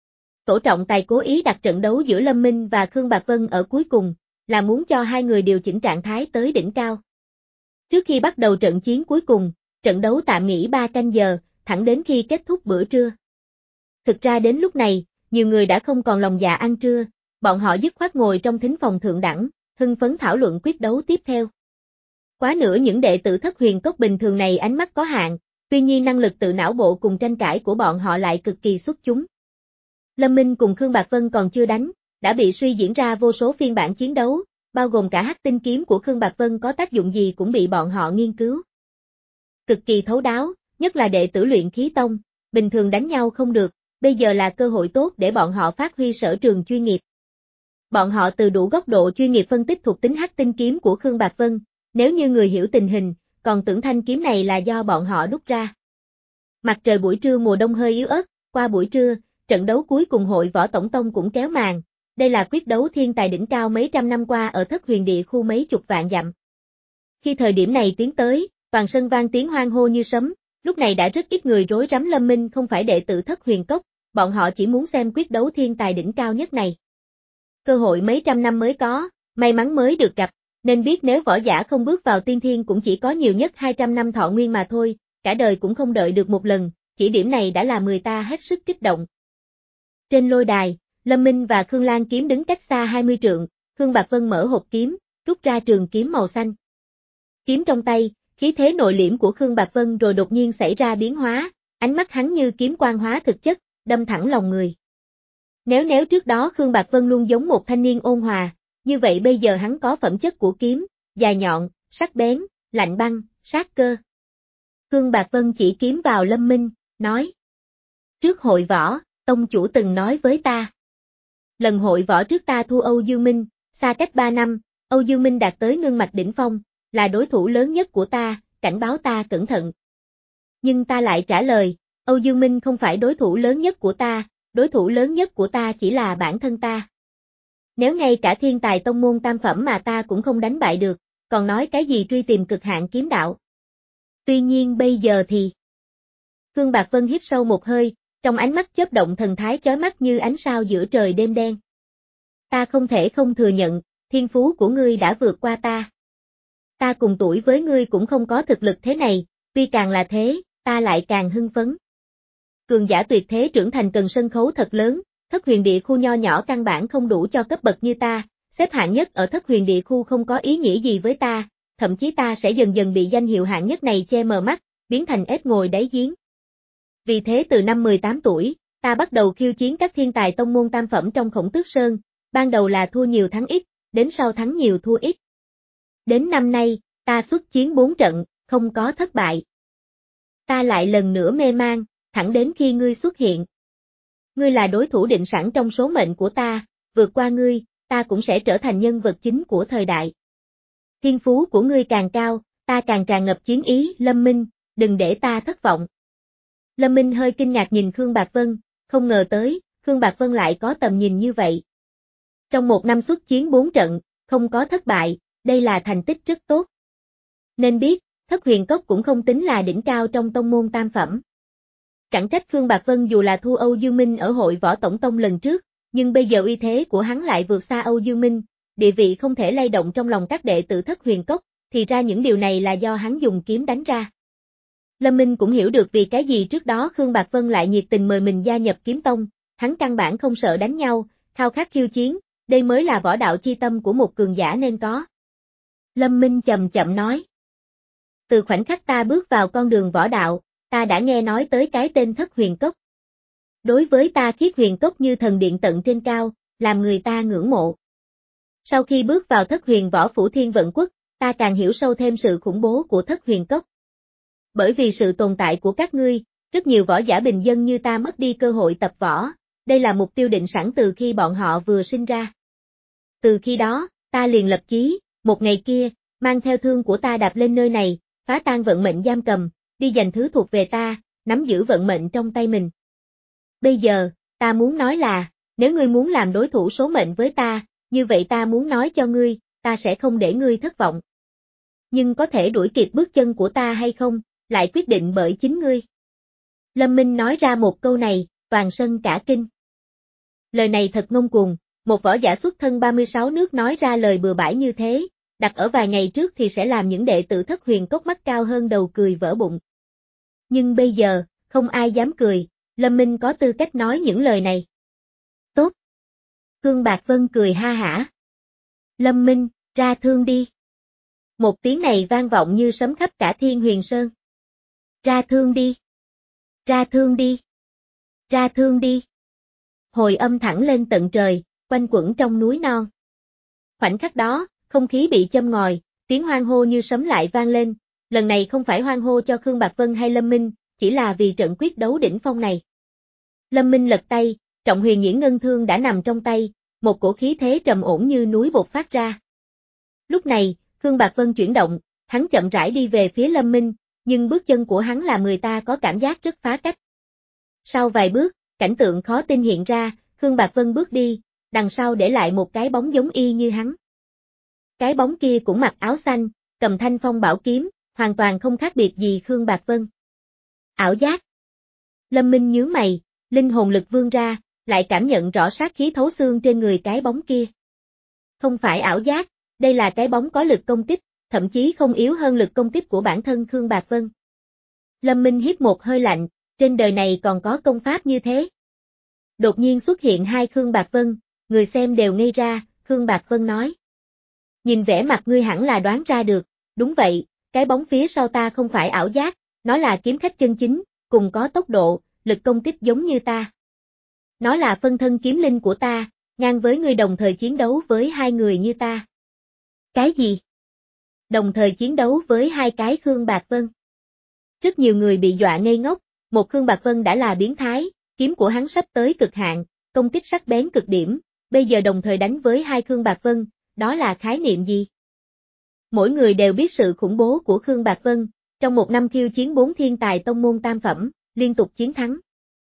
Tổ trọng tài cố ý đặt trận đấu giữa Lâm Minh và Khương Bạc Vân ở cuối cùng, là muốn cho hai người điều chỉnh trạng thái tới đỉnh cao. Trước khi bắt đầu trận chiến cuối cùng, trận đấu tạm nghỉ ba canh giờ, thẳng đến khi kết thúc bữa trưa. Thực ra đến lúc này, nhiều người đã không còn lòng dạ ăn trưa, bọn họ dứt khoát ngồi trong thính phòng thượng đẳng, hưng phấn thảo luận quyết đấu tiếp theo. Quá nữa những đệ tử Thất Huyền Cốc bình thường này ánh mắt có hạn, tuy nhiên năng lực tự não bộ cùng tranh cãi của bọn họ lại cực kỳ xuất chúng. Lâm Minh cùng Khương Bạc Vân còn chưa đánh, đã bị suy diễn ra vô số phiên bản chiến đấu, bao gồm cả hắc tinh kiếm của Khương Bạc Vân có tác dụng gì cũng bị bọn họ nghiên cứu. Cực kỳ thấu đáo, nhất là đệ tử luyện khí tông, bình thường đánh nhau không được, bây giờ là cơ hội tốt để bọn họ phát huy sở trường chuyên nghiệp. Bọn họ từ đủ góc độ chuyên nghiệp phân tích thuộc tính hắc tinh kiếm của Khương Bạc Vân, nếu như người hiểu tình hình, còn tưởng thanh kiếm này là do bọn họ đúc ra. Mặt trời buổi trưa mùa đông hơi yếu ớt, qua buổi trưa, trận đấu cuối cùng hội võ tổng tông cũng kéo màn. Đây là quyết đấu thiên tài đỉnh cao mấy trăm năm qua ở Thất Huyền Địa khu mấy chục vạn dặm. Khi thời điểm này tiến tới, toàn sân vang tiếng hoan hô như sấm, lúc này đã rất ít người rối rắm. Lâm Minh không phải đệ tử Thất Huyền Cốc, bọn họ chỉ muốn xem quyết đấu thiên tài đỉnh cao nhất này. Cơ hội mấy trăm năm mới có, may mắn mới được gặp, nên biết nếu võ giả không bước vào tiên thiên cũng chỉ có nhiều nhất hai trăm năm thọ nguyên mà thôi, cả đời cũng không đợi được một lần, chỉ điểm này đã làm người ta hết sức kích động. Trên lôi đài, Lâm Minh và Khương Lan Kiếm đứng cách xa hai mươi trượng, Khương Bạc Vân mở hộp kiếm, rút ra trường kiếm màu xanh. Kiếm trong tay, khí thế nội liễm của Khương Bạc Vân rồi đột nhiên xảy ra biến hóa, ánh mắt hắn như kiếm quang hóa thực chất, đâm thẳng lòng người. Nếu nếu trước đó Khương Bạc Vân luôn giống một thanh niên ôn hòa, như vậy bây giờ hắn có phẩm chất của kiếm, dài nhọn, sắc bén, lạnh băng, sát cơ. Khương Bạc Vân chỉ kiếm vào Lâm Minh, nói. Trước hội võ, tông chủ từng nói với ta. Lần hội võ trước ta thua Âu Dương Minh, xa cách ba năm, Âu Dương Minh đạt tới ngưng mạch đỉnh phong, là đối thủ lớn nhất của ta, cảnh báo ta cẩn thận. Nhưng ta lại trả lời, Âu Dương Minh không phải đối thủ lớn nhất của ta, đối thủ lớn nhất của ta chỉ là bản thân ta. Nếu ngay cả thiên tài tông môn tam phẩm mà ta cũng không đánh bại được, còn nói cái gì truy tìm cực hạn kiếm đạo. Tuy nhiên bây giờ thì... Khương Bạc Vân hít sâu một hơi, trong ánh mắt chớp động thần thái chói mắt như ánh sao giữa trời đêm đen. Ta không thể không thừa nhận, thiên phú của ngươi đã vượt qua ta. Ta cùng tuổi với ngươi cũng không có thực lực thế này, tuy càng là thế, ta lại càng hưng phấn. Cường giả tuyệt thế trưởng thành cần sân khấu thật lớn, Thất Huyền Địa khu nho nhỏ căn bản không đủ cho cấp bậc như ta, xếp hạng nhất ở Thất Huyền Địa khu không có ý nghĩa gì với ta, thậm chí ta sẽ dần dần bị danh hiệu hạng nhất này che mờ mắt, biến thành ếch ngồi đáy giếng. Vì thế từ năm mười tám tuổi, ta bắt đầu khiêu chiến các thiên tài tông môn tam phẩm trong Khổng Tước Sơn, ban đầu là thua nhiều thắng ít, đến sau thắng nhiều thua ít. Đến năm nay, ta xuất chiến bốn trận, không có thất bại. Ta lại lần nữa mê man, thẳng đến khi ngươi xuất hiện. Ngươi là đối thủ định sẵn trong số mệnh của ta, vượt qua ngươi, ta cũng sẽ trở thành nhân vật chính của thời đại. Thiên phú của ngươi càng cao, ta càng tràn ngập chiến ý. Lâm Minh, đừng để ta thất vọng. Lâm Minh hơi kinh ngạc nhìn Khương Bạc Vân, không ngờ tới, Khương Bạc Vân lại có tầm nhìn như vậy. Trong một năm xuất chiến bốn trận, không có thất bại, đây là thành tích rất tốt. Nên biết, Thất Huyền Cốc cũng không tính là đỉnh cao trong tông môn tam phẩm. Chẳng trách Khương Bạc Vân dù là thua Âu Dương Minh ở hội võ tổng tông lần trước, nhưng bây giờ uy thế của hắn lại vượt xa Âu Dương Minh, địa vị không thể lay động trong lòng các đệ tử Thất Huyền Cốc, thì ra những điều này là do hắn dùng kiếm đánh ra. Lâm Minh cũng hiểu được vì cái gì trước đó Khương Bạc Vân lại nhiệt tình mời mình gia nhập kiếm tông, hắn căn bản không sợ đánh nhau, khao khát khiêu chiến, đây mới là võ đạo chi tâm của một cường giả nên có. Lâm Minh chậm chậm nói. Từ khoảnh khắc ta bước vào con đường võ đạo, ta đã nghe nói tới cái tên Thất Huyền Cốc. Đối với ta Khiết Huyền Cốc như thần điện tận trên cao, làm người ta ngưỡng mộ. Sau khi bước vào Thất Huyền Võ Phủ Thiên Vận Quốc, ta càng hiểu sâu thêm sự khủng bố của Thất Huyền Cốc. Bởi vì sự tồn tại của các ngươi, rất nhiều võ giả bình dân như ta mất đi cơ hội tập võ, đây là mục tiêu định sẵn từ khi bọn họ vừa sinh ra. Từ khi đó, ta liền lập chí, một ngày kia, mang theo thương của ta đạp lên nơi này, phá tan vận mệnh giam cầm, đi giành thứ thuộc về ta, nắm giữ vận mệnh trong tay mình. Bây giờ, ta muốn nói là, nếu ngươi muốn làm đối thủ số mệnh với ta, như vậy ta muốn nói cho ngươi, ta sẽ không để ngươi thất vọng. Nhưng có thể đuổi kịp bước chân của ta hay không, lại quyết định bởi chính ngươi. Lâm Minh nói ra một câu này, toàn sân cả kinh. Lời này thật ngông cuồng, một võ giả xuất thân ba mươi sáu nước nói ra lời bừa bãi như thế, đặt ở vài ngày trước thì sẽ làm những đệ tử Thất Huyền Cốc mắt cao hơn đầu cười vỡ bụng. Nhưng bây giờ, không ai dám cười, Lâm Minh có tư cách nói những lời này. Tốt. Khương Bạc Vân cười ha hả. Lâm Minh, Ra thương đi. Một tiếng này vang vọng như sấm khắp cả Thiên Huyền Sơn. Ra thương đi. Ra thương đi. Ra thương đi. Hồi âm thẳng lên tận trời, quanh quẩn trong núi non. Khoảnh khắc đó, không khí bị châm ngòi, tiếng hoan hô như sấm lại vang lên, lần này không phải hoan hô cho Khương Bạc Vân hay Lâm Minh, chỉ là vì trận quyết đấu đỉnh phong này. Lâm Minh lật tay, Trọng Huyền Nhuyễn Ngân Thương đã nằm trong tay, một cổ khí thế trầm ổn như núi bột phát ra. Lúc này, Khương Bạc Vân chuyển động, hắn chậm rãi đi về phía Lâm Minh, nhưng bước chân của hắn làm người ta có cảm giác rất phá cách. Sau vài bước, cảnh tượng khó tin hiện ra, Khương Bạc Vân bước đi, đằng sau để lại một cái bóng giống y như hắn. Cái bóng kia cũng mặc áo xanh, cầm thanh phong bảo kiếm, hoàn toàn không khác biệt gì Khương Bạc Vân. Ảo giác. Lâm Minh nhướng mày, linh hồn lực vươn ra, lại cảm nhận rõ sát khí thấu xương trên người cái bóng kia. Không phải ảo giác, đây là cái bóng có lực công kích, thậm chí không yếu hơn lực công kích của bản thân Khương Bạc Vân. Lâm Minh hít một hơi lạnh, trên đời này còn có công pháp như thế. Đột nhiên xuất hiện hai Khương Bạc Vân, người xem đều ngây ra, Khương Bạc Vân nói. Nhìn vẻ mặt ngươi hẳn là đoán ra được, đúng vậy, cái bóng phía sau ta không phải ảo giác, nó là kiếm khách chân chính, cùng có tốc độ, lực công kích giống như ta. Nó là phân thân kiếm linh của ta, ngang với ngươi đồng thời chiến đấu với hai người như ta. Cái gì? Đồng thời chiến đấu với hai cái Khương Bạc Vân. Rất nhiều người bị dọa ngây ngốc, một Khương Bạc Vân đã là biến thái, kiếm của hắn sắp tới cực hạn, công kích sắc bén cực điểm, bây giờ đồng thời đánh với hai Khương Bạc Vân, đó là khái niệm gì? Mỗi người đều biết sự khủng bố của Khương Bạc Vân, trong một năm khiêu chiến bốn thiên tài tông môn tam phẩm, liên tục chiến thắng.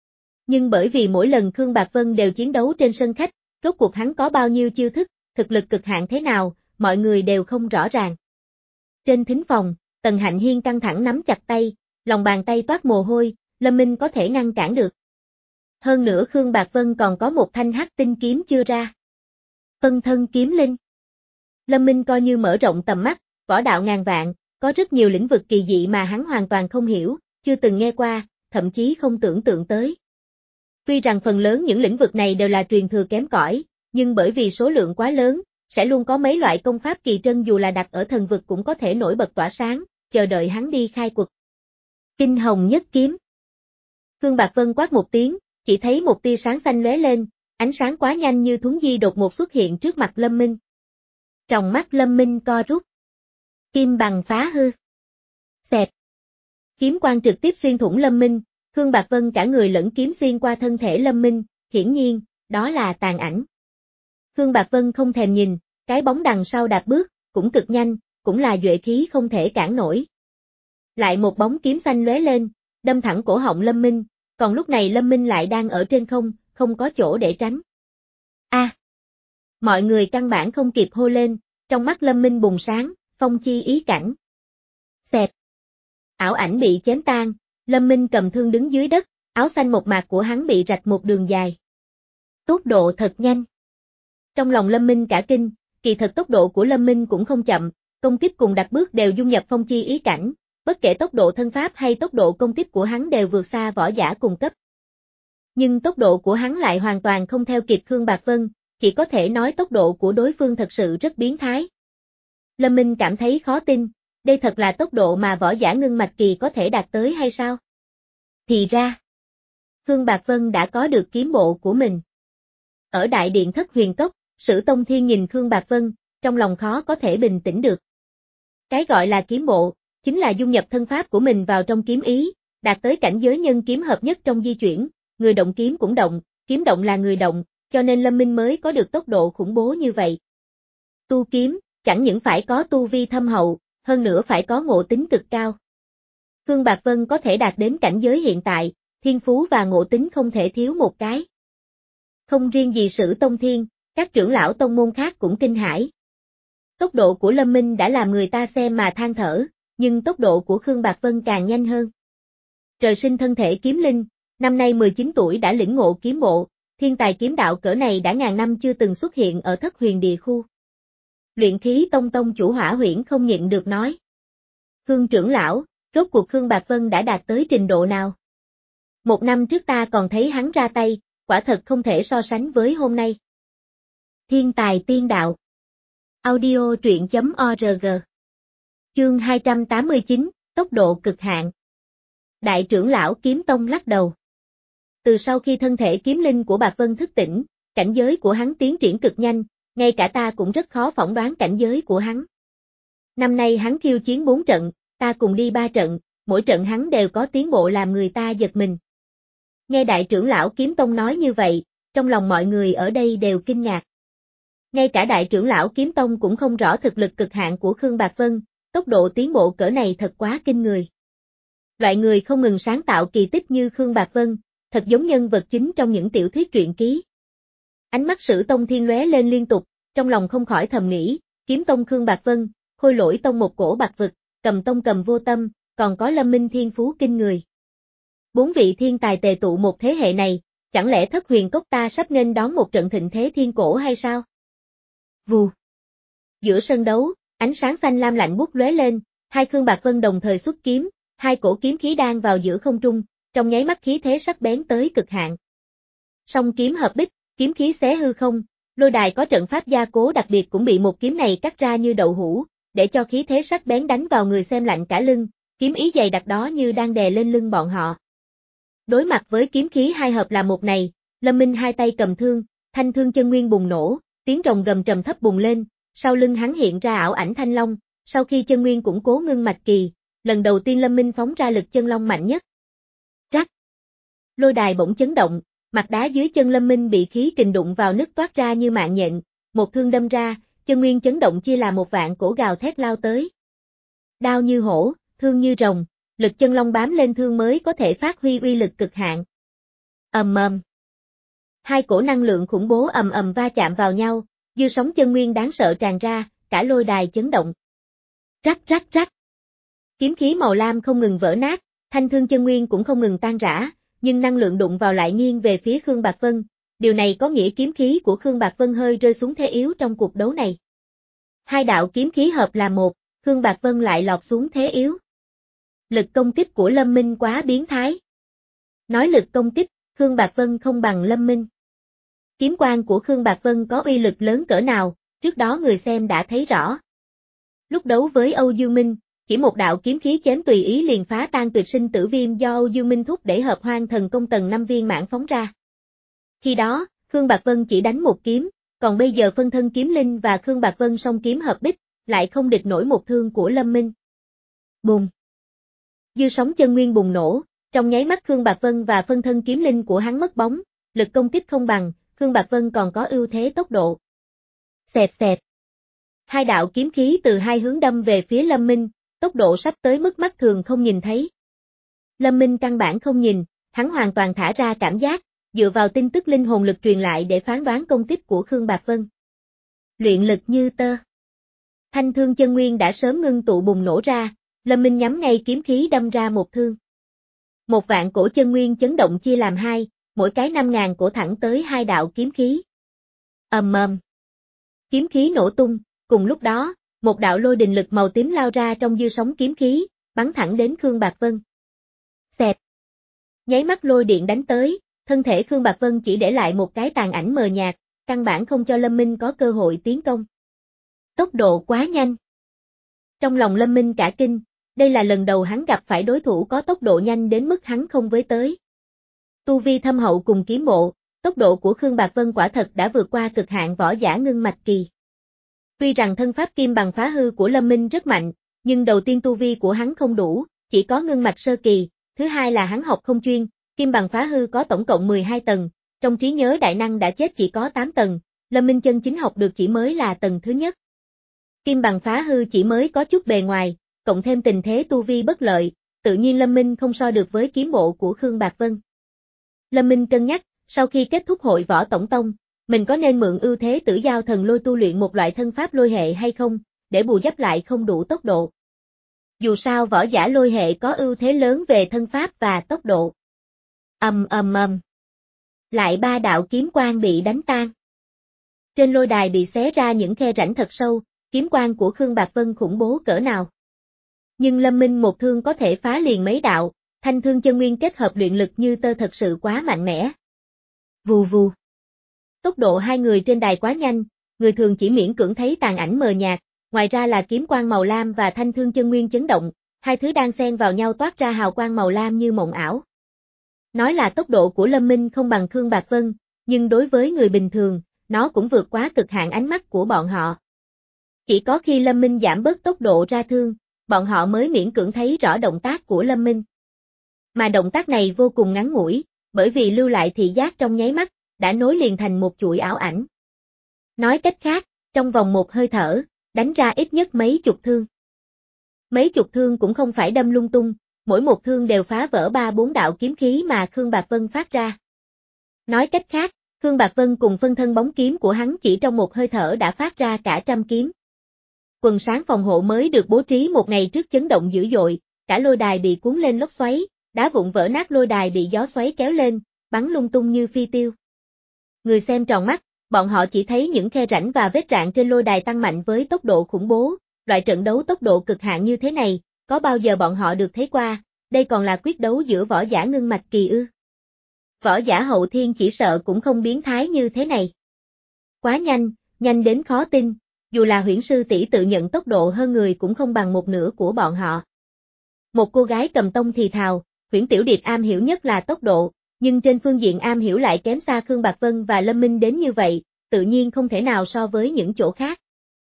Nhưng bởi vì mỗi lần Khương Bạc Vân đều chiến đấu trên sân khách, rốt cuộc hắn có bao nhiêu chiêu thức, thực lực cực hạn thế nào, mọi người đều không rõ ràng. Trên thính phòng, Tần Hạnh Hiên căng thẳng nắm chặt tay, lòng bàn tay toát mồ hôi, Lâm Minh có thể ngăn cản được. Hơn nữa Khương Bạc Vân còn có một thanh hắc tinh kiếm chưa ra. Phân thân kiếm linh. Lâm Minh coi như mở rộng tầm mắt, võ đạo ngàn vạn, có rất nhiều lĩnh vực kỳ dị mà hắn hoàn toàn không hiểu, chưa từng nghe qua, thậm chí không tưởng tượng tới. Tuy rằng phần lớn những lĩnh vực này đều là truyền thừa kém cỏi, nhưng bởi vì số lượng quá lớn, sẽ luôn có mấy loại công pháp kỳ trân dù là đặt ở thần vực cũng có thể nổi bật tỏa sáng, chờ đợi hắn đi khai quật. Kinh hồng nhất kiếm. Khương Bạc Vân quát một tiếng, chỉ thấy một tia sáng xanh lóe lên, ánh sáng quá nhanh như thuấn di đột ngột xuất hiện trước mặt Lâm Minh. Tròng mắt Lâm Minh co rút. Kim bằng phá hư. Xẹt. Kiếm quang trực tiếp xuyên thủng Lâm Minh, Khương Bạc Vân cả người lẫn kiếm xuyên qua thân thể Lâm Minh, hiển nhiên, đó là tàn ảnh. Khương Bạc Vân không thèm nhìn, cái bóng đằng sau đạp bước, cũng cực nhanh, cũng là duệ khí không thể cản nổi. Lại một bóng kiếm xanh lóe lên, đâm thẳng cổ họng Lâm Minh, còn lúc này Lâm Minh lại đang ở trên không, không có chỗ để tránh. A! À, mọi người căn bản không kịp hô lên, trong mắt Lâm Minh bùng sáng, phong chi ý cảnh. Xẹt! Ảo ảnh bị chém tan, Lâm Minh cầm thương đứng dưới đất, áo xanh một mạc của hắn bị rạch một đường dài. Tốc độ thật nhanh. Trong lòng Lâm Minh cả kinh, kỳ thật tốc độ của Lâm Minh cũng không chậm, công kích cùng đặt bước đều dung nhập phong chi ý cảnh, bất kể tốc độ thân pháp hay tốc độ công kích của hắn đều vượt xa võ giả cùng cấp. Nhưng tốc độ của hắn lại hoàn toàn không theo kịp Khương Bạc Vân, chỉ có thể nói tốc độ của đối phương thật sự rất biến thái. Lâm Minh cảm thấy khó tin, đây thật là tốc độ mà võ giả ngưng mạch kỳ có thể đạt tới hay sao? Thì ra, Khương Bạc Vân đã có được kiếm bộ của mình. Ở đại điện Thất Huyền Cốc, Sử Tông Thiên nhìn Khương Bạc Vân, trong lòng khó có thể bình tĩnh được. Cái gọi là kiếm bộ, chính là dung nhập thân pháp của mình vào trong kiếm ý, đạt tới cảnh giới nhân kiếm hợp nhất trong di chuyển, người động kiếm cũng động, kiếm động là người động, cho nên Lâm Minh mới có được tốc độ khủng bố như vậy. Tu kiếm, chẳng những phải có tu vi thâm hậu, hơn nữa phải có ngộ tính cực cao. Khương Bạc Vân có thể đạt đến cảnh giới hiện tại, thiên phú và ngộ tính không thể thiếu một cái. Không riêng gì Sử Tông Thiên, các trưởng lão tông môn khác cũng kinh hãi. Tốc độ của Lâm Minh đã làm người ta xem mà than thở, nhưng tốc độ của Khương Bạc Vân càng nhanh hơn. Trời sinh thân thể kiếm linh, năm nay mười chín tuổi đã lĩnh ngộ kiếm bộ, thiên tài kiếm đạo cỡ này đã ngàn năm chưa từng xuất hiện ở Thất Huyền Địa khu. Luyện khí tông tông chủ Hỏa Huyễn không nhịn được nói. Khương trưởng lão, rốt cuộc Khương Bạc Vân đã đạt tới trình độ nào? Một năm trước ta còn thấy hắn ra tay, quả thật không thể so sánh với hôm nay. Thiên tài tiên đạo. Audio truyện chấm org. Chương hai trăm tám mươi chín, tốc độ cực hạn. Đại trưởng lão Kiếm Tông lắc đầu. Từ sau khi thân thể kiếm linh của Bạc Vân thức tỉnh, cảnh giới của hắn tiến triển cực nhanh, ngay cả ta cũng rất khó phỏng đoán cảnh giới của hắn. Năm nay hắn khiêu chiến bốn trận, ta cùng đi ba trận, mỗi trận hắn đều có tiến bộ làm người ta giật mình. Nghe đại trưởng lão Kiếm Tông nói như vậy, trong lòng mọi người ở đây đều kinh ngạc. Ngay cả đại trưởng lão Kiếm Tông cũng không rõ thực lực cực hạn của Khương Bạc Vân, tốc độ tiến bộ cỡ này thật quá kinh người. Loại người không ngừng sáng tạo kỳ tích như Khương Bạc Vân, thật giống nhân vật chính trong những tiểu thuyết truyện ký. Ánh mắt Sử Tông Thiên lóe lên liên tục, trong lòng không khỏi thầm nghĩ, Kiếm Tông Khương Bạc Vân, Khôi Lỗi Tông một cổ bạc vực, Cầm Tông Cầm Vô Tâm, còn có Lâm Minh thiên phú kinh người. Bốn vị thiên tài tề tụ một thế hệ này, chẳng lẽ Thất Huyền Cốc ta sắp nghênh đón một trận thịnh thế thiên cổ hay sao? Vù. Giữa sân đấu, ánh sáng xanh lam lạnh buốt lóe lên, hai Khương Bạc Vân đồng thời xuất kiếm, hai cổ kiếm khí đang vào giữa không trung, trong nháy mắt khí thế sắc bén tới cực hạn. Song kiếm hợp bích, kiếm khí xé hư không, lôi đài có trận pháp gia cố đặc biệt cũng bị một kiếm này cắt ra như đậu hũ, để cho khí thế sắc bén đánh vào người xem lạnh cả lưng, kiếm ý dày đặc đó như đang đè lên lưng bọn họ. Đối mặt với kiếm khí hai hợp là một này, Lâm Minh hai tay cầm thương, thanh thương chân nguyên bùng nổ, tiếng rồng gầm trầm thấp bùng lên, sau lưng hắn hiện ra ảo ảnh thanh long, sau khi chân nguyên củng cố ngưng mạch kỳ, lần đầu tiên Lâm Minh phóng ra lực chân long mạnh nhất. Rắc. Lôi đài bỗng chấn động, mặt đá dưới chân Lâm Minh bị khí kình đụng vào nứt toát ra như mạng nhện, một thương đâm ra, chân nguyên chấn động chia là một vạn cổ gào thét lao tới. Đao như hổ, thương như rồng, lực chân long bám lên thương mới có thể phát huy uy lực cực hạn. Ầm ầm. Hai cổ năng lượng khủng bố ầm ầm va chạm vào nhau, dư sóng chân nguyên đáng sợ tràn ra, cả lôi đài chấn động. Rắc rắc rắc. Kiếm khí màu lam không ngừng vỡ nát, thanh thương chân nguyên cũng không ngừng tan rã, nhưng năng lượng đụng vào lại nghiêng về phía Khương Bạc Vân, điều này có nghĩa kiếm khí của Khương Bạc Vân hơi rơi xuống thế yếu trong cuộc đấu này. Hai đạo kiếm khí hợp là một, Khương Bạc Vân lại lọt xuống thế yếu. Lực công kích của Lâm Minh quá biến thái. Nói lực công kích, Khương Bạc Vân không bằng Lâm Minh. Kiếm quang của Khương Bạc Vân có uy lực lớn cỡ nào, trước đó người xem đã thấy rõ. Lúc đấu với Âu Dương Minh, chỉ một đạo kiếm khí chém tùy ý liền phá tan tuyệt sinh tử viêm do Âu Dương Minh thúc để hợp hoang thần công tầng năm viên mãn phóng ra. Khi đó, Khương Bạc Vân chỉ đánh một kiếm, còn bây giờ phân thân kiếm linh và Khương Bạc Vân song kiếm hợp bích, lại không địch nổi một thương của Lâm Minh. Bùng! Dư sóng chân nguyên bùng nổ, trong nháy mắt Khương Bạc Vân và phân thân kiếm linh của hắn mất bóng, lực công kích không bằng, Khương Bạc Vân còn có ưu thế tốc độ. Xẹt xẹt. Hai đạo kiếm khí từ hai hướng đâm về phía Lâm Minh, tốc độ sắp tới mức mắt thường không nhìn thấy. Lâm Minh căn bản không nhìn, hắn hoàn toàn thả ra cảm giác, dựa vào tin tức linh hồn lực truyền lại để phán đoán công kích của Khương Bạc Vân. Luyện lực như tơ. Thanh thương chân nguyên đã sớm ngưng tụ bùng nổ ra, Lâm Minh nhắm ngay kiếm khí đâm ra một thương. Một vạn cổ chân nguyên chấn động chia làm hai, mỗi cái năm ngàn cổ thẳng tới hai đạo kiếm khí. Ầm ầm. Kiếm khí nổ tung, cùng lúc đó, một đạo lôi đình lực màu tím lao ra trong dư sóng kiếm khí, bắn thẳng đến Khương Bạc Vân. Xẹt. Nháy mắt lôi điện đánh tới, thân thể Khương Bạc Vân chỉ để lại một cái tàn ảnh mờ nhạt, căn bản không cho Lâm Minh có cơ hội tiến công. Tốc độ quá nhanh. Trong lòng Lâm Minh cả kinh, đây là lần đầu hắn gặp phải đối thủ có tốc độ nhanh đến mức hắn không với tới. Tu vi thâm hậu cùng kiếm bộ, tốc độ của Khương Bạc Vân quả thật đã vượt qua cực hạn võ giả ngưng mạch kỳ. Tuy rằng thân pháp kim bằng phá hư của Lâm Minh rất mạnh, nhưng đầu tiên tu vi của hắn không đủ, chỉ có ngưng mạch sơ kỳ, thứ hai là hắn học không chuyên, kim bằng phá hư có tổng cộng mười hai tầng, trong trí nhớ đại năng đã chết chỉ có tám tầng, Lâm Minh chân chính học được chỉ mới là tầng thứ nhất. Kim bằng phá hư chỉ mới có chút bề ngoài, cộng thêm tình thế tu vi bất lợi, tự nhiên Lâm Minh không so được với kiếm bộ của Khương Bạc Vân. Lâm Minh cân nhắc, sau khi kết thúc hội võ tổng tông, mình có nên mượn ưu thế tử giao thần lôi tu luyện một loại thân pháp lôi hệ hay không, để bù đắp lại không đủ tốc độ. Dù sao võ giả lôi hệ có ưu thế lớn về thân pháp và tốc độ. Ầm ầm ầm. Lại ba đạo kiếm quang bị đánh tan. Trên lôi đài bị xé ra những khe rãnh thật sâu, kiếm quang của Khương Bạc Vân khủng bố cỡ nào. Nhưng Lâm Minh một thương có thể phá liền mấy đạo, thanh thương chân nguyên kết hợp luyện lực như tơ thật sự quá mạnh mẽ. Vù vù. Tốc độ hai người trên đài quá nhanh, người thường chỉ miễn cưỡng thấy tàn ảnh mờ nhạt, ngoài ra là kiếm quang màu lam và thanh thương chân nguyên chấn động, hai thứ đang xen vào nhau toát ra hào quang màu lam như mộng ảo. Nói là tốc độ của Lâm Minh không bằng Khương Bạc Vân, nhưng đối với người bình thường, nó cũng vượt quá cực hạn ánh mắt của bọn họ. Chỉ có khi Lâm Minh giảm bớt tốc độ ra thương, bọn họ mới miễn cưỡng thấy rõ động tác của Lâm Minh. Mà động tác này vô cùng ngắn ngủi, bởi vì lưu lại thị giác trong nháy mắt, đã nối liền thành một chuỗi ảo ảnh. Nói cách khác, trong vòng một hơi thở, đánh ra ít nhất mấy chục thương. Mấy chục thương cũng không phải đâm lung tung, mỗi một thương đều phá vỡ ba bốn đạo kiếm khí mà Khương Bạc Vân phát ra. Nói cách khác, Khương Bạc Vân cùng phân thân bóng kiếm của hắn chỉ trong một hơi thở đã phát ra cả trăm kiếm. Quần sáng phòng hộ mới được bố trí một ngày trước chấn động dữ dội, cả lôi đài bị cuốn lên lốc xoáy, đá vụn vỡ nát, lôi đài bị gió xoáy kéo lên, bắn lung tung như phi tiêu. Người xem tròn mắt, bọn họ chỉ thấy những khe rãnh và vết rạn trên lôi đài tăng mạnh với tốc độ khủng bố, loại trận đấu tốc độ cực hạn như thế này, có bao giờ bọn họ được thấy qua, đây còn là quyết đấu giữa võ giả ngưng mạch kỳ ư. Võ giả hậu thiên chỉ sợ cũng không biến thái như thế này. Quá nhanh, nhanh đến khó tin, dù là huyễn sư tỷ tự nhận tốc độ hơn người cũng không bằng một nửa của bọn họ. Một cô gái cầm tông thì thào, Huyễn Tiểu Điệp am hiểu nhất là tốc độ, nhưng trên phương diện am hiểu lại kém xa Khương Bạc Vân và Lâm Minh đến như vậy, tự nhiên không thể nào so với những chỗ khác.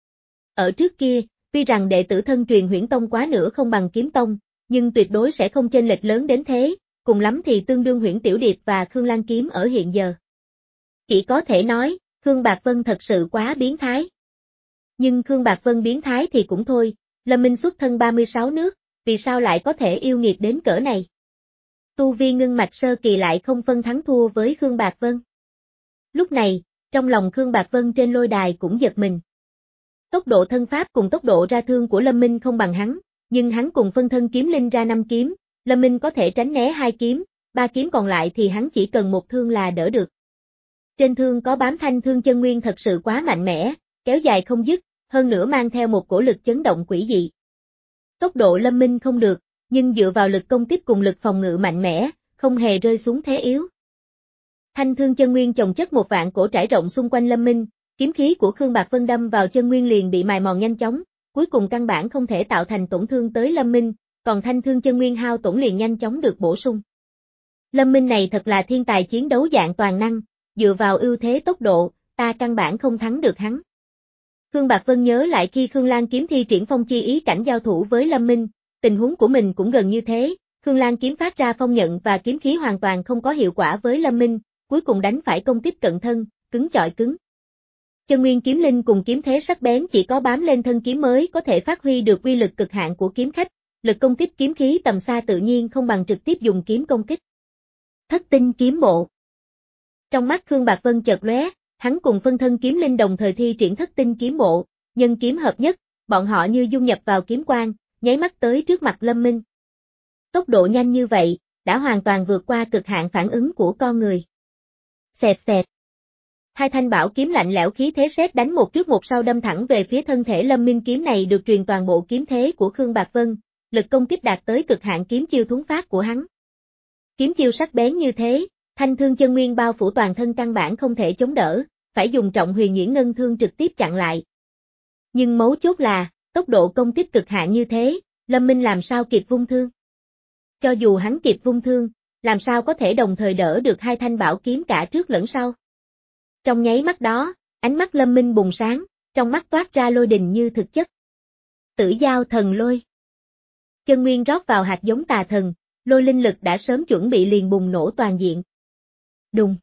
Ở trước kia, tuy rằng đệ tử thân truyền Huyễn Tông quá nửa không bằng Kiếm Tông, nhưng tuyệt đối sẽ không chênh lệch lớn đến thế, cùng lắm thì tương đương Huyễn Tiểu Điệp và Khương Lan Kiếm ở hiện giờ. Chỉ có thể nói, Khương Bạc Vân thật sự quá biến thái. Nhưng Khương Bạc Vân biến thái thì cũng thôi, Lâm Minh xuất thân ba mươi sáu nước, vì sao lại có thể yêu nghiệt đến cỡ này? Tu vi ngưng mạch sơ kỳ lại không phân thắng thua với Khương Bạc Vân. Lúc này, trong lòng Khương Bạc Vân trên lôi đài cũng giật mình. Tốc độ thân pháp cùng tốc độ ra thương của Lâm Minh không bằng hắn, nhưng hắn cùng phân thân kiếm linh ra năm kiếm, Lâm Minh có thể tránh né hai kiếm, ba kiếm còn lại thì hắn chỉ cần một thương là đỡ được. Trên thương có bám thanh thương chân nguyên thật sự quá mạnh mẽ, kéo dài không dứt, hơn nữa mang theo một cổ lực chấn động quỷ dị. Tốc độ Lâm Minh không được, nhưng dựa vào lực công kích cùng lực phòng ngự mạnh mẽ, không hề rơi xuống thế yếu. Thanh thương chân nguyên chồng chất một vạn cổ trải rộng xung quanh Lâm Minh, kiếm khí của Khương Bạc Vân đâm vào chân nguyên liền bị mài mòn nhanh chóng, cuối cùng căn bản không thể tạo thành tổn thương tới Lâm Minh, còn thanh thương chân nguyên hao tổn liền nhanh chóng được bổ sung. Lâm Minh này thật là thiên tài chiến đấu dạng toàn năng, dựa vào ưu thế tốc độ, ta căn bản không thắng được hắn. Khương Bạc Vân nhớ lại khi Khương Lan Kiếm thi triển phong chi ý cảnh giao thủ với Lâm Minh, tình huống của mình cũng gần như thế, Khương Lan Kiếm phát ra phong nhận và kiếm khí hoàn toàn không có hiệu quả với Lâm Minh, cuối cùng đánh phải công kích cận thân, cứng chọi cứng. Chân nguyên kiếm linh cùng kiếm thế sắc bén chỉ có bám lên thân kiếm mới có thể phát huy được uy lực cực hạn của kiếm khách, lực công kích kiếm khí tầm xa tự nhiên không bằng trực tiếp dùng kiếm công kích. Thất tinh kiếm bộ. Trong mắt Khương Bạc Vân chợt lóe, hắn cùng phân thân kiếm linh đồng thời thi triển thất tinh kiếm bộ, nhân kiếm hợp nhất, bọn họ như dung nhập vào kiếm quang, nháy mắt tới trước mặt Lâm Minh. Tốc độ nhanh như vậy, đã hoàn toàn vượt qua cực hạn phản ứng của con người. Xẹt xẹt. Hai thanh bảo kiếm lạnh lẽo khí thế sét đánh một trước một sau đâm thẳng về phía thân thể Lâm Minh, kiếm này được truyền toàn bộ kiếm thế của Khương Bạc Vân, lực công kích đạt tới cực hạn kiếm chiêu thuấn phát của hắn. Kiếm chiêu sắc bén như thế, thanh thương chân nguyên bao phủ toàn thân căn bản không thể chống đỡ, phải dùng trọng huyền nhuyễn ngân thương trực tiếp chặn lại. Nhưng mấu chốt là, tốc độ công kích cực hạn như thế, Lâm Minh làm sao kịp vung thương? Cho dù hắn kịp vung thương, làm sao có thể đồng thời đỡ được hai thanh bảo kiếm cả trước lẫn sau? Trong nháy mắt đó, ánh mắt Lâm Minh bùng sáng, trong mắt toát ra lôi đình như thực chất. Tử giao thần lôi. Chân nguyên rót vào hạt giống tà thần, lôi linh lực đã sớm chuẩn bị liền bùng nổ toàn diện. Đùng.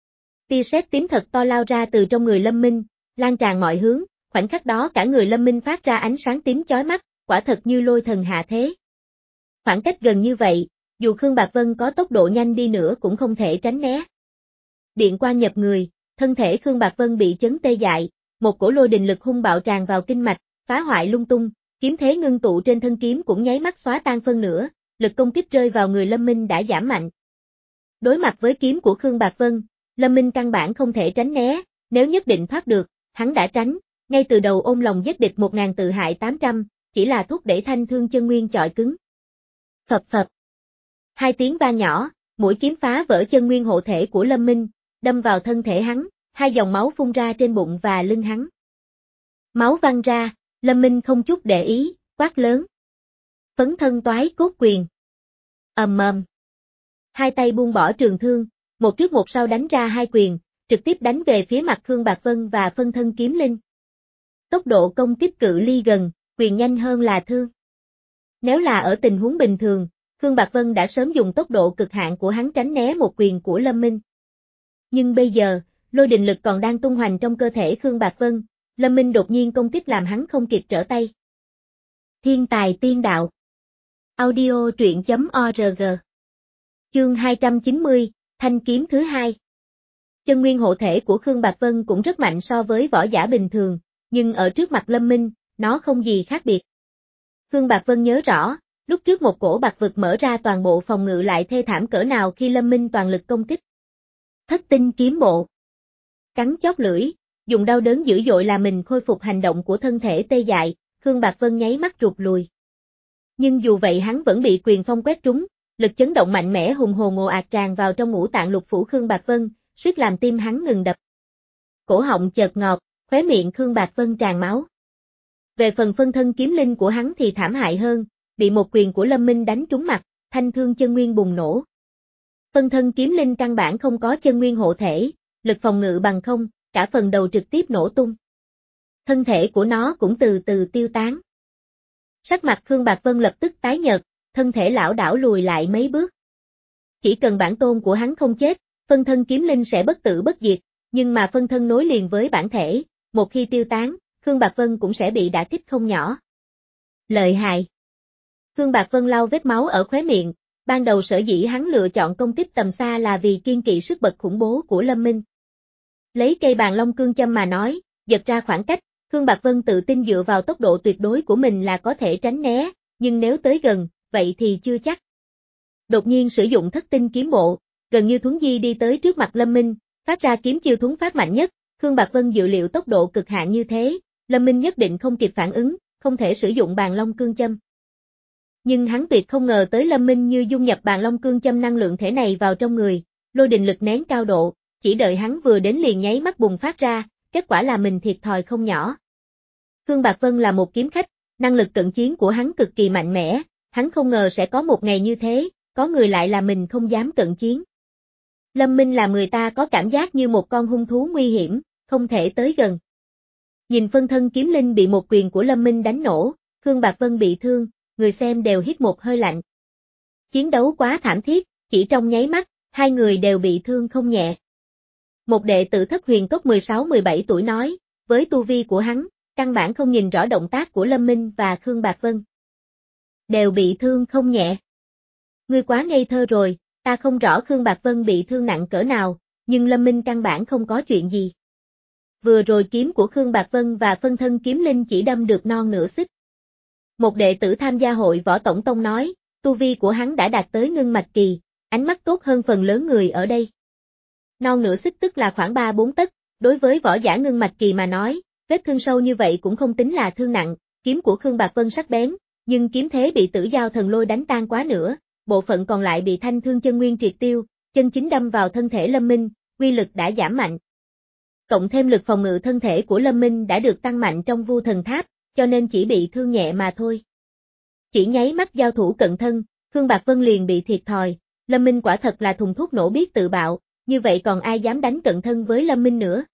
Tia sét tím thật to lao ra từ trong người Lâm Minh, lan tràn mọi hướng, khoảnh khắc đó cả người Lâm Minh phát ra ánh sáng tím chói mắt, quả thật như lôi thần hạ thế. Khoảng cách gần như vậy, dù Khương Bạc Vân có tốc độ nhanh đi nữa cũng không thể tránh né. Điện quang nhập người, thân thể Khương Bạc Vân bị chấn tê dại, một cổ lôi đình lực hung bạo tràn vào kinh mạch, phá hoại lung tung, kiếm thế ngưng tụ trên thân kiếm cũng nháy mắt xóa tan phân nửa, lực công kích rơi vào người Lâm Minh đã giảm mạnh. Đối mặt với kiếm của Khương Bạc Vân, Lâm Minh căn bản không thể tránh né, nếu nhất định thoát được, hắn đã tránh, ngay từ đầu ôm lòng giết địch một ngàn tự hại tám trăm, chỉ là thúc đẩy thanh thương chân nguyên chọi cứng. Phập phập. Hai tiếng vang nhỏ, mũi kiếm phá vỡ chân nguyên hộ thể của Lâm Minh, đâm vào thân thể hắn, hai dòng máu phun ra trên bụng và lưng hắn. Máu văng ra, Lâm Minh không chút để ý, quát lớn. Phấn thân toái cốt quyền. Ầm ầm. Hai tay buông bỏ trường thương, một trước một sau đánh ra hai quyền, trực tiếp đánh về phía mặt Khương Bạc Vân và phân thân kiếm linh. Tốc độ công kích cự ly gần, quyền nhanh hơn là thương. Nếu là ở tình huống bình thường, Khương Bạc Vân đã sớm dùng tốc độ cực hạn của hắn tránh né một quyền của Lâm Minh. Nhưng bây giờ, lôi đình lực còn đang tung hoành trong cơ thể Khương Bạc Vân, Lâm Minh đột nhiên công kích làm hắn không kịp trở tay. Thiên tài tiên đạo. Audio truyện chấm org. Chương hai trăm chín mươi, thanh kiếm thứ hai. Chân nguyên hộ thể của Khương Bạc Vân cũng rất mạnh so với võ giả bình thường, nhưng ở trước mặt Lâm Minh, nó không gì khác biệt. Khương Bạc Vân nhớ rõ, lúc trước một cổ bạc vực mở ra toàn bộ phòng ngự lại thê thảm cỡ nào khi Lâm Minh toàn lực công kích. Thất tinh kiếm bộ. Cắn chóp lưỡi, dùng đau đớn dữ dội là mình khôi phục hành động của thân thể tê dại, Khương Bạc Vân nháy mắt rụt lùi. Nhưng dù vậy hắn vẫn bị quyền phong quét trúng, lực chấn động mạnh mẽ hùng hồn ồ ạt tràn vào trong ngũ tạng lục phủ Khương Bạc Vân, suýt làm tim hắn ngừng đập. Cổ họng chợt ngọt, khóe miệng Khương Bạc Vân tràn máu. Về phần phân thân kiếm linh của hắn thì thảm hại hơn, bị một quyền của Lâm Minh đánh trúng mặt, thanh thương chân nguyên bùng nổ. Phân thân kiếm linh căn bản không có chân nguyên hộ thể, lực phòng ngự bằng không, cả phần đầu trực tiếp nổ tung. Thân thể của nó cũng từ từ tiêu tán. Sắc mặt Khương Bạc Vân lập tức tái nhợt, thân thể lảo đảo lùi lại mấy bước. Chỉ cần bản tôn của hắn không chết, phân thân kiếm linh sẽ bất tử bất diệt, nhưng mà phân thân nối liền với bản thể, một khi tiêu tán, Khương Bạc Vân cũng sẽ bị đả kích không nhỏ. Lợi hại. Khương Bạc Vân lau vết máu ở khóe miệng, ban đầu sở dĩ hắn lựa chọn công kích tầm xa là vì kiên kỵ sức bật khủng bố của Lâm Minh. Lấy cây bàn long cương châm mà nói, giật ra khoảng cách, Khương Bạc Vân tự tin dựa vào tốc độ tuyệt đối của mình là có thể tránh né, nhưng nếu tới gần, vậy thì chưa chắc. Đột nhiên sử dụng thất tinh kiếm bộ, gần như thuấn di đi tới trước mặt Lâm Minh, phát ra kiếm chiêu thuấn phát mạnh nhất, Khương Bạc Vân dự liệu tốc độ cực hạn như thế, Lâm Minh nhất định không kịp phản ứng, không thể sử dụng bàn long cương châm. Nhưng hắn tuyệt không ngờ tới Lâm Minh như dung nhập bàn long cương châm năng lượng thể này vào trong người, lôi đình lực nén cao độ, chỉ đợi hắn vừa đến liền nháy mắt bùng phát ra, kết quả là mình thiệt thòi không nhỏ. Khương Bạc Vân là một kiếm khách, năng lực cận chiến của hắn cực kỳ mạnh mẽ, hắn không ngờ sẽ có một ngày như thế, có người lại là mình không dám cận chiến. Lâm Minh làm người ta có cảm giác như một con hung thú nguy hiểm, không thể tới gần. Nhìn phân thân kiếm linh bị một quyền của Lâm Minh đánh nổ, Khương Bạc Vân bị thương, người xem đều hít một hơi lạnh. Chiến đấu quá thảm thiết, chỉ trong nháy mắt, hai người đều bị thương không nhẹ. Một đệ tử Thất Huyền Cốc mười sáu mười bảy tuổi nói, với tu vi của hắn, căn bản không nhìn rõ động tác của Lâm Minh và Khương Bạc Vân. Đều bị thương không nhẹ. Ngươi quá ngây thơ rồi, ta không rõ Khương Bạc Vân bị thương nặng cỡ nào, nhưng Lâm Minh căn bản không có chuyện gì. Vừa rồi kiếm của Khương Bạc Vân và phân thân kiếm linh chỉ đâm được non nửa xích. Một đệ tử tham gia hội võ tổng tông nói, tu vi của hắn đã đạt tới ngưng mạch kỳ, ánh mắt tốt hơn phần lớn người ở đây. Non nửa xích tức là khoảng ba bốn tấc, đối với võ giả ngưng mạch kỳ mà nói, vết thương sâu như vậy cũng không tính là thương nặng, kiếm của Khương Bạc Vân sắc bén, nhưng kiếm thế bị Tử Giao Thần Lôi đánh tan quá nữa, bộ phận còn lại bị thanh thương chân nguyên triệt tiêu, chân chính đâm vào thân thể Lâm Minh, uy lực đã giảm mạnh. Cộng thêm lực phòng ngự thân thể của Lâm Minh đã được tăng mạnh trong Vu Thần Tháp, cho nên chỉ bị thương nhẹ mà thôi. Chỉ nháy mắt giao thủ cận thân, Khương Bạc Vân liền bị thiệt thòi, Lâm Minh quả thật là thùng thuốc nổ biết tự bạo, như vậy còn ai dám đánh cận thân với Lâm Minh nữa.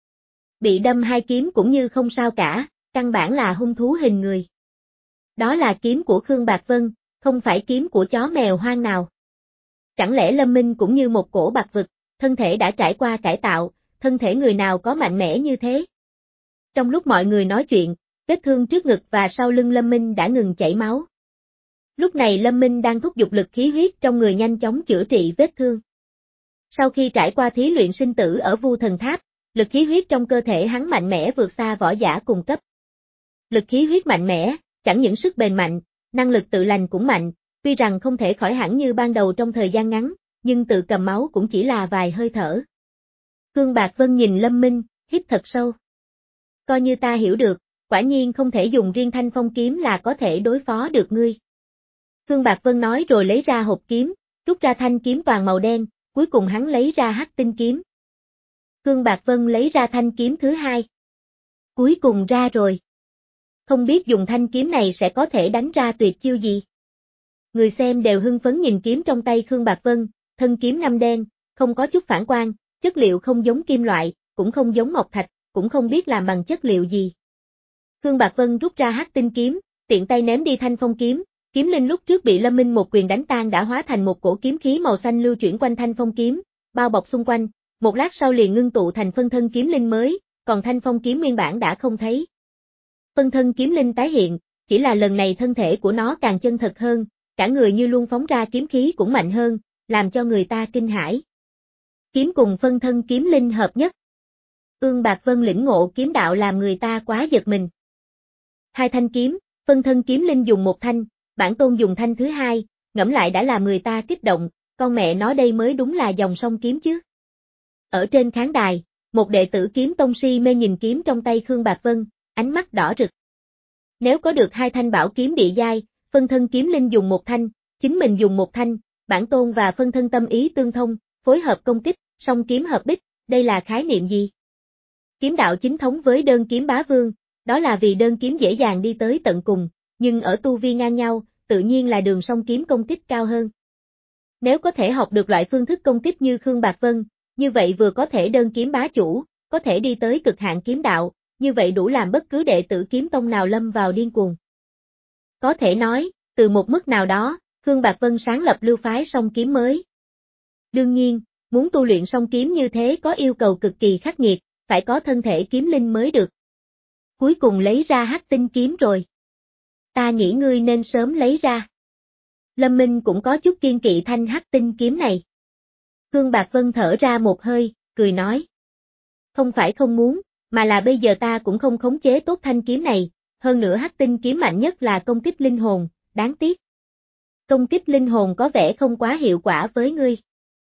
Bị đâm hai kiếm cũng như không sao cả, căn bản là hung thú hình người. Đó là kiếm của Khương Bạc Vân, không phải kiếm của chó mèo hoang nào. Chẳng lẽ Lâm Minh cũng như một cổ bạc vực, thân thể đã trải qua cải tạo, thân thể người nào có mạnh mẽ như thế? Trong lúc mọi người nói chuyện, vết thương trước ngực và sau lưng Lâm Minh đã ngừng chảy máu. Lúc này Lâm Minh đang thúc giục lực khí huyết trong người nhanh chóng chữa trị vết thương. Sau khi trải qua thí luyện sinh tử ở Vu Thần Tháp, lực khí huyết trong cơ thể hắn mạnh mẽ vượt xa võ giả cùng cấp. Lực khí huyết mạnh mẽ, chẳng những sức bền mạnh, năng lực tự lành cũng mạnh, tuy rằng không thể khỏi hẳn như ban đầu trong thời gian ngắn, nhưng tự cầm máu cũng chỉ là vài hơi thở. Khương Bạc Vân nhìn Lâm Minh, hít thật sâu. Coi như ta hiểu được, quả nhiên không thể dùng riêng thanh phong kiếm là có thể đối phó được ngươi. Khương Bạc Vân nói rồi lấy ra hộp kiếm, rút ra thanh kiếm toàn màu đen, cuối cùng hắn lấy ra hắc tinh kiếm. Khương Bạc Vân lấy ra thanh kiếm thứ hai. Cuối cùng ra rồi. Không biết dùng thanh kiếm này sẽ có thể đánh ra tuyệt chiêu gì. Người xem đều hưng phấn nhìn kiếm trong tay Khương Bạc Vân, thân kiếm ngăm đen, không có chút phản quang, chất liệu không giống kim loại, cũng không giống ngọc thạch, cũng không biết làm bằng chất liệu gì. Khương Bạc Vân rút ra hắc tinh kiếm, tiện tay ném đi thanh phong kiếm, kiếm linh lúc trước bị Lâm Minh một quyền đánh tan đã hóa thành một cổ kiếm khí màu xanh lưu chuyển quanh thanh phong kiếm, bao bọc xung quanh, một lát sau liền ngưng tụ thành phân thân kiếm linh mới, còn thanh phong kiếm nguyên bản đã không thấy. Phân thân kiếm linh tái hiện, chỉ là lần này thân thể của nó càng chân thật hơn, cả người như luôn phóng ra kiếm khí cũng mạnh hơn, làm cho người ta kinh hãi. Kiếm cùng phân thân kiếm linh hợp nhất. Ương Bạc Vân lĩnh ngộ kiếm đạo làm người ta quá giật mình. Hai thanh kiếm, phân thân kiếm linh dùng một thanh, bản tôn dùng thanh thứ hai, ngẫm lại đã làm người ta kích động, con mẹ nói đây mới đúng là dòng song kiếm chứ. Ở trên khán đài, một đệ tử kiếm tông si mê nhìn kiếm trong tay Khương Bạc Vân, ánh mắt đỏ rực. Nếu có được hai thanh bảo kiếm địa giai, phân thân kiếm linh dùng một thanh, chính mình dùng một thanh, bản tôn và phân thân tâm ý tương thông, phối hợp công kích, song kiếm hợp bích, đây là khái niệm gì? Kiếm đạo chính thống với đơn kiếm bá vương, đó là vì đơn kiếm dễ dàng đi tới tận cùng, nhưng ở tu vi ngang nhau, tự nhiên là đường song kiếm công kích cao hơn. Nếu có thể học được loại phương thức công kích như Khương Bạc Vân, như vậy vừa có thể đơn kiếm bá chủ, có thể đi tới cực hạn kiếm đạo, như vậy đủ làm bất cứ đệ tử kiếm tông nào lâm vào điên cuồng. Có thể nói, từ một mức nào đó, Khương Bạc Vân sáng lập lưu phái song kiếm mới. Đương nhiên, muốn tu luyện song kiếm như thế có yêu cầu cực kỳ khắc nghiệt, phải có thân thể kiếm linh mới được. Cuối cùng lấy ra hắc tinh kiếm rồi. Ta nghĩ ngươi nên sớm lấy ra. Lâm Minh cũng có chút kiên kỵ thanh hắc tinh kiếm này. Khương Bạc Vân thở ra một hơi, cười nói. Không phải không muốn, mà là bây giờ ta cũng không khống chế tốt thanh kiếm này, hơn nữa hắc tinh kiếm mạnh nhất là công kích linh hồn, đáng tiếc. Công kích linh hồn có vẻ không quá hiệu quả với ngươi.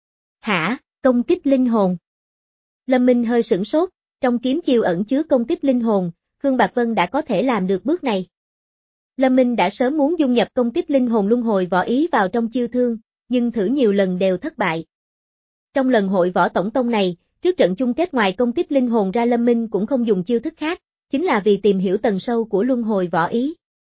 Hả, công kích linh hồn? Lâm Minh hơi sửng sốt, trong kiếm chiêu ẩn chứa công kích linh hồn, Khương Bạc Vân đã có thể làm được bước này. Lâm Minh đã sớm muốn dung nhập công kích linh hồn luân hồi võ ý vào trong chiêu thương, nhưng thử nhiều lần đều thất bại. Trong lần hội võ tổng tông này, trước trận chung kết ngoài công kích linh hồn ra Lâm Minh cũng không dùng chiêu thức khác, chính là vì tìm hiểu tầng sâu của luân hồi võ ý.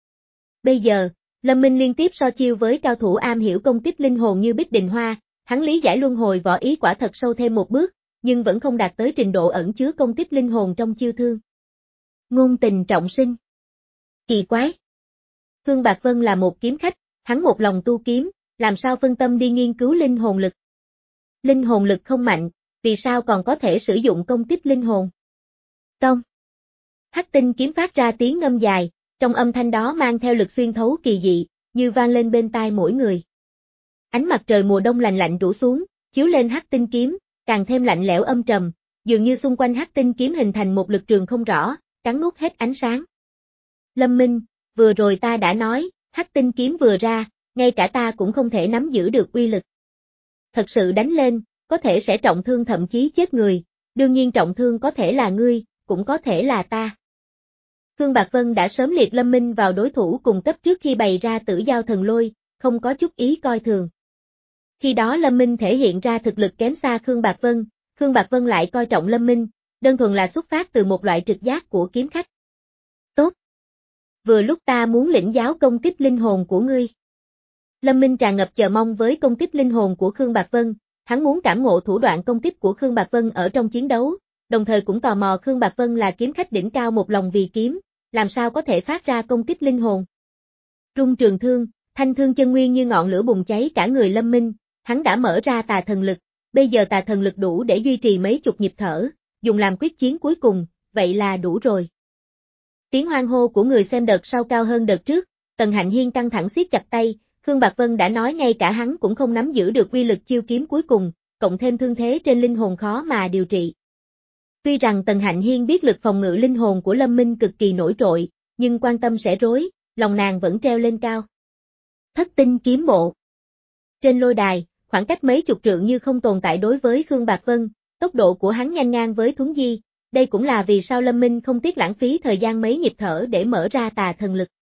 Bây giờ, Lâm Minh liên tiếp so chiêu với cao thủ am hiểu công kích linh hồn như Bích Đình Hoa, hắn lý giải luân hồi võ ý quả thật sâu thêm một bước, nhưng vẫn không đạt tới trình độ ẩn chứa công kích linh hồn trong chiêu thương. Ngôn tình trọng sinh. Kỳ quái. Khương Bạc Vân là một kiếm khách, hắn một lòng tu kiếm, làm sao phân tâm đi nghiên cứu linh hồn lực. Linh hồn lực không mạnh, vì sao còn có thể sử dụng công kích linh hồn? Tông. Hắc tinh kiếm phát ra tiếng ngâm dài, trong âm thanh đó mang theo lực xuyên thấu kỳ dị, như vang lên bên tai mỗi người. Ánh mặt trời mùa đông lạnh lạnh rủ xuống, chiếu lên hắc tinh kiếm, càng thêm lạnh lẽo âm trầm, dường như xung quanh hắc tinh kiếm hình thành một lực trường không rõ, cắn nuốt hết ánh sáng. Lâm Minh, vừa rồi ta đã nói, hắc tinh kiếm vừa ra, ngay cả ta cũng không thể nắm giữ được uy lực. Thật sự đánh lên, có thể sẽ trọng thương thậm chí chết người, đương nhiên trọng thương có thể là ngươi, cũng có thể là ta. Khương Bạc Vân đã sớm liệt Lâm Minh vào đối thủ cùng cấp trước khi bày ra tử giao thần lôi, không có chút ý coi thường. Khi đó Lâm Minh thể hiện ra thực lực kém xa Khương Bạc Vân, Khương Bạc Vân lại coi trọng Lâm Minh, đơn thuần là xuất phát từ một loại trực giác của kiếm khách. Tốt. Vừa lúc ta muốn lĩnh giáo công kích linh hồn của ngươi. Lâm Minh tràn ngập chờ mong với công kích linh hồn của Khương Bạc Vân, hắn muốn cảm ngộ thủ đoạn công kích của Khương Bạc Vân ở trong chiến đấu, đồng thời cũng tò mò Khương Bạc Vân là kiếm khách đỉnh cao một lòng vì kiếm, làm sao có thể phát ra công kích linh hồn. Rung trường thương, thanh thương chân nguyên như ngọn lửa bùng cháy cả người Lâm Minh, hắn đã mở ra tà thần lực, bây giờ tà thần lực đủ để duy trì mấy chục nhịp thở, dùng làm quyết chiến cuối cùng, vậy là đủ rồi. Tiếng hoan hô của người xem đợt sau cao hơn đợt trước, Tần Hạnh Hiên căng thẳng siết chặt tay, Khương Bạc Vân đã nói ngay cả hắn cũng không nắm giữ được uy lực chiêu kiếm cuối cùng, cộng thêm thương thế trên linh hồn khó mà điều trị. Tuy rằng Tần Hạnh Hiên biết lực phòng ngự linh hồn của Lâm Minh cực kỳ nổi trội, nhưng quan tâm sẽ rối, lòng nàng vẫn treo lên cao. Thất tinh kiếm bộ. Trên lôi đài, khoảng cách mấy chục trượng như không tồn tại đối với Khương Bạc Vân, tốc độ của hắn nhanh ngang với Thuấn Di, đây cũng là vì sao Lâm Minh không tiếc lãng phí thời gian mấy nhịp thở để mở ra tà thần lực.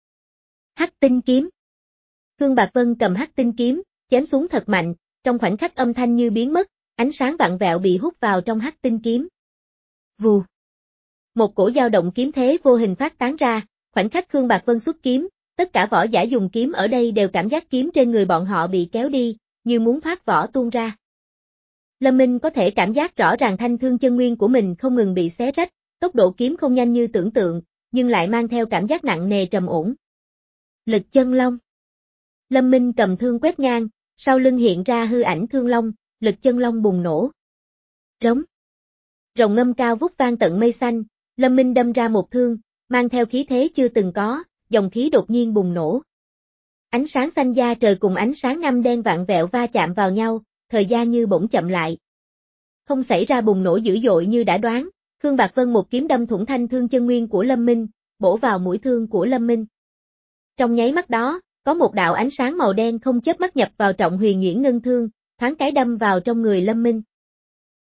Hắc tinh kiếm. Khương Bạc Vân cầm hắc tinh kiếm, chém xuống thật mạnh, trong khoảnh khắc âm thanh như biến mất, ánh sáng vặn vẹo bị hút vào trong hắc tinh kiếm. Vù. Một cổ dao động kiếm thế vô hình phát tán ra, khoảnh khắc Khương Bạc Vân xuất kiếm, tất cả võ giả dùng kiếm ở đây đều cảm giác kiếm trên người bọn họ bị kéo đi, như muốn thoát vỏ tuôn ra. Lâm Minh có thể cảm giác rõ ràng thanh thương chân nguyên của mình không ngừng bị xé rách, tốc độ kiếm không nhanh như tưởng tượng, nhưng lại mang theo cảm giác nặng nề trầm ổn. Lực chân long. Lâm Minh cầm thương quét ngang, sau lưng hiện ra hư ảnh thương long, lực chân long bùng nổ. Rống. Rồng ngâm cao vút vang tận mây xanh, Lâm Minh đâm ra một thương, mang theo khí thế chưa từng có, dòng khí đột nhiên bùng nổ. Ánh sáng xanh da trời cùng ánh sáng ngăm đen vạn vẹo va chạm vào nhau, thời gian như bỗng chậm lại. Không xảy ra bùng nổ dữ dội như đã đoán, Khương Bạc Vân một kiếm đâm thủng thanh thương chân nguyên của Lâm Minh, bổ vào mũi thương của Lâm Minh. Trong nháy mắt đó, có một đạo ánh sáng màu đen không chớp mắt nhập vào trọng huyền nhuyễn ngân thương, thoáng cái đâm vào trong người Lâm Minh.